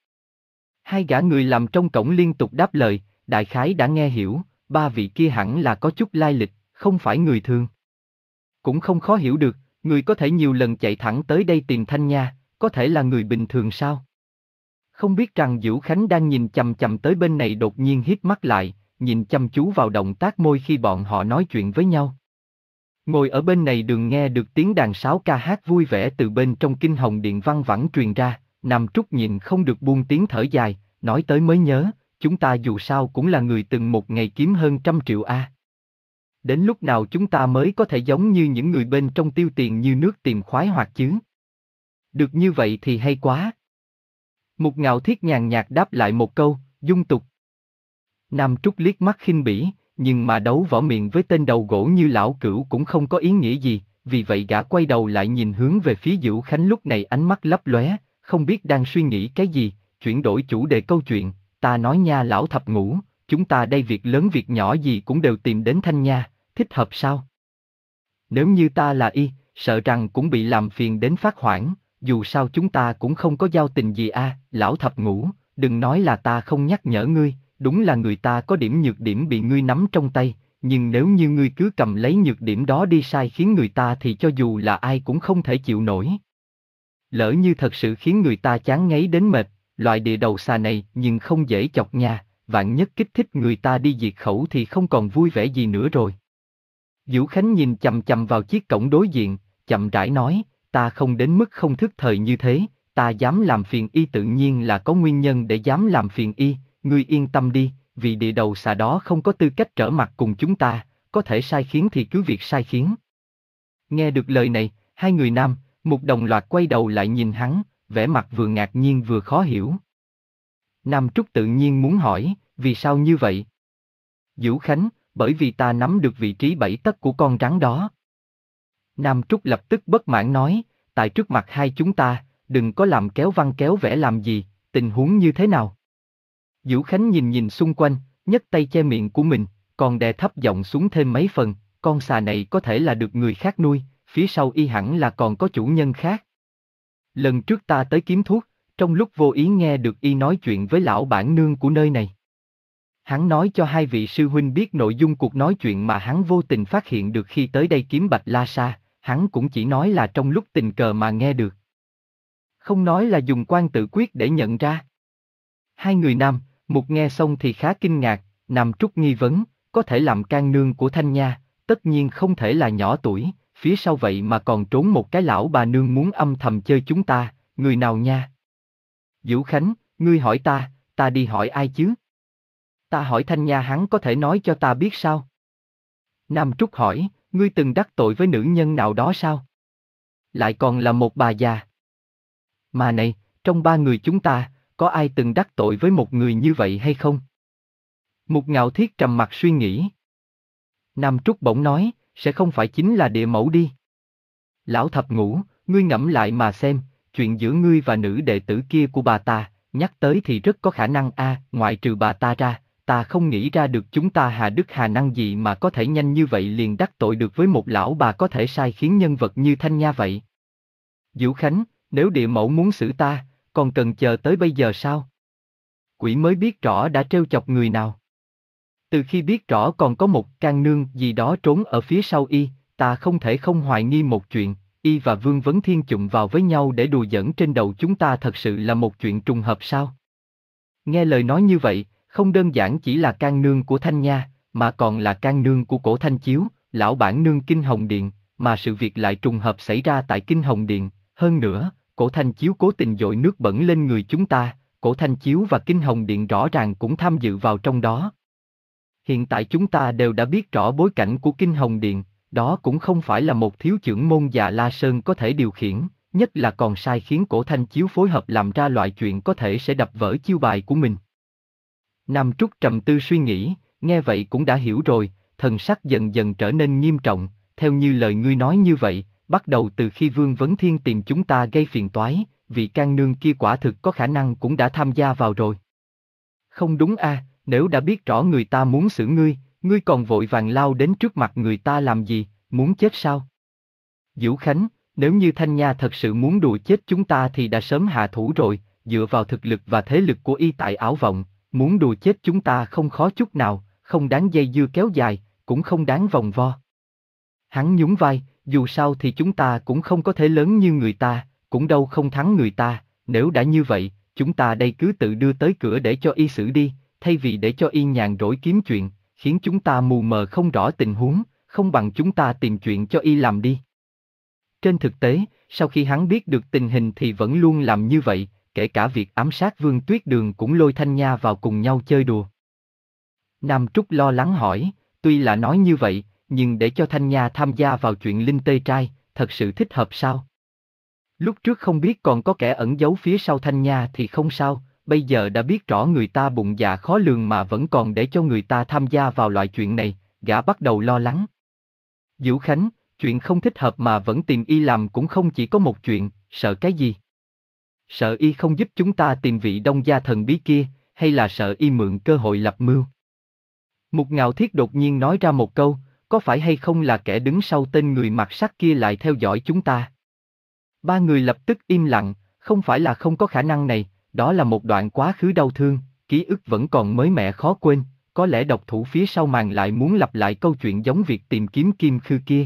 A: Hai gã người làm trong cổng liên tục đáp lời, đại khái đã nghe hiểu, ba vị kia hẳn là có chút lai lịch, không phải người thường. Cũng không khó hiểu được, người có thể nhiều lần chạy thẳng tới đây tìm Thanh Nha, có thể là người bình thường sao? Không biết rằng Dữu Khánh đang nhìn chằm chằm tới bên này đột nhiên hít mắt lại, nhìn chăm chú vào động tác môi khi bọn họ nói chuyện với nhau. Ngồi ở bên này đường nghe được tiếng đàn sáo ca hát vui vẻ từ bên trong Kinh Hồng Điện văng vẳng truyền ra, Nam Trúc nhìn không được buông tiếng thở dài, nói tới mới nhớ, chúng ta dù sao cũng là người từng một ngày kiếm hơn trăm triệu a. Đến lúc nào chúng ta mới có thể giống như những người bên trong tiêu tiền như nước tìm khoái hoạt chứ? Được như vậy thì hay quá. Mục Ngạo Thiết nhàn nhạt đáp lại một câu, dung tục. Nam Trúc liếc mắt khinh bỉ, nhưng mà đấu võ miệng với tên đầu gỗ như lão Cửu cũng không có ý nghĩa gì, vì vậy gã quay đầu lại nhìn hướng về phía Dữu Khánh lúc này ánh mắt lấp lóe, không biết đang suy nghĩ cái gì, chuyển đổi chủ đề câu chuyện, ta nói nha lão thập ngũ, chúng ta đây việc lớn việc nhỏ gì cũng đều tìm đến Thanh Nha, thích hợp sao? Nếu như ta là y, sợ rằng cũng bị làm phiền đến phát hoảng, dù sao chúng ta cũng không có giao tình gì a, lão thập ngũ, đừng nói là ta không nhắc nhở ngươi, đúng là người ta có điểm nhược điểm bị ngươi nắm trong tay, nhưng nếu như ngươi cứ cầm lấy nhược điểm đó đi sai khiến người ta thì cho dù là ai cũng không thể chịu nổi. Lỡ như thật sự khiến người ta chán ngấy đến mệt, loại địa đầu xà này nhưng không dễ chọc nha, vạn nhất kích thích người ta đi diệt khẩu thì không còn vui vẻ gì nữa rồi. Dữu Khánh nhìn chằm chằm vào chiếc cổng đối diện, chậm rãi nói, ta không đến mức không thức thời như thế, ta dám làm phiền y tự nhiên là có nguyên nhân để dám làm phiền y, ngươi yên tâm đi, vì địa đầu xà đó không có tư cách trở mặt cùng chúng ta, có thể sai khiến thì cứ việc sai khiến. Nghe được lời này, hai người nam, một đồng loạt quay đầu lại nhìn hắn, vẻ mặt vừa ngạc nhiên vừa khó hiểu. Nam Trúc tự nhiên muốn hỏi, vì sao như vậy? Dữu Khánh, bởi vì ta nắm được vị trí bảy tấc của con rắn đó. Nam Trúc lập tức bất mãn nói, tại trước mặt hai chúng ta, đừng có làm kéo văn kéo vẽ làm gì, tình huống như thế nào? Dữu Khánh nhìn nhìn xung quanh, nhấc tay che miệng của mình, còn đè thấp giọng xuống thêm mấy phần, con xà này có thể là được người khác nuôi, phía sau y hẳn là còn có chủ nhân khác. Lần trước ta tới kiếm thuốc, trong lúc vô ý nghe được y nói chuyện với lão bản nương của nơi này. Hắn nói cho hai vị sư huynh biết nội dung cuộc nói chuyện mà hắn vô tình phát hiện được khi tới đây kiếm Bạch La Sa, hắn cũng chỉ nói là trong lúc tình cờ mà nghe được. Không nói là dùng quan tự quyết để nhận ra. Hai người nam, một nghe xong thì khá kinh ngạc, Nam Trúc nghi vấn, có thể làm can nương của Thanh Nha, tất nhiên không thể là nhỏ tuổi, phía sau vậy mà còn trốn một cái lão bà nương muốn âm thầm chơi chúng ta, người nào nha? Dữu Khánh, ngươi hỏi ta, ta đi hỏi ai chứ? Ta hỏi Thanh Nha hắn có thể nói cho ta biết sao? Nam Trúc hỏi, ngươi từng đắc tội với nữ nhân nào đó sao? Lại còn là một bà già. Mà này, trong ba người chúng ta, có ai từng đắc tội với một người như vậy hay không? Một Ngạo Thiết trầm mặt suy nghĩ. Nam Trúc bỗng nói, sẽ không phải chính là địa mẫu đi. Lão thập ngũ, ngươi ngẫm lại mà xem, chuyện giữa ngươi và nữ đệ tử kia của bà ta, nhắc tới thì rất có khả năng a, ngoại trừ bà ta ra, ta không nghĩ ra được chúng ta hà đức hà năng gì mà có thể nhanh như vậy liền đắc tội được với một lão bà có thể sai khiến nhân vật như Thanh Nha vậy. Dữu Khánh, nếu địa mẫu muốn xử ta, còn cần chờ tới bây giờ sao? Quỷ mới biết rõ đã trêu chọc người nào. Từ khi biết rõ còn có một can nương gì đó trốn ở phía sau y, ta không thể không hoài nghi một chuyện, y và Vương Vấn Thiên chụm vào với nhau để đùa giỡn trên đầu chúng ta thật sự là một chuyện trùng hợp sao? Nghe lời nói như vậy, không đơn giản chỉ là can nương của Thanh Nha, mà còn là can nương của Cổ Thanh Chiếu, lão bản nương Kinh Hồng Điện, mà sự việc lại trùng hợp xảy ra tại Kinh Hồng Điện, hơn nữa, Cổ Thanh Chiếu cố tình dội nước bẩn lên người chúng ta, Cổ Thanh Chiếu và Kinh Hồng Điện rõ ràng cũng tham dự vào trong đó. Hiện tại chúng ta đều đã biết rõ bối cảnh của Kinh Hồng Điện, đó cũng không phải là một thiếu trưởng môn già La Sơn có thể điều khiển, nhất là còn sai khiến Cổ Thanh Chiếu phối hợp làm ra loại chuyện có thể sẽ đập vỡ chiêu bài của mình. Nam Trúc trầm tư suy nghĩ, nghe vậy cũng đã hiểu rồi, thần sắc dần dần trở nên nghiêm trọng, theo như lời ngươi nói như vậy, bắt đầu từ khi Vương Vấn Thiên tìm chúng ta gây phiền toái, vị can nương kia quả thực có khả năng cũng đã tham gia vào rồi. Không đúng a, à, nếu đã biết rõ người ta muốn xử ngươi, ngươi còn vội vàng lao đến trước mặt người ta làm gì, muốn chết sao? Dữu Khánh, nếu như Thanh Nha thật sự muốn đùa chết chúng ta thì đã sớm hạ thủ rồi, dựa vào thực lực và thế lực của y tại Ảo Vọng, muốn đùa chết chúng ta không khó chút nào, không đáng dây dưa kéo dài, cũng không đáng vòng vo. Hắn nhún vai, dù sao thì chúng ta cũng không có thể lớn như người ta, cũng đâu không thắng người ta, nếu đã như vậy, chúng ta đây cứ tự đưa tới cửa để cho y xử đi, thay vì để cho y nhàn rỗi kiếm chuyện, khiến chúng ta mù mờ không rõ tình huống, không bằng chúng ta tìm chuyện cho y làm đi. Trên thực tế, sau khi hắn biết được tình hình thì vẫn luôn làm như vậy, kể cả việc ám sát Vương Tuyết Đường cũng lôi Thanh Nha vào cùng nhau chơi đùa. Nam Trúc lo lắng hỏi, tuy là nói như vậy, nhưng để cho Thanh Nha tham gia vào chuyện Linh Tê Trai, thật sự thích hợp sao? Lúc trước không biết còn có kẻ ẩn giấu phía sau Thanh Nha thì không sao, bây giờ đã biết rõ người ta bụng dạ khó lường mà vẫn còn để cho người ta tham gia vào loại chuyện này, gã bắt đầu lo lắng. Vũ Khánh, chuyện không thích hợp mà vẫn tìm y làm cũng không chỉ có một chuyện, sợ cái gì? Sợ y không giúp chúng ta tìm vị Đông gia thần bí kia, hay là sợ y mượn cơ hội lập mưu? Mục Ngạo Thiết đột nhiên nói ra một câu, có phải hay không là kẻ đứng sau tên người mặc sắt kia lại theo dõi chúng ta? Ba người lập tức im lặng, không phải là không có khả năng này, đó là một đoạn quá khứ đau thương, ký ức vẫn còn mới mẻ khó quên, có lẽ độc thủ phía sau màn lại muốn lặp lại câu chuyện giống việc tìm kiếm kim khư kia.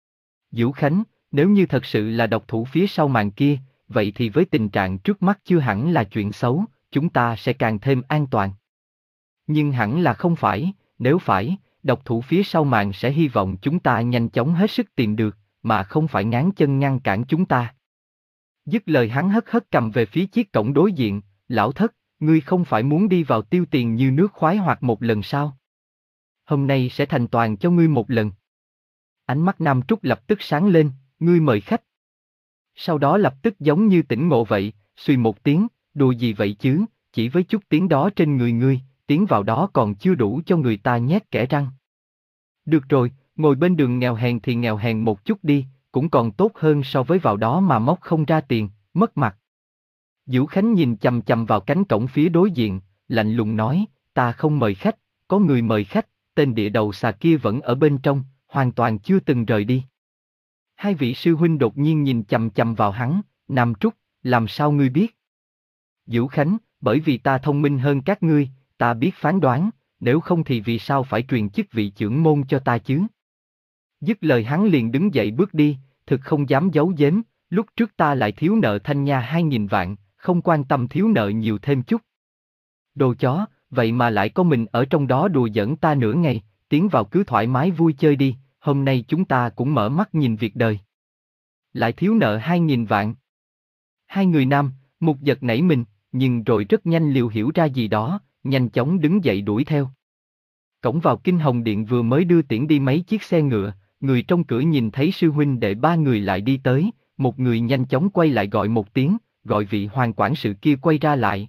A: Vũ Khánh, nếu như thật sự là độc thủ phía sau màn kia, vậy thì với tình trạng trước mắt chưa hẳn là chuyện xấu, chúng ta sẽ càng thêm an toàn. Nhưng hẳn là không phải, nếu phải, độc thủ phía sau màn sẽ hy vọng chúng ta nhanh chóng hết sức tìm được, mà không phải ngáng chân ngăn cản chúng ta. Dứt lời hắn hất hất cầm về phía chiếc cổng đối diện, lão thất, ngươi không phải muốn đi vào tiêu tiền như nước khoái hoạt một lần sao? Hôm nay sẽ thành toàn cho ngươi một lần. Ánh mắt Nam Trúc lập tức sáng lên, ngươi mời khách. Sau đó lập tức giống như tỉnh ngộ vậy, suy một tiếng, đùa gì vậy chứ, chỉ với chút tiếng đó trên người ngươi, tiếng vào đó còn chưa đủ cho người ta nhét kẽ răng. Được rồi, ngồi bên đường nghèo hèn thì nghèo hèn một chút đi, cũng còn tốt hơn so với vào đó mà móc không ra tiền, mất mặt. Vũ Khánh nhìn chằm chằm vào cánh cổng phía đối diện, lạnh lùng nói, ta không mời khách, có người mời khách, tên địa đầu xà kia vẫn ở bên trong, hoàn toàn chưa từng rời đi. Hai vị sư huynh đột nhiên nhìn chằm chằm vào hắn, Nam Trúc, làm sao ngươi biết? Vũ Khánh, bởi vì ta thông minh hơn các ngươi, ta biết phán đoán, nếu không thì vì sao phải truyền chức vị trưởng môn cho ta chứ? Dứt lời hắn liền đứng dậy bước đi, thực không dám giấu giếm, lúc trước ta lại thiếu nợ Thanh Nha hai nghìn vạn, không quan tâm thiếu nợ nhiều thêm chút. Đồ chó, vậy mà lại có mình ở trong đó đùa giỡn ta nửa ngày, tiến vào cứ thoải mái vui chơi đi, hôm nay chúng ta cũng mở mắt nhìn việc đời. Lại thiếu nợ hai nghìn vạn. Hai người nam, một giật nảy mình, nhưng rồi rất nhanh liều hiểu ra gì đó, nhanh chóng đứng dậy đuổi theo. Cổng vào Kinh Hồng Điện vừa mới đưa tiễn đi mấy chiếc xe ngựa, người trong cửa nhìn thấy sư huynh đệ ba người lại đi tới, một người nhanh chóng quay lại gọi một tiếng, gọi vị hoàng quản sự kia quay ra lại.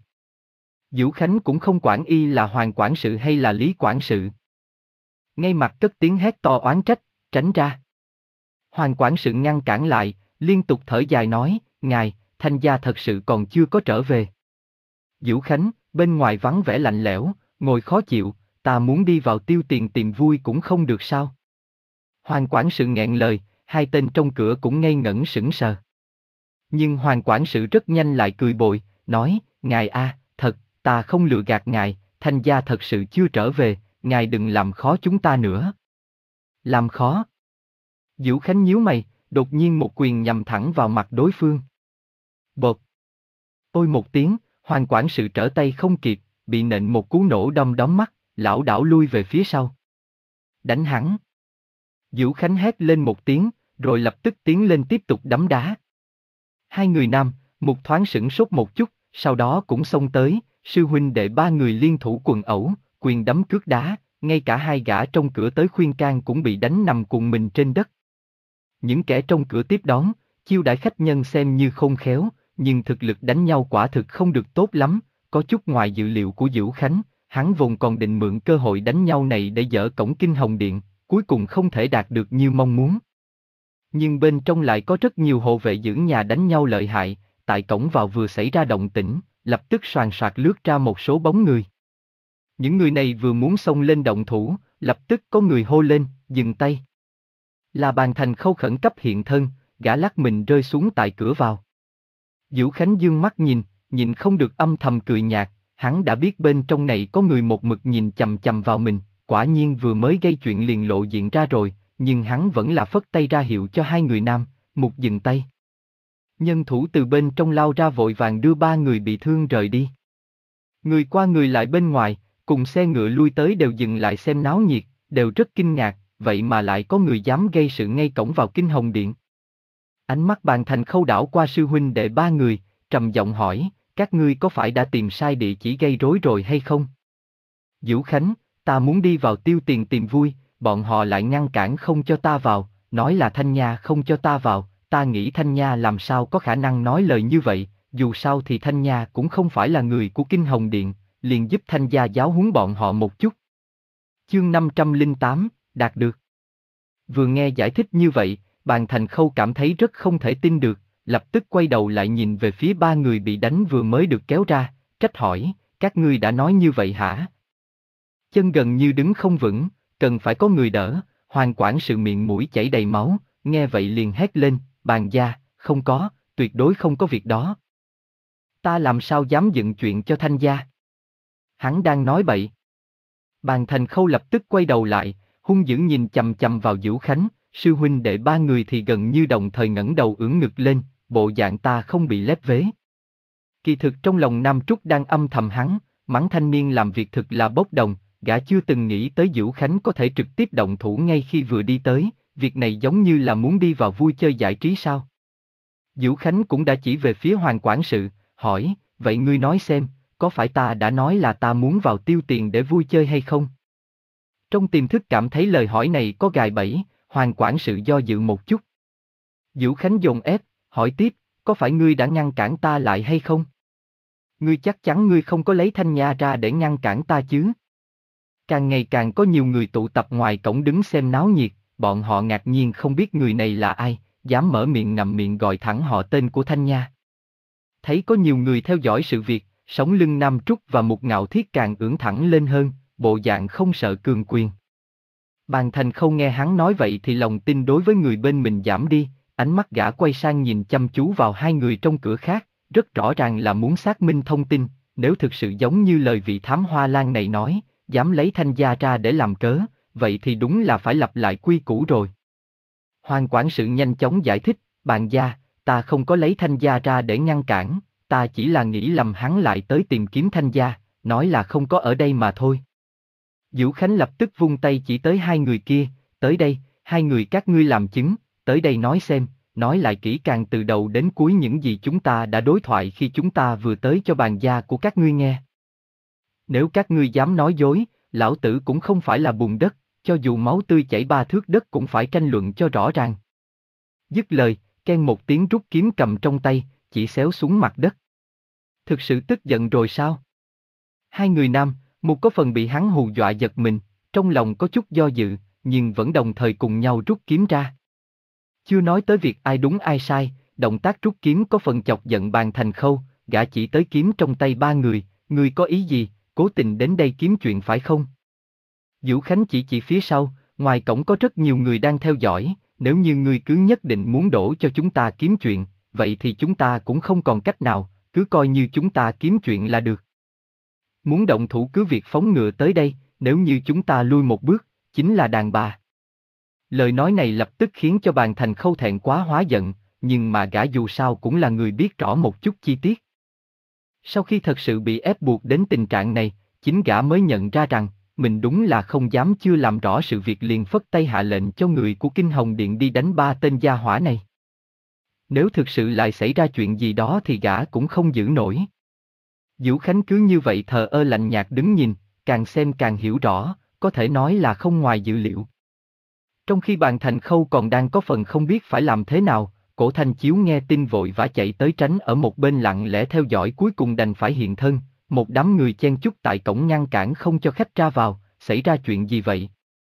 A: Vũ Khánh cũng không quản y là hoàng quản sự hay là lý quản sự. Ngay mặt cất tiếng hét to oán trách, tránh ra. Hoàng quản sự ngăn cản lại, liên tục thở dài nói, ngài, Thanh gia thật sự còn chưa có trở về. Vũ Khánh, bên ngoài vắng vẻ lạnh lẽo, ngồi khó chịu, ta muốn đi vào tiêu tiền tìm vui cũng không được sao? Hoàng quản sự nghẹn lời, hai tên trong cửa cũng ngây ngẩn sững sờ. Nhưng hoàng quản sự rất nhanh lại cười bồi, nói, ngài a, thật, ta không lừa gạt ngài, Thanh gia thật sự chưa trở về, ngài đừng làm khó chúng ta nữa. Làm khó? Vũ Khánh nhíu mày, đột nhiên một quyền nhằm thẳng vào mặt đối phương. Bột. Ôi một tiếng, hoàng quản sự trở tay không kịp, bị nện một cú nổ đom đóm mắt, lảo đảo lui về phía sau. Đánh hắn. Vũ Khánh hét lên một tiếng, rồi lập tức tiến lên tiếp tục đấm đá. Hai người nam, một thoáng sửng sốt một chút, sau đó cũng xông tới, sư huynh đệ ba người liên thủ quần ẩu, quyền đấm cước đá, ngay cả hai gã trong cửa tới khuyên can cũng bị đánh nằm cuộn mình trên đất. Những kẻ trong cửa tiếp đón, chiêu đãi khách nhân xem như khôn khéo, nhưng thực lực đánh nhau quả thực không được tốt lắm, có chút ngoài dự liệu của Vũ Khánh, hắn vốn còn định mượn cơ hội đánh nhau này để dỡ cổng Kinh Hồng Điện, cuối cùng không thể đạt được như mong muốn. Nhưng bên trong lại có rất nhiều hộ vệ giữ nhà đánh nhau lợi hại, tại cổng vào vừa xảy ra động tĩnh, lập tức soàn soạt lướt ra một số bóng người. Những người này vừa muốn xông lên động thủ, lập tức có người hô lên, dừng tay. Là Bàn Thành Khâu khẩn cấp hiện thân, gã lắc mình rơi xuống tại cửa vào. Vũ Khánh dương mắt nhìn, nhìn không được âm thầm cười nhạt, hắn đã biết bên trong này có người một mực nhìn chằm chằm vào mình, quả nhiên vừa mới gây chuyện liền lộ diện ra rồi, nhưng hắn vẫn là phất tay ra hiệu cho hai người nam, một dừng tay. Nhân thủ từ bên trong lao ra vội vàng đưa ba người bị thương rời đi. Người qua người lại bên ngoài, cùng xe ngựa lui tới đều dừng lại xem náo nhiệt, đều rất kinh ngạc, vậy mà lại có người dám gây sự ngay cổng vào Kinh Hồng Điện. Ánh mắt Bàn Thành Khâu đảo qua sư huynh đệ ba người, trầm giọng hỏi, các ngươi có phải đã tìm sai địa chỉ gây rối rồi hay không? Vũ Khánh, ta muốn đi vào tiêu tiền tìm vui, bọn họ lại ngăn cản không cho ta vào, nói là Thanh Nha không cho ta vào, ta nghĩ Thanh Nha làm sao có khả năng nói lời như vậy, dù sao thì Thanh Nha cũng không phải là người của Kinh Hồng Điện, liền giúp Thanh gia giáo huấn bọn họ một chút. Chương năm trăm lẻ tám, đạt được. Vừa nghe giải thích như vậy, Bàn Thành Khâu cảm thấy rất không thể tin được, lập tức quay đầu lại nhìn về phía ba người bị đánh vừa mới được kéo ra, trách hỏi, các ngươi đã nói như vậy hả? Chân gần như đứng không vững, cần phải có người đỡ, Hoàng quản sự miệng mũi chảy đầy máu, nghe vậy liền hét lên, Bàn gia, không có, tuyệt đối không có việc đó. Ta làm sao dám dựng chuyện cho Thanh gia? Hắn đang nói bậy. Bàn Thành Khâu lập tức quay đầu lại, hung dữ nhìn chằm chằm vào Vũ Khánh, sư huynh đệ ba người thì gần như đồng thời ngẩng đầu ưỡn ngực lên, bộ dạng ta không bị lép vế. Kỳ thực trong lòng Nam Trúc đang âm thầm hắn, mắng thanh niên làm việc thực là bốc đồng, gã chưa từng nghĩ tới Vũ Khánh có thể trực tiếp động thủ ngay khi vừa đi tới, việc này giống như là muốn đi vào vui chơi giải trí sao. Vũ Khánh cũng đã chỉ về phía Hoàng quản sự, hỏi, vậy ngươi nói xem, có phải ta đã nói là ta muốn vào tiêu tiền để vui chơi hay không? Trong tiềm thức cảm thấy lời hỏi này có gài bẫy, Hoàng quản sự do dự một chút. Vũ Khánh dồn ép, hỏi tiếp, có phải ngươi đã ngăn cản ta lại hay không? Ngươi chắc chắn ngươi không có lấy Thanh Nha ra để ngăn cản ta chứ? Càng ngày càng có nhiều người tụ tập ngoài cổng đứng xem náo nhiệt, bọn họ ngạc nhiên không biết người này là ai, dám mở miệng ngậm miệng gọi thẳng họ tên của Thanh Nha. Thấy có nhiều người theo dõi sự việc, sống lưng Nam Trúc và Mục Ngạo Thiết càng ưỡn thẳng lên hơn, bộ dạng không sợ cường quyền. Bàn Thành Khâu nghe hắn nói vậy thì lòng tin đối với người bên mình giảm đi, ánh mắt gã quay sang nhìn chăm chú vào hai người trong cửa khác, rất rõ ràng là muốn xác minh thông tin, nếu thực sự giống như lời vị thám hoa lan này nói, dám lấy Thanh gia ra để làm cớ, vậy thì đúng là phải lặp lại quy củ rồi. Hoàng quản sự nhanh chóng giải thích, Bàn gia, ta không có lấy Thanh gia ra để ngăn cản, ta chỉ là nghĩ lầm hắn lại tới tìm kiếm Thanh gia, nói là không có ở đây mà thôi. Vũ Khánh lập tức vung tay chỉ tới hai người kia, tới đây, hai người các ngươi làm chứng, tới đây nói xem, nói lại kỹ càng từ đầu đến cuối những gì chúng ta đã đối thoại khi chúng ta vừa tới cho Bàn gia của các ngươi nghe. Nếu các ngươi dám nói dối, lão tử cũng không phải là bùn đất, cho dù máu tươi chảy ba thước đất cũng phải tranh luận cho rõ ràng. Dứt lời, keng một tiếng rút kiếm cầm trong tay, chỉ xéo xuống mặt đất. Thực sự tức giận rồi sao? Hai người nam, một có phần bị hắn hù dọa giật mình, trong lòng có chút do dự, nhưng vẫn đồng thời cùng nhau rút kiếm ra. Chưa nói tới việc ai đúng ai sai, động tác rút kiếm có phần chọc giận Bàn Thành Khâu, gã chỉ tới kiếm trong tay ba người, ngươi có ý gì, cố tình đến đây kiếm chuyện phải không? Vũ Khánh chỉ chỉ phía sau, ngoài cổng có rất nhiều người đang theo dõi, nếu như ngươi cứ nhất định muốn đổ cho chúng ta kiếm chuyện, vậy thì chúng ta cũng không còn cách nào, cứ coi như chúng ta kiếm chuyện là được. Muốn động thủ cứ việc phóng ngựa tới đây, nếu như chúng ta lui một bước, chính là đàn bà. Lời nói này lập tức khiến cho Bàn Thành Khâu thẹn quá hóa giận, nhưng mà gã dù sao cũng là người biết rõ một chút chi tiết. Sau khi thật sự bị ép buộc đến tình trạng này, chính gã mới nhận ra rằng, mình đúng là không dám chưa làm rõ sự việc liền phất tay hạ lệnh cho người của Kinh Hồng Điện đi đánh ba tên gia hỏa này. Nếu thực sự lại xảy ra chuyện gì đó thì gã cũng không giữ nổi. Vũ Khánh cứ như vậy thờ ơ lạnh nhạt đứng nhìn, càng xem càng hiểu rõ, có thể nói là không ngoài dự liệu. Trong khi Bàn Thành Khâu còn đang có phần không biết phải làm thế nào, Cổ Thanh Chiếu nghe tin vội vã chạy tới tránh ở một bên lặng lẽ theo dõi cuối cùng đành phải hiện thân, một đám người chen chúc tại cổng ngăn cản không cho khách ra vào, xảy ra chuyện gì vậy?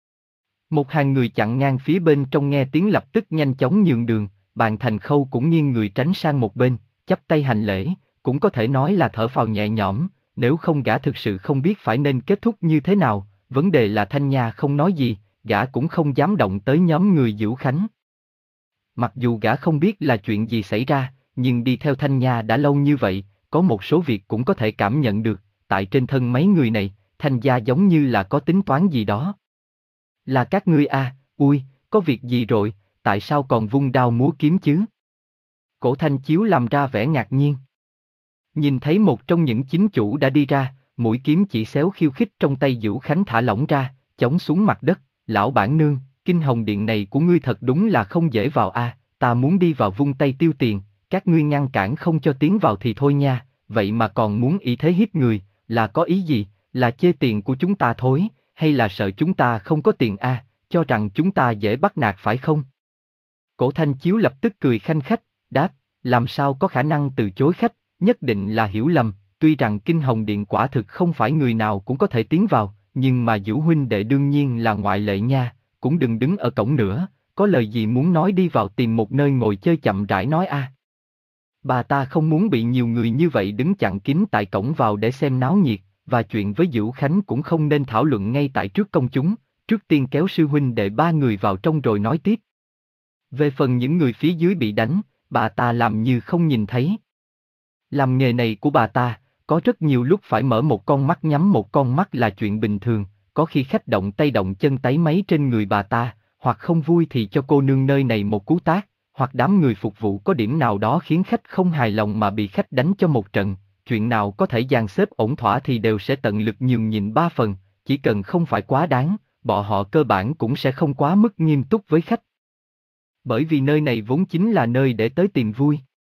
A: Một hàng người chặn ngang phía bên trong nghe tiếng lập tức nhanh chóng nhường đường, Bàn Thành Khâu cũng nghiêng người tránh sang một bên, chắp tay hành lễ, cũng có thể nói là thở phào nhẹ nhõm, nếu không gã thực sự không biết phải nên kết thúc như thế nào, vấn đề là Thanh Nha không nói gì, gã cũng không dám động tới nhóm người Vũ Khánh. Mặc dù gã không biết là chuyện gì xảy ra, nhưng đi theo Thanh Nha đã lâu như vậy, có một số việc cũng có thể cảm nhận được, tại trên thân mấy người này, Thanh gia giống như là có tính toán gì đó. Là các ngươi à, ui, có việc gì rồi, tại sao còn vung đao múa kiếm chứ? Cổ Thanh Chiếu làm ra vẻ ngạc nhiên. Nhìn thấy một trong những chính chủ đã đi ra, mũi kiếm chỉ xéo khiêu khích trong tay Vũ Khánh thả lỏng ra, chống xuống mặt đất, lão bản nương, Kinh Hồng Điện này của ngươi thật đúng là không dễ vào a, à, ta muốn đi vào vung tay tiêu tiền, các ngươi ngăn cản không cho tiến vào thì thôi nha, vậy mà còn muốn ý thế hiếp người, là có ý gì, là chê tiền của chúng ta thối, hay là sợ chúng ta không có tiền a, à, cho rằng chúng ta dễ bắt nạt phải không? Cổ Thanh Chiếu lập tức cười khanh khách, đáp, làm sao có khả năng từ chối khách, nhất định là hiểu lầm, tuy rằng Kinh Hồng Điện quả thực không phải người nào cũng có thể tiến vào, nhưng mà Vũ huynh đệ đương nhiên là ngoại lệ nha, cũng đừng đứng ở cổng nữa, có lời gì muốn nói đi vào tìm một nơi ngồi chơi chậm rãi nói a. Bà ta không muốn bị nhiều người như vậy đứng chặn kín tại cổng vào để xem náo nhiệt, và chuyện với Vũ Khánh cũng không nên thảo luận ngay tại trước công chúng, trước tiên kéo sư huynh đệ ba người vào trong rồi nói tiếp. Về phần những người phía dưới bị đánh, bà ta làm như không nhìn thấy. Làm nghề này của bà ta, có rất nhiều lúc phải mở một con mắt nhắm một con mắt là chuyện bình thường, có khi khách động tay động chân táy máy trên người bà ta, hoặc không vui thì cho cô nương nơi này một cú tát, hoặc đám người phục vụ có điểm nào đó khiến khách không hài lòng mà bị khách đánh cho một trận, chuyện nào có thể dàn xếp ổn thỏa thì đều sẽ tận lực nhường nhịn ba phần, chỉ cần không phải quá đáng, bọn họ cơ bản cũng sẽ không quá mức nghiêm túc với khách. Bởi vì nơi này vốn chính là nơi để tới tìm vui.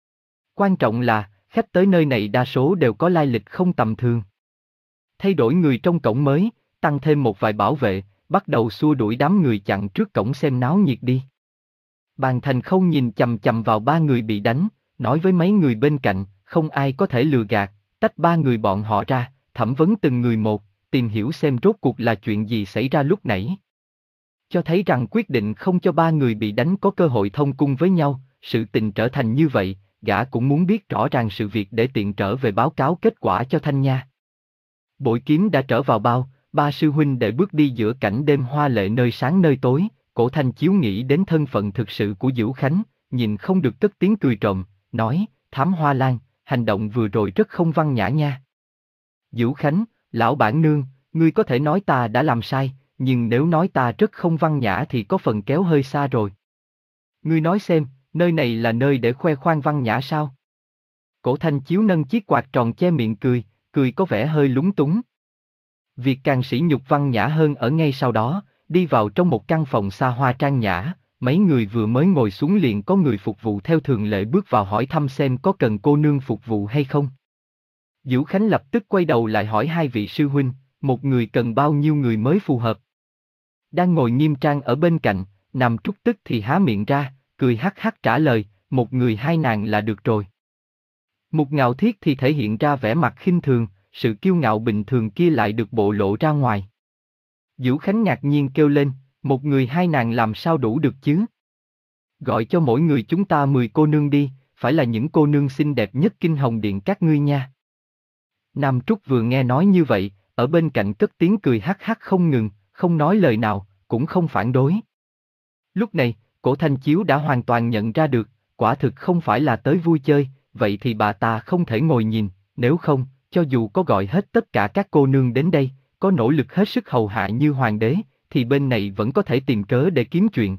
A: Quan trọng là, khách tới nơi này đa số đều có lai lịch không tầm thường. Thay đổi người trong cổng mới, tăng thêm một vài bảo vệ, bắt đầu xua đuổi đám người chặn trước cổng xem náo nhiệt đi. Bàn Thành Khâu nhìn chằm chằm vào ba người bị đánh, nói với mấy người bên cạnh, không ai có thể lừa gạt, tách ba người bọn họ ra, thẩm vấn từng người một, tìm hiểu xem rốt cuộc là chuyện gì xảy ra lúc nãy. Cho thấy rằng quyết định không cho ba người bị đánh có cơ hội thông cung với nhau, sự tình trở thành như vậy, gã cũng muốn biết rõ ràng sự việc để tiện trở về báo cáo kết quả cho Thanh Nha. Bội kiếm đã trở vào bao, ba sư huynh đệ bước đi giữa cảnh đêm hoa lệ nơi sáng nơi tối, Cổ Thanh Chiếu nghĩ đến thân phận thực sự của Vũ Khánh, nhìn không được cất tiếng cười trộm, nói, Thám Hoa Lan, hành động vừa rồi rất không văn nhã nha. Vũ Khánh, lão bản nương, ngươi có thể nói ta đã làm sai, nhưng nếu nói ta rất không văn nhã thì có phần kéo hơi xa rồi. Ngươi nói xem, nơi này là nơi để khoe khoang văn nhã sao? Cổ Thanh Chiếu nâng chiếc quạt tròn che miệng cười, cười có vẻ hơi lúng túng. Việc càng sỉ nhục văn nhã hơn ở ngay sau đó, đi vào trong một căn phòng xa hoa trang nhã, mấy người vừa mới ngồi xuống liền có người phục vụ theo thường lệ bước vào hỏi thăm xem có cần cô nương phục vụ hay không. Vũ Khánh lập tức quay đầu lại hỏi hai vị sư huynh, một người cần bao nhiêu người mới phù hợp. Đang ngồi nghiêm trang ở bên cạnh, Nam Trúc tức thì há miệng ra, cười hắc hắc trả lời, một người hai nàng là được rồi. Mục Ngạo Thiết thì thể hiện ra vẻ mặt khinh thường, sự kiêu ngạo bình thường kia lại được bộ lộ ra ngoài. Vũ Khánh ngạc nhiên kêu lên, một người hai nàng làm sao đủ được chứ? Gọi cho mỗi người chúng ta mười cô nương đi, phải là những cô nương xinh đẹp nhất Kinh Hồng Điện các ngươi nha. Nam Trúc vừa nghe nói như vậy, ở bên cạnh cất tiếng cười hắc hắc không ngừng, không nói lời nào, cũng không phản đối. Lúc này, Cổ Thanh Chiếu đã hoàn toàn nhận ra được, quả thực không phải là tới vui chơi, vậy thì bà ta không thể ngồi nhìn, nếu không, cho dù có gọi hết tất cả các cô nương đến đây, có nỗ lực hết sức hầu hạ như hoàng đế, thì bên này vẫn có thể tìm cớ để kiếm chuyện.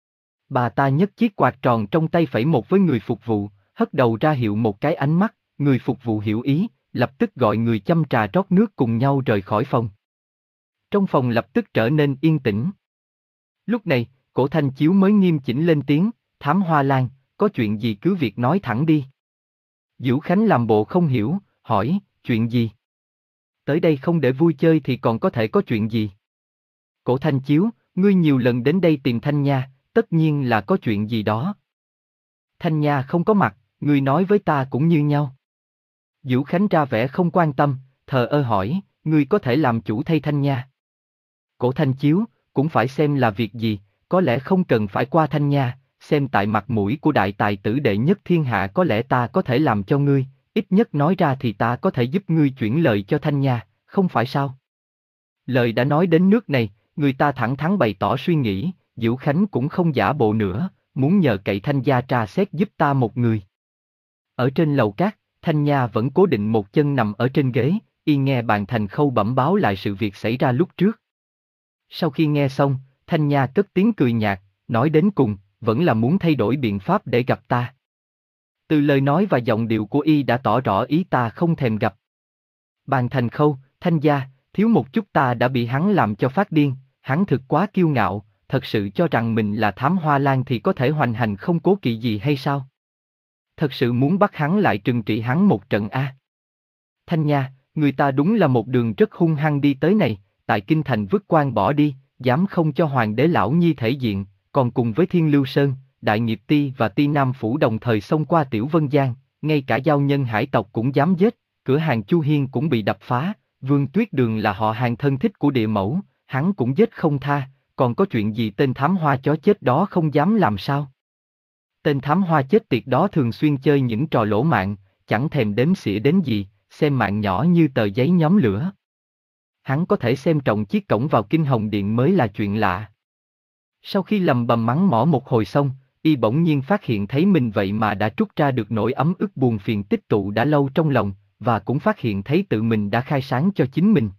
A: Bà ta nhấc chiếc quạt tròn trong tay phẩy một với người phục vụ, hất đầu ra hiệu một cái ánh mắt, người phục vụ hiểu ý, lập tức gọi người châm trà rót nước cùng nhau rời khỏi phòng. Trong phòng lập tức trở nên yên tĩnh. Lúc này, Cổ Thanh Chiếu mới nghiêm chỉnh lên tiếng, Thám Hoa Lan, có chuyện gì cứ việc nói thẳng đi. Vũ Khánh làm bộ không hiểu, hỏi, chuyện gì? Tới đây không để vui chơi thì còn có thể có chuyện gì? Cổ Thanh Chiếu, ngươi nhiều lần đến đây tìm Thanh Nha, tất nhiên là có chuyện gì đó. Thanh Nha không có mặt, ngươi nói với ta cũng như nhau. Vũ Khánh ra vẻ không quan tâm, thờ ơ hỏi, ngươi có thể làm chủ thay Thanh Nha. Cổ Thanh Chiếu, cũng phải xem là việc gì, có lẽ không cần phải qua Thanh Nha, xem tại mặt mũi của đại tài tử đệ nhất thiên hạ có lẽ ta có thể làm cho ngươi, ít nhất nói ra thì ta có thể giúp ngươi chuyển lời cho Thanh Nha, không phải sao? Lời đã nói đến nước này, người ta thẳng thắn bày tỏ suy nghĩ, Vũ Khánh cũng không giả bộ nữa, muốn nhờ cậy Thanh gia tra xét giúp ta một người. Ở trên lầu cát, Thanh Nha vẫn cố định một chân nằm ở trên ghế, y nghe Bàn Thành Khâu bẩm báo lại sự việc xảy ra lúc trước. Sau khi nghe xong, Thanh Nha cất tiếng cười nhạt, nói đến cùng, vẫn là muốn thay đổi biện pháp để gặp ta. Từ lời nói và giọng điệu của y đã tỏ rõ ý ta không thèm gặp. Bàn Thành Khâu, Thanh gia, thiếu một chút ta đã bị hắn làm cho phát điên, hắn thực quá kiêu ngạo, thật sự cho rằng mình là Thám Hoa Lan thì có thể hoành hành không cố kỵ gì hay sao? Thật sự muốn bắt hắn lại trừng trị hắn một trận a. Thanh Nha, người ta đúng là một đường rất hung hăng đi tới này, tại kinh thành vứt quan bỏ đi, dám không cho hoàng đế lão nhi thể diện, còn cùng với Thiên Lưu Sơn, Đại Nghiệp Ti và Ti Nam Phủ đồng thời xông qua Tiểu Vân Giang, ngay cả giao nhân hải tộc cũng dám giết, cửa hàng Chu Hiên cũng bị đập phá, Vương Tuyết Đường là họ hàng thân thích của địa mẫu, hắn cũng giết không tha, còn có chuyện gì tên thám hoa chó chết đó không dám làm sao? Tên thám hoa chết tiệt đó thường xuyên chơi những trò lỗ mãng, chẳng thèm đếm xỉa đến gì, xem mạng nhỏ như tờ giấy nhóm lửa. Hắn có thể xem trọng chiếc cổng vào Kinh Hồng Điện mới là chuyện lạ. Sau khi lầm bầm mắng mỏ một hồi xong, y bỗng nhiên phát hiện thấy mình vậy mà đã trút ra được nỗi ấm ức buồn phiền tích tụ đã lâu trong lòng, và cũng phát hiện thấy tự mình đã khai sáng cho chính mình.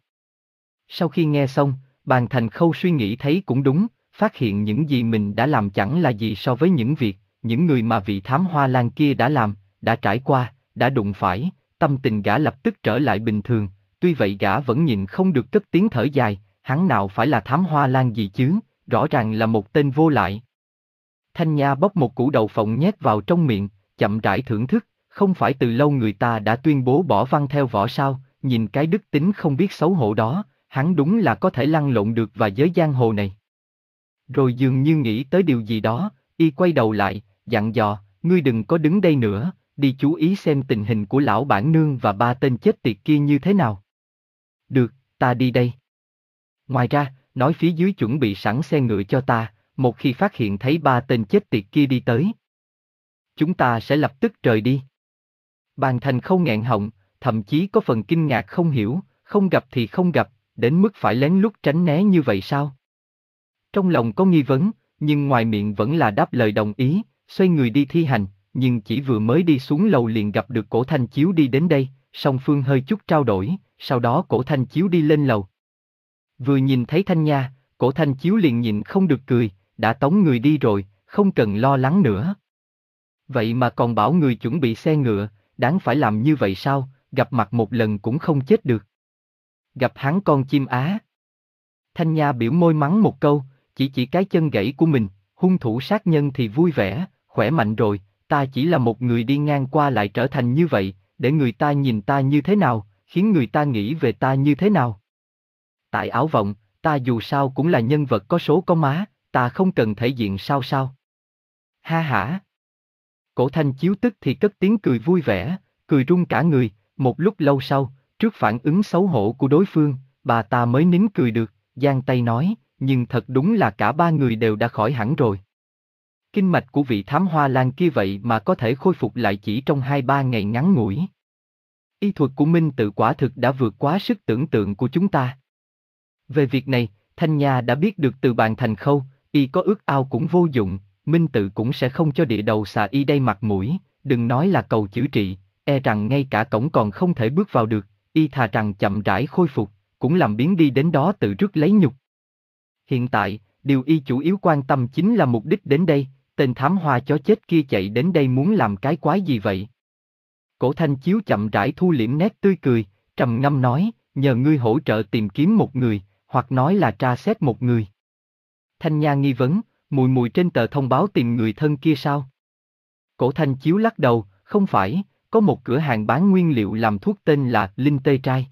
A: Sau khi nghe xong, Bàn Thành Khâu suy nghĩ thấy cũng đúng, phát hiện những gì mình đã làm chẳng là gì so với những việc, những người mà vị thám hoa lang kia đã làm, đã trải qua, đã đụng phải, tâm tình gã lập tức trở lại bình thường, tuy vậy gã vẫn nhịn không được cất tiếng thở dài, hắn nào phải là thám hoa lang gì chứ, rõ ràng là một tên vô lại. Thanh Nha bóc một củ đậu phộng nhét vào trong miệng, chậm rãi thưởng thức, không phải từ lâu người ta đã tuyên bố bỏ văn theo võ sao, nhìn cái đức tính không biết xấu hổ đó, hắn đúng là có thể lăn lộn được vào giới giang hồ này. Rồi dường như nghĩ tới điều gì đó, y quay đầu lại, dặn dò, ngươi đừng có đứng đây nữa, đi chú ý xem tình hình của lão bản nương và ba tên chết tiệt kia như thế nào. Được, ta đi đây. Ngoài ra, nói phía dưới chuẩn bị sẵn xe ngựa cho ta, một khi phát hiện thấy ba tên chết tiệt kia đi tới, chúng ta sẽ lập tức rời đi. Bàn Thành Khâu nghẹn họng, thậm chí có phần kinh ngạc không hiểu, không gặp thì không gặp, đến mức phải lén lút tránh né như vậy sao? Trong lòng có nghi vấn, nhưng ngoài miệng vẫn là đáp lời đồng ý, xoay người đi thi hành, nhưng chỉ vừa mới đi xuống lầu liền gặp được Cổ Thanh Chiếu đi đến đây, song phương hơi chút trao đổi, sau đó Cổ Thanh Chiếu đi lên lầu. Vừa nhìn thấy Thanh Nha, Cổ Thanh Chiếu liền nhịn không được cười, đã tống người đi rồi, không cần lo lắng nữa. Vậy mà còn bảo người chuẩn bị xe ngựa, đáng phải làm như vậy sao, gặp mặt một lần cũng không chết được. Gặp hắn con chim á. Thanh Nha biểu môi mắng một câu, chỉ chỉ cái chân gãy của mình, hung thủ sát nhân thì vui vẻ, khỏe mạnh rồi, ta chỉ là một người đi ngang qua lại trở thành như vậy, để người ta nhìn ta như thế nào, khiến người ta nghĩ về ta như thế nào. Tại Ảo Vọng, ta dù sao cũng là nhân vật có số có má, ta không cần thể diện sao sao. Ha hả. Cổ Thanh Chiếu tức thì cất tiếng cười vui vẻ, cười run cả người, một lúc lâu sau, trước phản ứng xấu hổ của đối phương, bà ta mới nín cười được, giang tay nói, nhưng thật đúng là cả ba người đều đã khỏi hẳn rồi. Kinh mạch của vị thám hoa lang kia vậy mà có thể khôi phục lại chỉ trong hai ba ngày ngắn ngủi. Y thuật của Minh Tự quả thực đã vượt quá sức tưởng tượng của chúng ta. Về việc này, Thanh Nha đã biết được từ Bàn Thành Khâu, y có ước ao cũng vô dụng, Minh Tự cũng sẽ không cho địa đầu xà y đây mặt mũi, đừng nói là cầu chữa trị, e rằng ngay cả cổng còn không thể bước vào được, y thà rằng chậm rãi khôi phục, cũng làm biến đi đến đó tự rước lấy nhục. Hiện tại, điều y chủ yếu quan tâm chính là mục đích đến đây, tên thám hoa chó chết kia chạy đến đây muốn làm cái quái gì vậy? Cổ Thanh Chiếu chậm rãi thu liễm nét tươi cười, trầm ngâm nói, nhờ ngươi hỗ trợ tìm kiếm một người, hoặc nói là tra xét một người. Thanh Nha nghi vấn, mùi mùi trên tờ thông báo tìm người thân kia sao? Cổ Thanh Chiếu lắc đầu, không phải, có một cửa hàng bán nguyên liệu làm thuốc tên là Linh Tê Trai.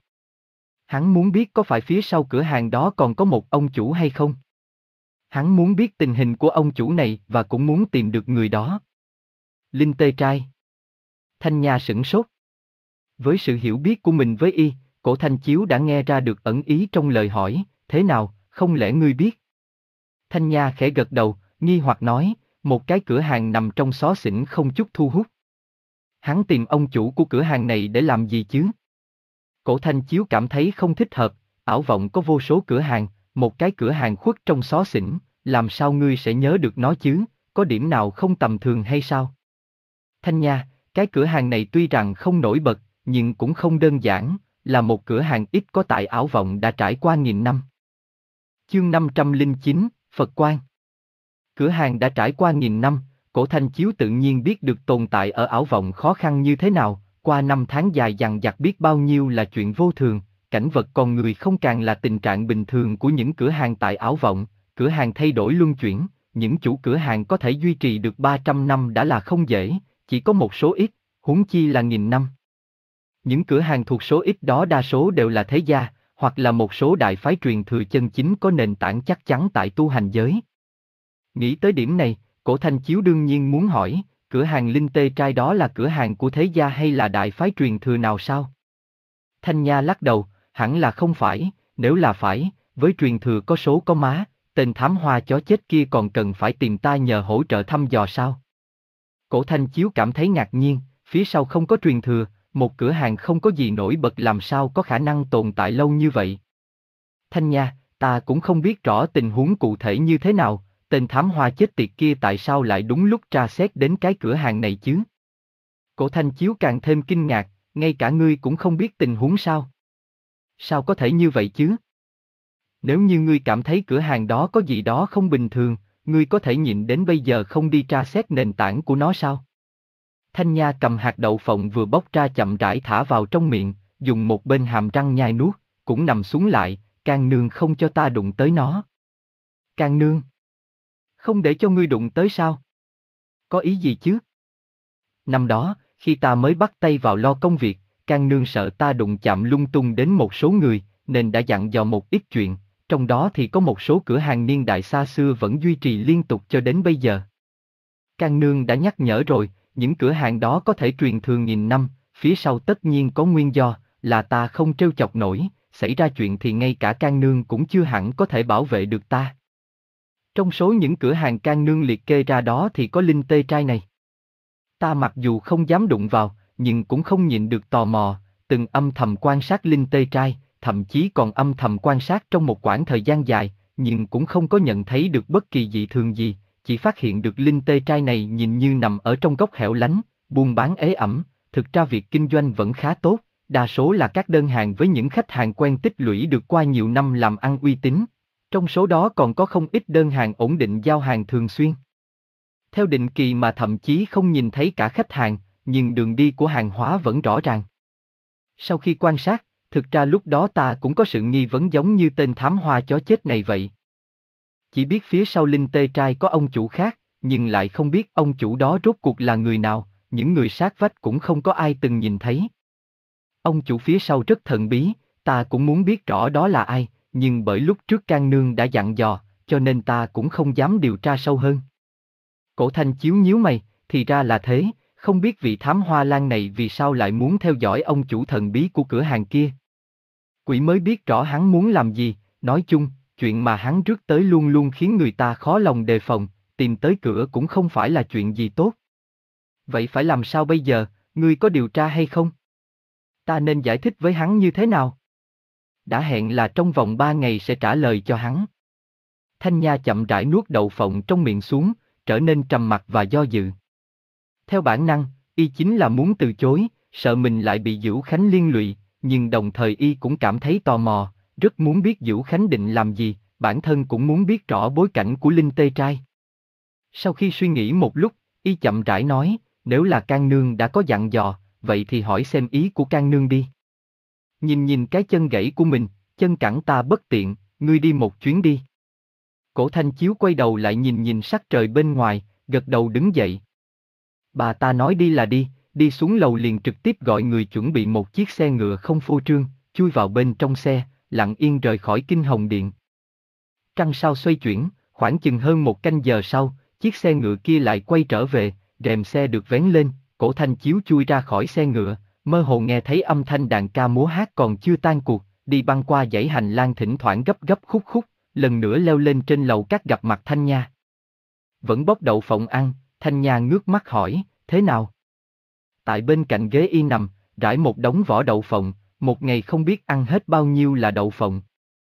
A: Hắn muốn biết có phải phía sau cửa hàng đó còn có một ông chủ hay không? Hắn muốn biết tình hình của ông chủ này và cũng muốn tìm được người đó. Linh Tê Trai. Thanh Nha sửng sốt. Với sự hiểu biết của mình với y, Cổ Thanh Chiếu đã nghe ra được ẩn ý trong lời hỏi, thế nào, không lẽ ngươi biết? Thanh Nha khẽ gật đầu, nghi hoặc nói, một cái cửa hàng nằm trong xó xỉnh không chút thu hút. Hắn tìm ông chủ của cửa hàng này để làm gì chứ? Cổ Thanh Chiếu cảm thấy không thích hợp, Ảo Vọng có vô số cửa hàng, một cái cửa hàng khuất trong xó xỉnh, làm sao ngươi sẽ nhớ được nó chứ, có điểm nào không tầm thường hay sao? Thanh Nha, cái cửa hàng này tuy rằng không nổi bật, nhưng cũng không đơn giản, là một cửa hàng ít có tại Ảo Vọng đã trải qua nghìn năm. Chương năm trăm lẻ chín, Phật Quan. Cửa hàng đã trải qua nghìn năm, Cổ Thanh Chiếu tự nhiên biết được tồn tại ở Ảo Vọng khó khăn như thế nào, qua năm tháng dài dằng dặc biết bao nhiêu là chuyện vô thường, cảnh vật con người không càng là tình trạng bình thường của những cửa hàng tại Ảo Vọng, cửa hàng thay đổi luân chuyển, những chủ cửa hàng có thể duy trì được ba trăm năm đã là không dễ, chỉ có một số ít, huống chi là nghìn năm. Những cửa hàng thuộc số ít đó đa số đều là thế gia, hoặc là một số đại phái truyền thừa chân chính có nền tảng chắc chắn tại tu hành giới. Nghĩ tới điểm này, Cổ Thanh Chiếu đương nhiên muốn hỏi, cửa hàng linh tê trai đó là cửa hàng của thế gia hay là đại phái truyền thừa nào sao? Thanh Nha lắc đầu, hẳn là không phải, nếu là phải, với truyền thừa có số có má, tên thám hoa chó chết kia còn cần phải tìm ta nhờ hỗ trợ thăm dò sao? Cổ Thanh Chiếu cảm thấy ngạc nhiên, phía sau không có truyền thừa, một cửa hàng không có gì nổi bật làm sao có khả năng tồn tại lâu như vậy. Thanh Nha, ta cũng không biết rõ tình huống cụ thể như thế nào, tên thám hoa chết tiệt kia tại sao lại đúng lúc tra xét đến cái cửa hàng này chứ? Cổ Thanh Chiếu càng thêm kinh ngạc, ngay cả ngươi cũng không biết tình huống sao? Sao có thể như vậy chứ? Nếu như ngươi cảm thấy cửa hàng đó có gì đó không bình thường, ngươi có thể nhịn đến bây giờ không đi tra xét nền tảng của nó sao? Thanh Nha cầm hạt đậu phộng vừa bóc ra chậm rãi thả vào trong miệng, dùng một bên hàm răng nhai nuốt, cũng nằm xuống lại, Can nương không cho ta đụng tới nó. Can nương? Không để cho ngươi đụng tới sao? Có ý gì chứ? Năm đó, khi ta mới bắt tay vào lo công việc, Can nương sợ ta đụng chạm lung tung đến một số người, nên đã dặn dò một ít chuyện, trong đó thì có một số cửa hàng niên đại xa xưa vẫn duy trì liên tục cho đến bây giờ. Can nương đã nhắc nhở rồi, những cửa hàng đó có thể truyền thừa nghìn năm, phía sau tất nhiên có nguyên do, là ta không trêu chọc nổi, xảy ra chuyện thì ngay cả Can nương cũng chưa hẳn có thể bảo vệ được ta. Trong số những cửa hàng Can nương liệt kê ra đó thì có linh tê trai này. Ta mặc dù không dám đụng vào, nhưng cũng không nhịn được tò mò, từng âm thầm quan sát linh tê trai, thậm chí còn âm thầm quan sát trong một quãng thời gian dài, nhưng cũng không có nhận thấy được bất kỳ dị thường gì, chỉ phát hiện được linh tê trai này nhìn như nằm ở trong góc hẻo lánh, buôn bán ế ẩm, thực ra việc kinh doanh vẫn khá tốt, đa số là các đơn hàng với những khách hàng quen tích lũy được qua nhiều năm làm ăn uy tín, trong số đó còn có không ít đơn hàng ổn định giao hàng thường xuyên. Theo định kỳ mà thậm chí không nhìn thấy cả khách hàng, nhưng đường đi của hàng hóa vẫn rõ ràng. Sau khi quan sát, thực ra lúc đó ta cũng có sự nghi vấn giống như tên thám hoa chó chết này vậy. Chỉ biết phía sau linh tê trai có ông chủ khác, nhưng lại không biết ông chủ đó rốt cuộc là người nào, những người sát vách cũng không có ai từng nhìn thấy. Ông chủ phía sau rất thần bí, ta cũng muốn biết rõ đó là ai, nhưng bởi lúc trước Can nương đã dặn dò, cho nên ta cũng không dám điều tra sâu hơn. Cổ Thanh Chiếu nhíu mày, thì ra là thế, không biết vị thám hoa lan này vì sao lại muốn theo dõi ông chủ thần bí của cửa hàng kia. Quỷ mới biết rõ hắn muốn làm gì, nói chung, chuyện mà hắn rước tới luôn luôn khiến người ta khó lòng đề phòng, tìm tới cửa cũng không phải là chuyện gì tốt. Vậy phải làm sao bây giờ, ngươi có điều tra hay không? Ta nên giải thích với hắn như thế nào? Đã hẹn là trong vòng ba ngày sẽ trả lời cho hắn. Thanh Nha chậm rãi nuốt đậu phộng trong miệng xuống, trở nên trầm mặc và do dự. Theo bản năng, y chính là muốn từ chối, sợ mình lại bị Dữu Khánh liên lụy, nhưng đồng thời y cũng cảm thấy tò mò, rất muốn biết Dữu Khánh định làm gì, bản thân cũng muốn biết rõ bối cảnh của linh tê trai. Sau khi suy nghĩ một lúc, y chậm rãi nói, nếu là Can nương đã có dặn dò, vậy thì hỏi xem ý của Can nương đi. Nhìn nhìn cái chân gãy của mình, chân cẳng ta bất tiện, ngươi đi một chuyến đi. Cổ Thanh Chiếu quay đầu lại nhìn nhìn sắc trời bên ngoài, gật đầu đứng dậy. Bà ta nói đi là đi, đi xuống lầu liền trực tiếp gọi người chuẩn bị một chiếc xe ngựa không phô trương, chui vào bên trong xe, lặng yên rời khỏi Kinh Hồng Điện. Trăng sao xoay chuyển, khoảng chừng hơn một canh giờ sau, chiếc xe ngựa kia lại quay trở về, rèm xe được vén lên, Cổ Thanh Chiếu chui ra khỏi xe ngựa, mơ hồ nghe thấy âm thanh đàn ca múa hát còn chưa tan cuộc, đi băng qua dãy hành lang thỉnh thoảng gấp gấp khúc khúc, lần nữa leo lên trên lầu các gặp mặt Thanh Nha. Vẫn bốc đậu phộng ăn, Thanh Nha ngước mắt hỏi, thế nào? Tại bên cạnh ghế y nằm, rải một đống vỏ đậu phộng, một ngày không biết ăn hết bao nhiêu là đậu phộng.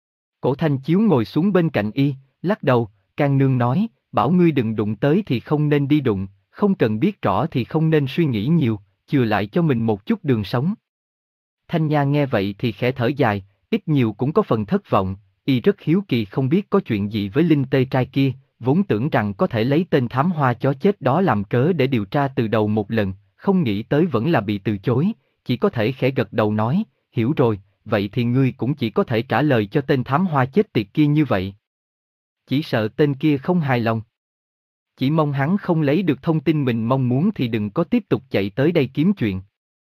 A: Cổ Thanh Chiếu ngồi xuống bên cạnh y, lắc đầu, Can nương nói, bảo ngươi đừng đụng tới thì không nên đi đụng, không cần biết rõ thì không nên suy nghĩ nhiều, chừa lại cho mình một chút đường sống. Thanh Nha nghe vậy thì khẽ thở dài, ít nhiều cũng có phần thất vọng, y rất hiếu kỳ không biết có chuyện gì với linh tê trai kia, vốn tưởng rằng có thể lấy tên thám hoa chó chết đó làm cớ để điều tra từ đầu một lần, không nghĩ tới vẫn là bị từ chối, chỉ có thể khẽ gật đầu nói, hiểu rồi, vậy thì ngươi cũng chỉ có thể trả lời cho tên thám hoa chết tiệt kia như vậy. Chỉ sợ tên kia không hài lòng. Chỉ mong hắn không lấy được thông tin mình mong muốn thì đừng có tiếp tục chạy tới đây kiếm chuyện.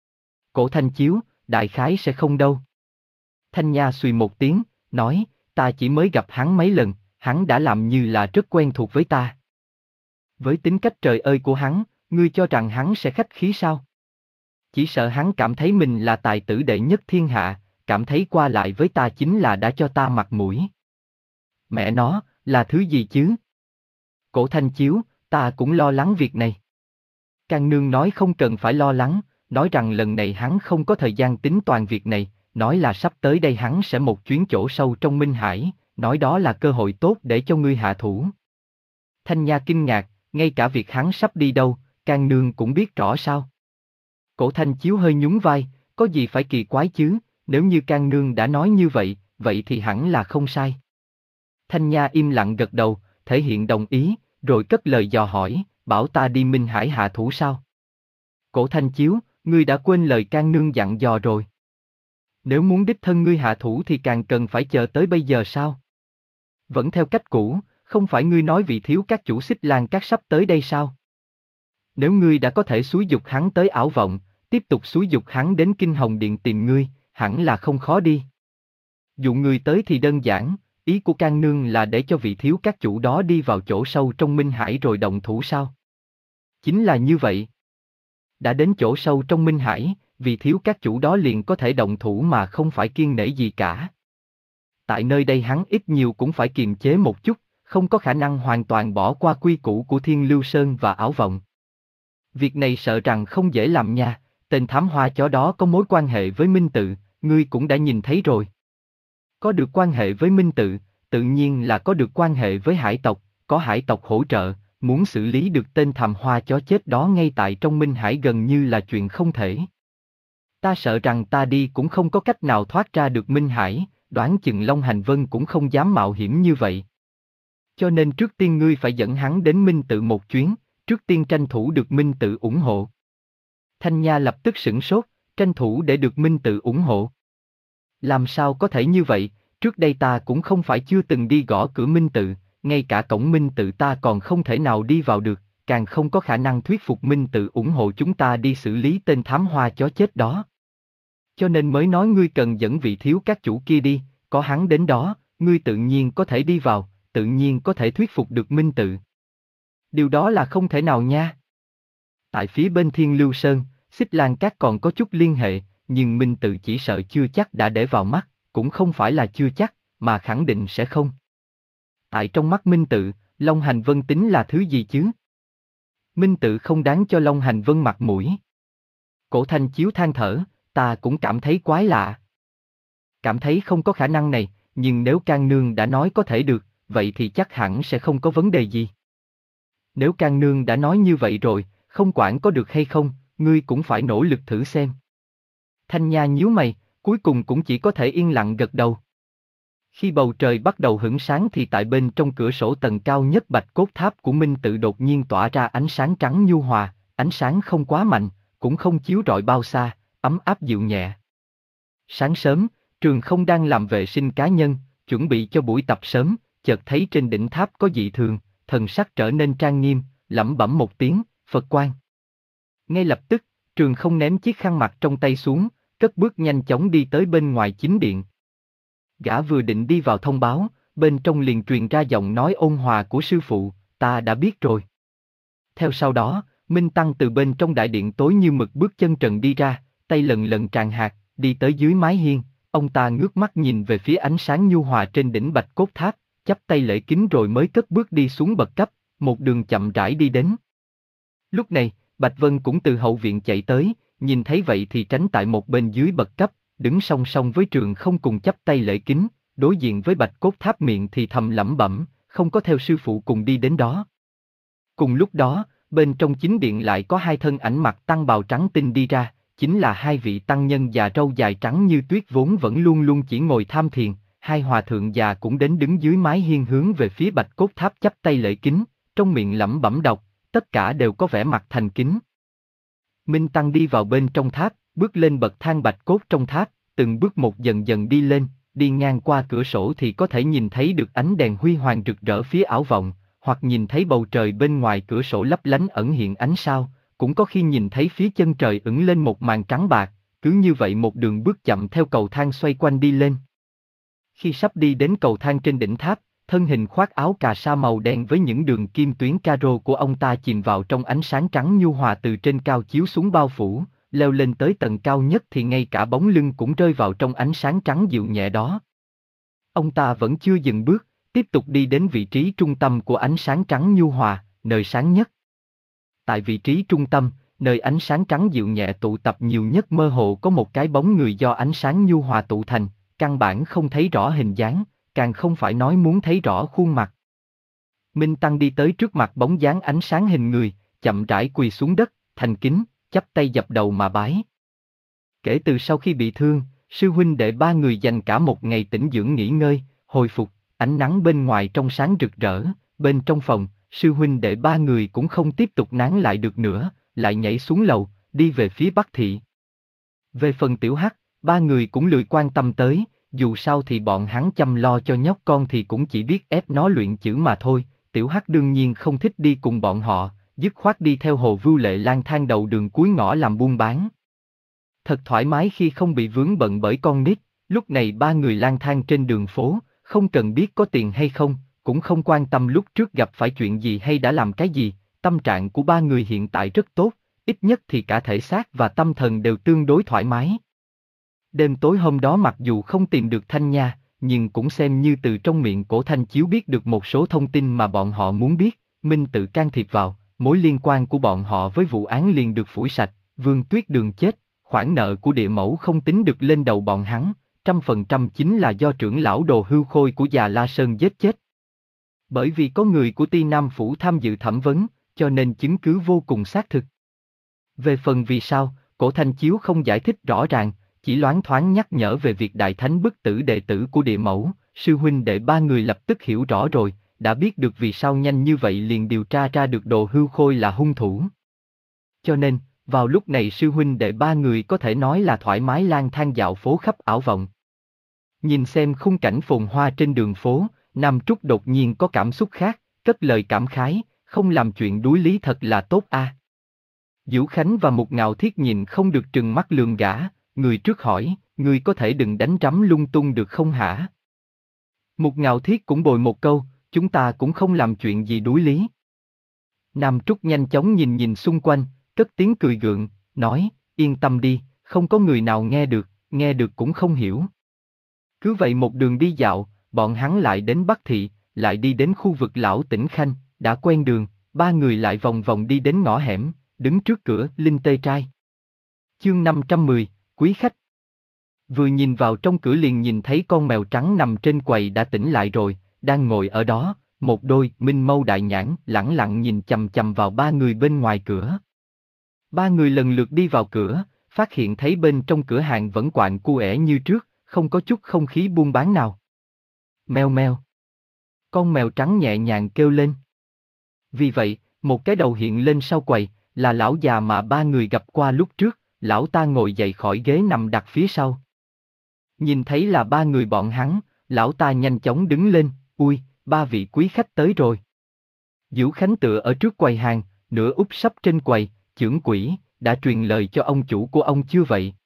A: Cổ Thanh Chiếu, đại khái sẽ không đâu. Thanh Nha suy một tiếng, nói, ta chỉ mới gặp hắn mấy lần, hắn đã làm như là rất quen thuộc với ta. Với tính cách trời ơi của hắn, ngươi cho rằng hắn sẽ khách khí sao? Chỉ sợ hắn cảm thấy mình là tài tử đệ nhất thiên hạ, cảm thấy qua lại với ta chính là đã cho ta mặt mũi. Mẹ nó, là thứ gì chứ? Cổ Thanh Chiếu, ta cũng lo lắng việc này. Can Nương nói không cần phải lo lắng, nói rằng lần này hắn không có thời gian tính toàn việc này, nói là sắp tới đây hắn sẽ một chuyến chỗ sâu trong Minh Hải, nói đó là cơ hội tốt để cho ngươi hạ thủ. Thanh Nha kinh ngạc, ngay cả việc hắn sắp đi đâu, Can Nương cũng biết rõ sao? Cổ Thanh Chiếu hơi nhún vai, có gì phải kỳ quái chứ, nếu như Can Nương đã nói như vậy, vậy thì hẳn là không sai. Thanh Nha im lặng gật đầu, thể hiện đồng ý, rồi cất lời dò hỏi, bảo ta đi Minh Hải hạ thủ sao? Cổ Thanh Chiếu, ngươi đã quên lời Can Nương dặn dò rồi. Nếu muốn đích thân ngươi hạ thủ thì càng cần phải chờ tới bây giờ sao? Vẫn theo cách cũ, không phải ngươi nói vị thiếu các chủ Xích Lan Các sắp tới đây sao? Nếu ngươi đã có thể xúi dục hắn tới ảo vọng, tiếp tục xúi dục hắn đến Kinh Hồng Điện tìm ngươi, hẳn là không khó đi. Dụ ngươi tới thì đơn giản, ý của Can Nương là để cho vị thiếu các chủ đó đi vào chỗ sâu trong Minh Hải rồi động thủ sao? Chính là như vậy. Đã đến chỗ sâu trong Minh Hải, vị thiếu các chủ đó liền có thể động thủ mà không phải kiêng nể gì cả. Tại nơi đây hắn ít nhiều cũng phải kiềm chế một chút, không có khả năng hoàn toàn bỏ qua quy củ của Thiên Lưu Sơn và ảo vọng. Việc này sợ rằng không dễ làm nha, tên thám hoa chó đó có mối quan hệ với Minh Tự, ngươi cũng đã nhìn thấy rồi. Có được quan hệ với Minh Tự, tự nhiên là có được quan hệ với hải tộc, có hải tộc hỗ trợ, muốn xử lý được tên thám hoa chó chết đó ngay tại trong Minh Hải gần như là chuyện không thể. Ta sợ rằng ta đi cũng không có cách nào thoát ra được Minh Hải, đoán chừng Long Hành Vân cũng không dám mạo hiểm như vậy. Cho nên trước tiên ngươi phải dẫn hắn đến Minh Tự một chuyến, trước tiên tranh thủ được Minh Tự ủng hộ. Thanh Nha lập tức sửng sốt, tranh thủ để được Minh Tự ủng hộ. Làm sao có thể như vậy, trước đây ta cũng không phải chưa từng đi gõ cửa Minh Tự, ngay cả cổng Minh Tự ta còn không thể nào đi vào được, càng không có khả năng thuyết phục Minh Tự ủng hộ chúng ta đi xử lý tên thám hoa chó chết đó. Cho nên mới nói ngươi cần dẫn vị thiếu các chủ kia đi, có hắn đến đó, ngươi tự nhiên có thể đi vào, tự nhiên có thể thuyết phục được Minh Tự. Điều đó là không thể nào nha. Tại phía bên Thiên Lưu Sơn, Xích Lan Các còn có chút liên hệ, nhưng Minh Tự chỉ sợ chưa chắc đã để vào mắt, cũng không phải là chưa chắc, mà khẳng định sẽ không. Tại trong mắt Minh Tự, Long Hành Vân tính là thứ gì chứ? Minh Tự không đáng cho Long Hành Vân mặt mũi. Cổ Thanh Chiếu than thở, ta cũng cảm thấy quái lạ. Cảm thấy không có khả năng này, nhưng nếu Can Nương đã nói có thể được, vậy thì chắc hẳn sẽ không có vấn đề gì. Nếu Can Nương đã nói như vậy rồi, không quản có được hay không, ngươi cũng phải nỗ lực thử xem. Thanh Nha nhíu mày, cuối cùng cũng chỉ có thể yên lặng gật đầu. Khi bầu trời bắt đầu hửng sáng thì tại bên trong cửa sổ tầng cao nhất Bạch Cốt Tháp của Minh Tự đột nhiên tỏa ra ánh sáng trắng nhu hòa, ánh sáng không quá mạnh, cũng không chiếu rọi bao xa, ấm áp dịu nhẹ. Sáng sớm, Trường Không đang làm vệ sinh cá nhân, chuẩn bị cho buổi tập sớm, chợt thấy trên đỉnh tháp có dị thường, thần sắc trở nên trang nghiêm, lẩm bẩm một tiếng, Phật quan. Ngay lập tức, Trường Không ném chiếc khăn mặt trong tay xuống, cất bước nhanh chóng đi tới bên ngoài chính điện. Gã vừa định đi vào thông báo, bên trong liền truyền ra giọng nói ôn hòa của sư phụ, ta đã biết rồi. Theo sau đó, Minh Tăng từ bên trong đại điện tối như mực bước chân trần đi ra, tay lần lần tràn hạt, đi tới dưới mái hiên, ông ta ngước mắt nhìn về phía ánh sáng nhu hòa trên đỉnh Bạch Cốt Tháp, chắp tay lễ kính rồi mới cất bước đi xuống bậc cấp, một đường chậm rãi đi đến. Lúc này, Bạch Vân cũng từ hậu viện chạy tới, nhìn thấy vậy thì tránh tại một bên dưới bậc cấp, đứng song song với Trường Không cùng chắp tay lễ kính, đối diện với Bạch Cốt Tháp miệng thì thầm lẩm bẩm, không có theo sư phụ cùng đi đến đó. Cùng lúc đó, bên trong chính điện lại có hai thân ảnh mặc tăng bào trắng tinh đi ra, chính là hai vị tăng nhân già râu dài trắng như tuyết vốn vẫn luôn luôn chỉ ngồi tham thiền, hai hòa thượng già cũng đến đứng dưới mái hiên hướng về phía Bạch Cốt Tháp chắp tay lễ kính, trong miệng lẩm bẩm đọc, tất cả đều có vẻ mặt thành kính. Minh Tăng đi vào bên trong tháp, bước lên bậc thang bạch cốt trong tháp, từng bước một dần dần đi lên, đi ngang qua cửa sổ thì có thể nhìn thấy được ánh đèn huy hoàng rực rỡ phía ảo vọng, hoặc nhìn thấy bầu trời bên ngoài cửa sổ lấp lánh ẩn hiện ánh sao, cũng có khi nhìn thấy phía chân trời ửng lên một màn trắng bạc, cứ như vậy một đường bước chậm theo cầu thang xoay quanh đi lên. Khi sắp đi đến cầu thang trên đỉnh tháp, thân hình khoác áo cà sa màu đen với những đường kim tuyến caro của ông ta chìm vào trong ánh sáng trắng nhu hòa từ trên cao chiếu xuống bao phủ, leo lên tới tầng cao nhất thì ngay cả bóng lưng cũng rơi vào trong ánh sáng trắng dịu nhẹ đó. Ông ta vẫn chưa dừng bước, tiếp tục đi đến vị trí trung tâm của ánh sáng trắng nhu hòa, nơi sáng nhất. Tại vị trí trung tâm, nơi ánh sáng trắng dịu nhẹ tụ tập nhiều nhất mơ hồ có một cái bóng người do ánh sáng nhu hòa tụ thành, căn bản không thấy rõ hình dáng, càng không phải nói muốn thấy rõ khuôn mặt. Minh Tăng đi tới trước mặt bóng dáng ánh sáng hình người, chậm rãi quỳ xuống đất, thành kính, chắp tay dập đầu mà bái. Kể từ sau khi bị thương, sư huynh đệ ba người dành cả một ngày tĩnh dưỡng nghỉ ngơi, hồi phục, ánh nắng bên ngoài trong sáng rực rỡ, bên trong phòng, sư huynh đệ ba người cũng không tiếp tục nán lại được nữa, lại nhảy xuống lầu, đi về phía Bắc Thị. Về phần Tiểu Hắc, ba người cũng lười quan tâm tới, dù sao thì bọn hắn chăm lo cho nhóc con thì cũng chỉ biết ép nó luyện chữ mà thôi. Tiểu Hắc đương nhiên không thích đi cùng bọn họ, dứt khoát đi theo Hồ Vưu Lệ lang thang đầu đường cuối ngõ làm buôn bán. Thật thoải mái khi không bị vướng bận bởi con nít, lúc này ba người lang thang trên đường phố, không cần biết có tiền hay không, cũng không quan tâm lúc trước gặp phải chuyện gì hay đã làm cái gì, tâm trạng của ba người hiện tại rất tốt, ít nhất thì cả thể xác và tâm thần đều tương đối thoải mái. Đêm tối hôm đó mặc dù không tìm được Thanh Nha, nhưng cũng xem như từ trong miệng Cổ Thanh Chiếu biết được một số thông tin mà bọn họ muốn biết, Minh tự can thiệp vào, mối liên quan của bọn họ với vụ án liền được phủi sạch, Vương Tuyết Đường chết, khoản nợ của địa mẫu không tính được lên đầu bọn hắn, trăm phần trăm chính là do trưởng lão Đồ Hưu Khôi của Già La Sơn giết chết. Bởi vì có người của Ti Nam Phủ tham dự thẩm vấn, cho nên chứng cứ vô cùng xác thực. Về phần vì sao, Cổ Thanh Chiếu không giải thích rõ ràng, chỉ loáng thoáng nhắc nhở về việc Đại Thánh bức tử đệ tử của địa mẫu, sư huynh đệ ba người lập tức hiểu rõ rồi, đã biết được vì sao nhanh như vậy liền điều tra ra được Đồ Hưu Khôi là hung thủ. Cho nên, vào lúc này sư huynh đệ ba người có thể nói là thoải mái lang thang dạo phố khắp ảo vọng. Nhìn xem khung cảnh phồn hoa trên đường phố, Nam Trúc đột nhiên có cảm xúc khác, cất lời cảm khái, không làm chuyện đuối lý thật là tốt a. À. Diễu Khánh và Mục Ngạo Thiết nhìn không được trừng mắt lườm gã, người trước hỏi, người có thể đừng đánh rắm lung tung được không hả? Mục Ngạo Thiết cũng bồi một câu, chúng ta cũng không làm chuyện gì đuối lý. Nam Trúc nhanh chóng nhìn nhìn xung quanh, cất tiếng cười gượng, nói, yên tâm đi, không có người nào nghe được, nghe được cũng không hiểu. Cứ vậy một đường đi dạo, bọn hắn lại đến Bắc Thị, lại đi đến khu vực Lão Tĩnh Khanh, đã quen đường, ba người lại vòng vòng đi đến ngõ hẻm, đứng trước cửa Linh Tê Trai. Chương năm trăm mười, Quý khách. Vừa nhìn vào trong cửa liền nhìn thấy con mèo trắng nằm trên quầy đã tỉnh lại rồi, đang ngồi ở đó, một đôi minh mâu đại nhãn lẳng lặng nhìn chằm chằm vào ba người bên ngoài cửa. Ba người lần lượt đi vào cửa, phát hiện thấy bên trong cửa hàng vẫn quạnh cu ẻ như trước, không có chút không khí buôn bán nào. Meo meo. Con mèo trắng nhẹ nhàng kêu lên. Vì vậy, một cái đầu hiện lên sau quầy, là lão già mà ba người gặp qua lúc trước, lão ta ngồi dậy khỏi ghế nằm đặt phía sau. Nhìn thấy là ba người bọn hắn, lão ta nhanh chóng đứng lên, ui, ba vị quý khách tới rồi. Diễu Khánh tựa ở trước quầy hàng, nửa úp sấp trên quầy, chưởng quỷ, đã truyền lời cho ông chủ của ông chưa vậy?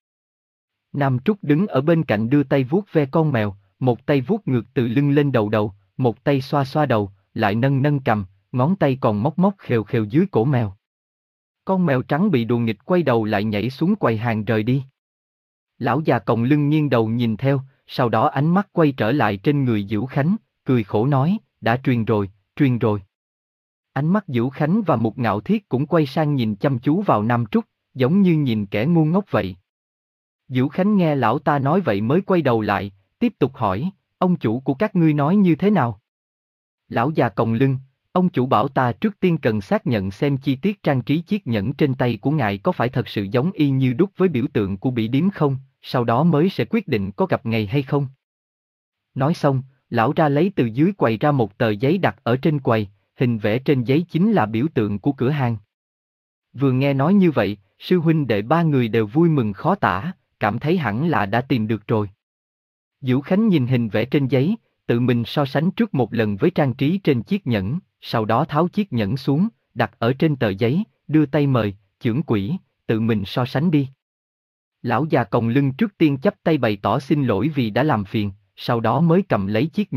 A: Nam Trúc đứng ở bên cạnh đưa tay vuốt ve con mèo, một tay vuốt ngược từ lưng lên đầu đầu, một tay xoa xoa đầu, lại nâng nâng cầm, ngón tay còn móc móc khều khều dưới cổ mèo. Con mèo trắng bị đùa nghịch quay đầu lại nhảy xuống quầy hàng rời đi. Lão già còng lưng nghiêng đầu nhìn theo, sau đó ánh mắt quay trở lại trên người Diễu Khánh, cười khổ nói, đã truyền rồi, truyền rồi. Ánh mắt Diễu Khánh và Mục Ngạo Thiết cũng quay sang nhìn chăm chú vào Nam Trúc, giống như nhìn kẻ ngu ngốc vậy. Diễu Khánh nghe lão ta nói vậy mới quay đầu lại, tiếp tục hỏi, ông chủ của các ngươi nói như thế nào? Lão già còng lưng, ông chủ bảo ta trước tiên cần xác nhận xem chi tiết trang trí chiếc nhẫn trên tay của ngài có phải thật sự giống y như đúc với biểu tượng của bỉ điếm không, sau đó mới sẽ quyết định có gặp ngày hay không. Nói xong, lão ra lấy từ dưới quầy ra một tờ giấy đặt ở trên quầy, hình vẽ trên giấy chính là biểu tượng của cửa hàng. Vừa nghe nói như vậy, sư huynh đệ ba người đều vui mừng khó tả, cảm thấy hẳn là đã tìm được rồi. Diễu Khánh nhìn hình vẽ trên giấy, tự mình so sánh trước một lần với trang trí trên chiếc nhẫn, sau đó tháo chiếc nhẫn xuống, đặt ở trên tờ giấy, đưa tay mời, chưởng quỷ, tự mình so sánh đi. Lão già còng lưng trước tiên chắp tay bày tỏ xin lỗi vì đã làm phiền, sau đó mới cầm lấy chiếc nhẫn,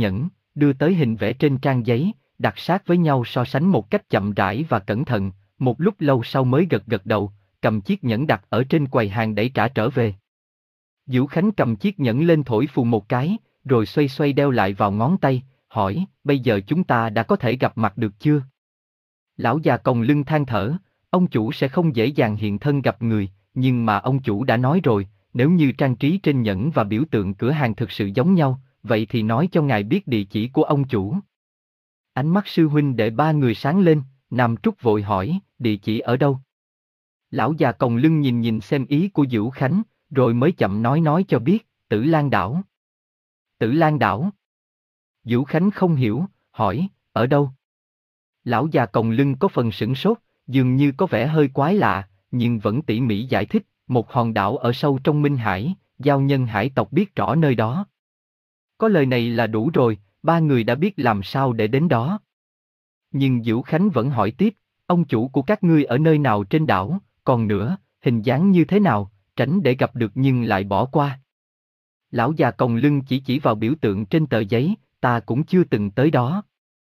A: đưa tới hình vẽ trên trang giấy, đặt sát với nhau so sánh một cách chậm rãi và cẩn thận, một lúc lâu sau mới gật gật đầu, cầm chiếc nhẫn đặt ở trên quầy hàng đẩy trả trở về. Vũ Khánh cầm chiếc nhẫn lên thổi phù một cái, rồi xoay xoay đeo lại vào ngón tay, hỏi, bây giờ chúng ta đã có thể gặp mặt được chưa? Lão già còng lưng than thở, ông chủ sẽ không dễ dàng hiện thân gặp người, nhưng mà ông chủ đã nói rồi, nếu như trang trí trên nhẫn và biểu tượng cửa hàng thực sự giống nhau, vậy thì nói cho ngài biết địa chỉ của ông chủ. Ánh mắt sư huynh đệ ba người sáng lên, Nam Trúc vội hỏi, địa chỉ ở đâu? Lão già còng lưng nhìn nhìn xem ý của Vũ Khánh, rồi mới chậm nói nói cho biết, Tử Lan đảo. Tử Lan đảo? Vũ Khánh không hiểu, hỏi, ở đâu? Lão già còng lưng có phần sửng sốt, dường như có vẻ hơi quái lạ, nhưng vẫn tỉ mỉ giải thích, một hòn đảo ở sâu trong Minh Hải, giao nhân hải tộc biết rõ nơi đó. Có lời này là đủ rồi, ba người đã biết làm sao để đến đó. Nhưng Vũ Khánh vẫn hỏi tiếp, ông chủ của các ngươi ở nơi nào trên đảo, còn nữa, hình dáng như thế nào, tránh để gặp được nhưng lại bỏ qua. Lão già còng lưng chỉ chỉ vào biểu tượng trên tờ giấy, ta cũng chưa từng tới đó.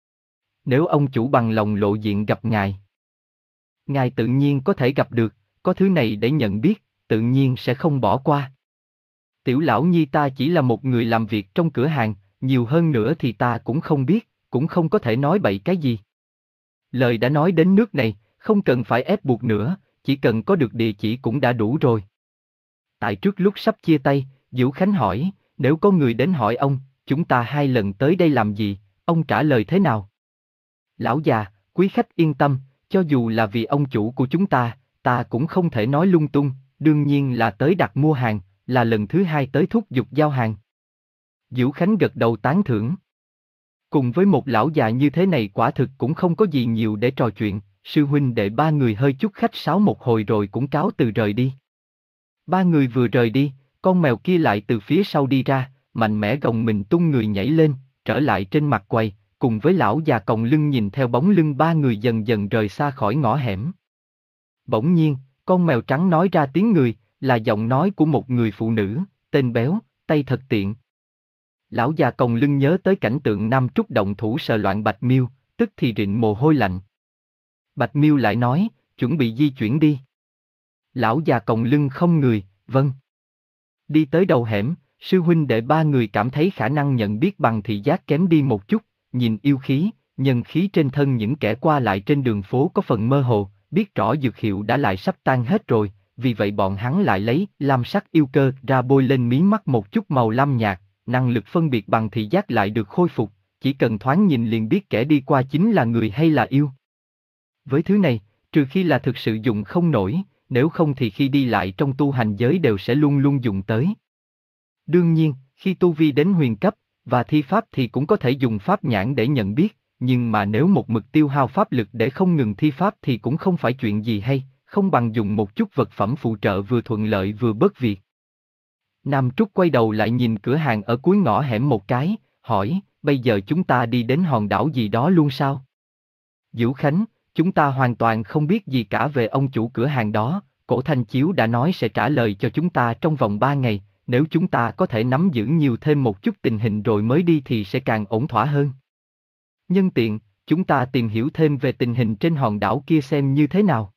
A: Nếu ông chủ bằng lòng lộ diện gặp ngài, ngài tự nhiên có thể gặp được, có thứ này để nhận biết, tự nhiên sẽ không bỏ qua. Tiểu lão nhi ta chỉ là một người làm việc trong cửa hàng, nhiều hơn nữa thì ta cũng không biết, cũng không có thể nói bậy cái gì. Lời đã nói đến nước này, không cần phải ép buộc nữa, chỉ cần có được địa chỉ cũng đã đủ rồi. Tại trước lúc sắp chia tay, Vũ Khánh hỏi, nếu có người đến hỏi ông, chúng ta hai lần tới đây làm gì, ông trả lời thế nào? Lão già, quý khách yên tâm, cho dù là vì ông chủ của chúng ta, ta cũng không thể nói lung tung, đương nhiên là tới đặt mua hàng, là lần thứ hai tới thúc giục giao hàng. Vũ Khánh gật đầu tán thưởng. Cùng với một lão già như thế này quả thực cũng không có gì nhiều để trò chuyện, sư huynh đệ ba người hơi chút khách sáo một hồi rồi cũng cáo từ rời đi. Ba người vừa rời đi, con mèo kia lại từ phía sau đi ra, mạnh mẽ gồng mình tung người nhảy lên, trở lại trên mặt quầy, cùng với lão già còng lưng nhìn theo bóng lưng ba người dần dần rời xa khỏi ngõ hẻm. Bỗng nhiên, con mèo trắng nói ra tiếng người, là giọng nói của một người phụ nữ, tên Béo, tay thật tiện. Lão già còng lưng nhớ tới cảnh tượng Nam Trúc động thủ sờ loạn Bạch Miêu, tức thì rịn mồ hôi lạnh. Bạch Miêu lại nói, chuẩn bị di chuyển đi. Lão già còng lưng không người, vâng. Đi tới đầu hẻm, sư huynh đệ ba người cảm thấy khả năng nhận biết bằng thị giác kém đi một chút, nhìn yêu khí, nhân khí trên thân những kẻ qua lại trên đường phố có phần mơ hồ, biết rõ dược hiệu đã lại sắp tan hết rồi, vì vậy bọn hắn lại lấy lam sắc yêu cơ ra bôi lên mí mắt một chút màu lam nhạt, năng lực phân biệt bằng thị giác lại được khôi phục, chỉ cần thoáng nhìn liền biết kẻ đi qua chính là người hay là yêu. Với thứ này, trừ khi là thực sự dùng không nổi, nếu không thì khi đi lại trong tu hành giới đều sẽ luôn luôn dùng tới. Đương nhiên, khi tu vi đến huyền cấp, và thi pháp thì cũng có thể dùng pháp nhãn để nhận biết, nhưng mà nếu một mực tiêu hao pháp lực để không ngừng thi pháp thì cũng không phải chuyện gì hay, không bằng dùng một chút vật phẩm phụ trợ vừa thuận lợi vừa bớt việc. Nam Trúc quay đầu lại nhìn cửa hàng ở cuối ngõ hẻm một cái, hỏi, bây giờ chúng ta đi đến hòn đảo gì đó luôn sao? Vũ Khánh, chúng ta hoàn toàn không biết gì cả về ông chủ cửa hàng đó, Cổ Thanh Chiếu đã nói sẽ trả lời cho chúng ta trong vòng ba ngày, nếu chúng ta có thể nắm giữ nhiều thêm một chút tình hình rồi mới đi thì sẽ càng ổn thỏa hơn. Nhân tiện, chúng ta tìm hiểu thêm về tình hình trên hòn đảo kia xem như thế nào.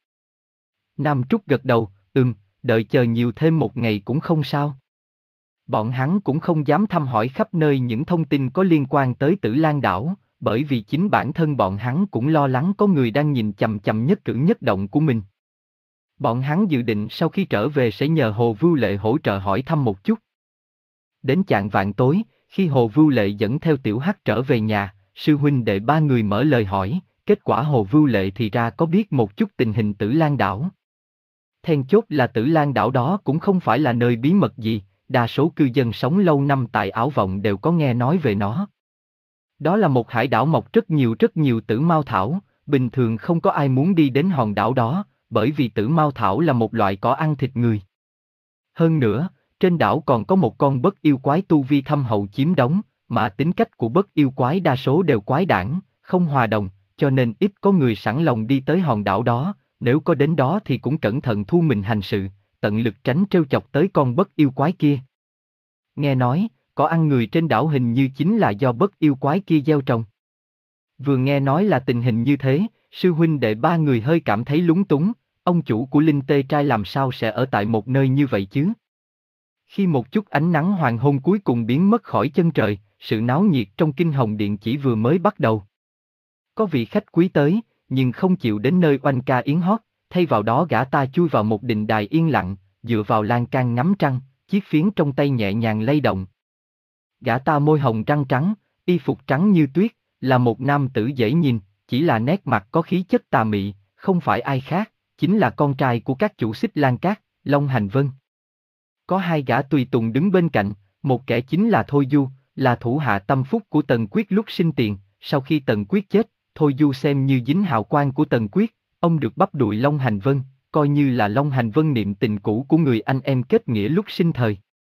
A: Nam Trúc gật đầu, ừm, đợi chờ nhiều thêm một ngày cũng không sao. Bọn hắn cũng không dám thăm hỏi khắp nơi những thông tin có liên quan tới Tử Lan đảo, bởi vì chính bản thân bọn hắn cũng lo lắng có người đang nhìn chằm chằm nhất cử nhất động của mình. Bọn hắn dự định sau khi trở về sẽ nhờ Hồ Vưu Lệ hỗ trợ hỏi thăm một chút. Đến chạng vạng tối, khi Hồ Vưu Lệ dẫn theo Tiểu Hắc trở về nhà, sư huynh đệ ba người mở lời hỏi, kết quả Hồ Vưu Lệ thì ra có biết một chút tình hình Tử Lan đảo. Then chốt là Tử Lan đảo đó cũng không phải là nơi bí mật gì, đa số cư dân sống lâu năm tại Ảo Vọng đều có nghe nói về nó. Đó là một hải đảo mọc rất nhiều rất nhiều tử mao thảo, bình thường không có ai muốn đi đến hòn đảo đó, bởi vì tử mao thảo là một loại cỏ ăn thịt người. Hơn nữa, trên đảo còn có một con bất yêu quái tu vi thâm hậu chiếm đóng, mà tính cách của bất yêu quái đa số đều quái đản, không hòa đồng, cho nên ít có người sẵn lòng đi tới hòn đảo đó, nếu có đến đó thì cũng cẩn thận thu mình hành sự, tận lực tránh trêu chọc tới con bất yêu quái kia. Nghe nói, cỏ ăn người trên đảo hình như chính là do bất yêu quái kia gieo trồng. Vừa nghe nói là tình hình như thế, sư huynh đệ ba người hơi cảm thấy lúng túng, ông chủ của Linh Tê Trai làm sao sẽ ở tại một nơi như vậy chứ? Khi một chút ánh nắng hoàng hôn cuối cùng biến mất khỏi chân trời, sự náo nhiệt trong Kinh Hồng Điện chỉ vừa mới bắt đầu. Có vị khách quý tới, nhưng không chịu đến nơi oanh ca yến hót, thay vào đó gã ta chui vào một đình đài yên lặng, dựa vào lan can ngắm trăng, chiếc phiến trong tay nhẹ nhàng lay động. Gã ta môi hồng răng trắng, y phục trắng như tuyết, là một nam tử dễ nhìn, chỉ là nét mặt có khí chất tà mị, không phải ai khác, chính là con trai của các chủ Xích Lan Cát, Long Hành Vân. Có hai gã tùy tùng đứng bên cạnh, một kẻ chính là Thôi Du, là thủ hạ tâm phúc của Tần Quyết lúc sinh tiền, sau khi Tần Quyết chết, Thôi Du xem như dính hào quang của Tần Quyết, ông được bắp đùi Long Hành Vân, coi như là Long Hành Vân niệm tình cũ của người anh em kết nghĩa lúc sinh thời.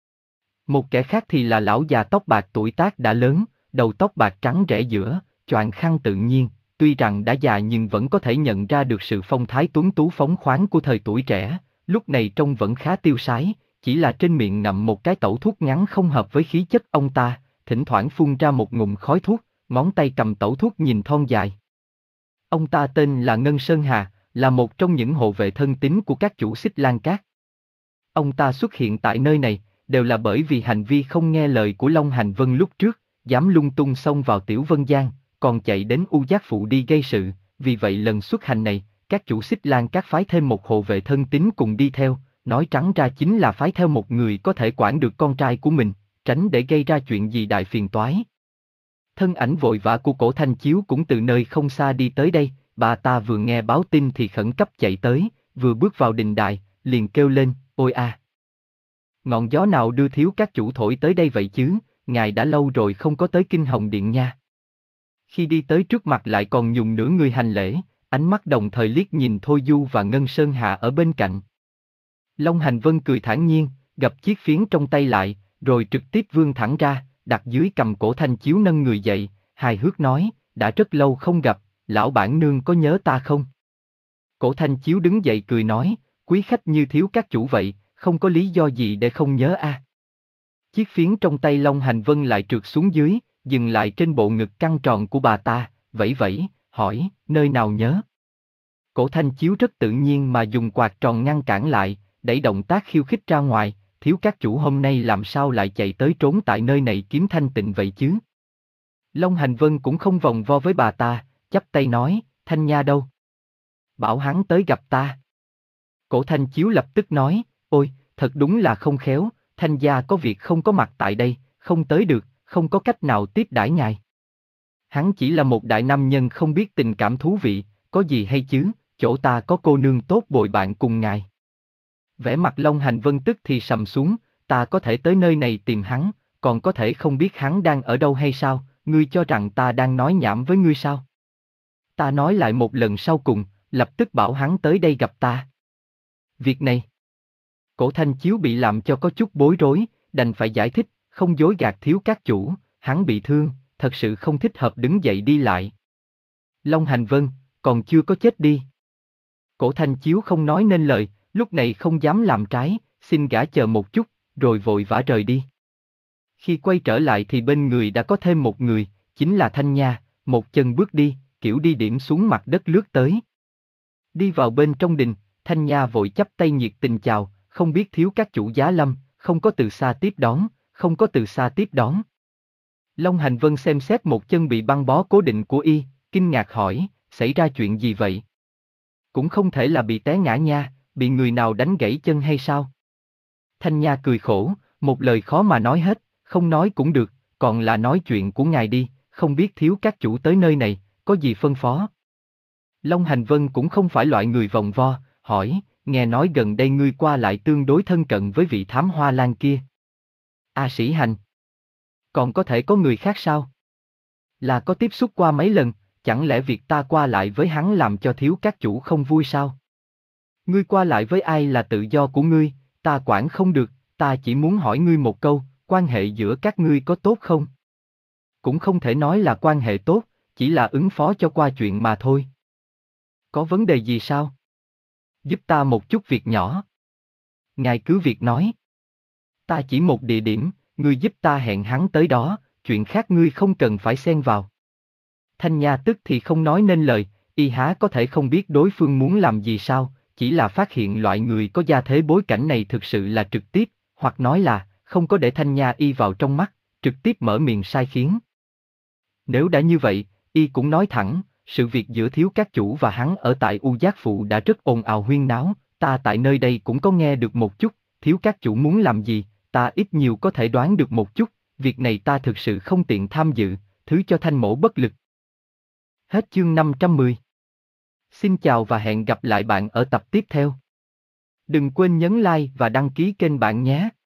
A: Một kẻ khác thì là lão già tóc bạc tuổi tác đã lớn, đầu tóc bạc trắng rẽ giữa, choàng khăn tự nhiên, tuy rằng đã già nhưng vẫn có thể nhận ra được sự phong thái tuấn tú phóng khoáng của thời tuổi trẻ, lúc này trông vẫn khá tiêu sái, chỉ là trên miệng ngậm một cái tẩu thuốc ngắn không hợp với khí chất ông ta, thỉnh thoảng phun ra một ngụm khói thuốc, ngón tay cầm tẩu thuốc nhìn thon dài. Ông ta tên là Ngân Sơn Hà, là một trong những hộ vệ thân tín của các chủ Xích Lan Cát. Ông ta xuất hiện tại nơi này, đều là bởi vì hành vi không nghe lời của Long Hành Vân lúc trước, dám lung tung xông vào Tiểu Vân Giang, còn chạy đến U Giác Phụ đi gây sự, vì vậy lần xuất hành này, các chủ Xích Lan Cát phái thêm một hộ vệ thân tín cùng đi theo, nói trắng ra chính là phái theo một người có thể quản được con trai của mình, tránh để gây ra chuyện gì đại phiền toái. Thân ảnh vội vã của Cổ Thanh Chiếu cũng từ nơi không xa đi tới đây, bà ta vừa nghe báo tin thì khẩn cấp chạy tới, vừa bước vào đình đài, liền kêu lên, ôi a! Ngọn gió nào đưa thiếu các chủ thổi tới đây vậy chứ, ngài đã lâu rồi không có tới Kinh Hồng Điện nha. Khi đi tới trước mặt lại còn dùng nửa người hành lễ, ánh mắt đồng thời liếc nhìn Thôi Du và Ngân Sơn Hạ ở bên cạnh. Long Hành Vân cười thản nhiên, gập chiếc phiến trong tay lại, rồi trực tiếp vươn thẳng ra, đặt dưới cầm Cổ Thanh Chiếu nâng người dậy, hài hước nói, đã rất lâu không gặp, lão bản nương có nhớ ta không? Cổ Thanh Chiếu đứng dậy cười nói, quý khách như thiếu các chủ vậy, không có lý do gì để không nhớ a. À. Chiếc phiến trong tay Long Hành Vân lại trượt xuống dưới, dừng lại trên bộ ngực căng tròn của bà ta, vẫy vẫy, hỏi, nơi nào nhớ? Cổ Thanh Chiếu rất tự nhiên mà dùng quạt tròn ngăn cản lại, đẩy động tác khiêu khích ra ngoài, thiếu các chủ hôm nay làm sao lại chạy tới trốn tại nơi này kiếm thanh tịnh vậy chứ? Long Hành Vân cũng không vòng vo với bà ta, chắp tay nói, Thanh Nha đâu? Bảo hắn tới gặp ta. Cổ Thanh Chiếu lập tức nói, ôi, thật đúng là không khéo, Thanh gia có việc không có mặt tại đây, không tới được, không có cách nào tiếp đãi ngài. Hắn chỉ là một đại nam nhân không biết tình cảm thú vị, có gì hay chứ, chỗ ta có cô nương tốt bồi bạn cùng ngài. Vẻ mặt Long Hành Vân tức thì sầm xuống, ta có thể tới nơi này tìm hắn, còn có thể không biết hắn đang ở đâu hay sao, ngươi cho rằng ta đang nói nhảm với ngươi sao? Ta nói lại một lần sau cùng, lập tức bảo hắn tới đây gặp ta. Việc này, Cổ Thanh Chiếu bị làm cho có chút bối rối, đành phải giải thích, không dối gạt thiếu các chủ, hắn bị thương, thật sự không thích hợp đứng dậy đi lại. Long Hành Vân, còn chưa có chết đi. Cổ Thanh Chiếu không nói nên lời, lúc này không dám làm trái, xin gã chờ một chút, rồi vội vã rời đi. Khi quay trở lại thì bên người đã có thêm một người, chính là Thanh Nha, một chân bước đi, kiểu đi điểm xuống mặt đất lướt tới. Đi vào bên trong đình, Thanh Nha vội chắp tay nhiệt tình chào, không biết thiếu các chủ giá lâm, không có từ xa tiếp đón, không có từ xa tiếp đón. Long Hành Vân xem xét một chân bị băng bó cố định của y, kinh ngạc hỏi, xảy ra chuyện gì vậy? Cũng không thể là bị té ngã nha, bị người nào đánh gãy chân hay sao? Thanh Nha cười khổ, một lời khó mà nói hết, không nói cũng được, còn là nói chuyện của ngài đi, không biết thiếu các chủ tới nơi này, có gì phân phó? Long Hành Vân cũng không phải loại người vòng vo, hỏi, nghe nói gần đây ngươi qua lại tương đối thân cận với vị thám hoa lan kia. A Sĩ Hành. Còn có thể có người khác sao? Là có tiếp xúc qua mấy lần, chẳng lẽ việc ta qua lại với hắn làm cho thiếu các chủ không vui sao? Ngươi qua lại với ai là tự do của ngươi, ta quản không được, ta chỉ muốn hỏi ngươi một câu, quan hệ giữa các ngươi có tốt không? Cũng không thể nói là quan hệ tốt, chỉ là ứng phó cho qua chuyện mà thôi. Có vấn đề gì sao? Giúp ta một chút việc nhỏ. Ngài cứ việc nói. Ta chỉ một địa điểm, ngươi giúp ta hẹn hắn tới đó, chuyện khác ngươi không cần phải xen vào. Thanh Nha tức thì không nói nên lời, y há có thể không biết đối phương muốn làm gì sao, chỉ là phát hiện loại người có gia thế bối cảnh này thực sự là trực tiếp, hoặc nói là, không có để Thanh Nha y vào trong mắt, trực tiếp mở miệng sai khiến. Nếu đã như vậy, y cũng nói thẳng, sự việc giữa thiếu các chủ và hắn ở tại U Giác Phụ đã rất ồn ào huyên náo, ta tại nơi đây cũng có nghe được một chút, thiếu các chủ muốn làm gì, ta ít nhiều có thể đoán được một chút, việc này ta thực sự không tiện tham dự, thứ cho Thanh mỗ bất lực. Hết chương năm trăm mười. Xin chào và hẹn gặp lại bạn ở tập tiếp theo. Đừng quên nhấn like và đăng ký kênh bạn nhé.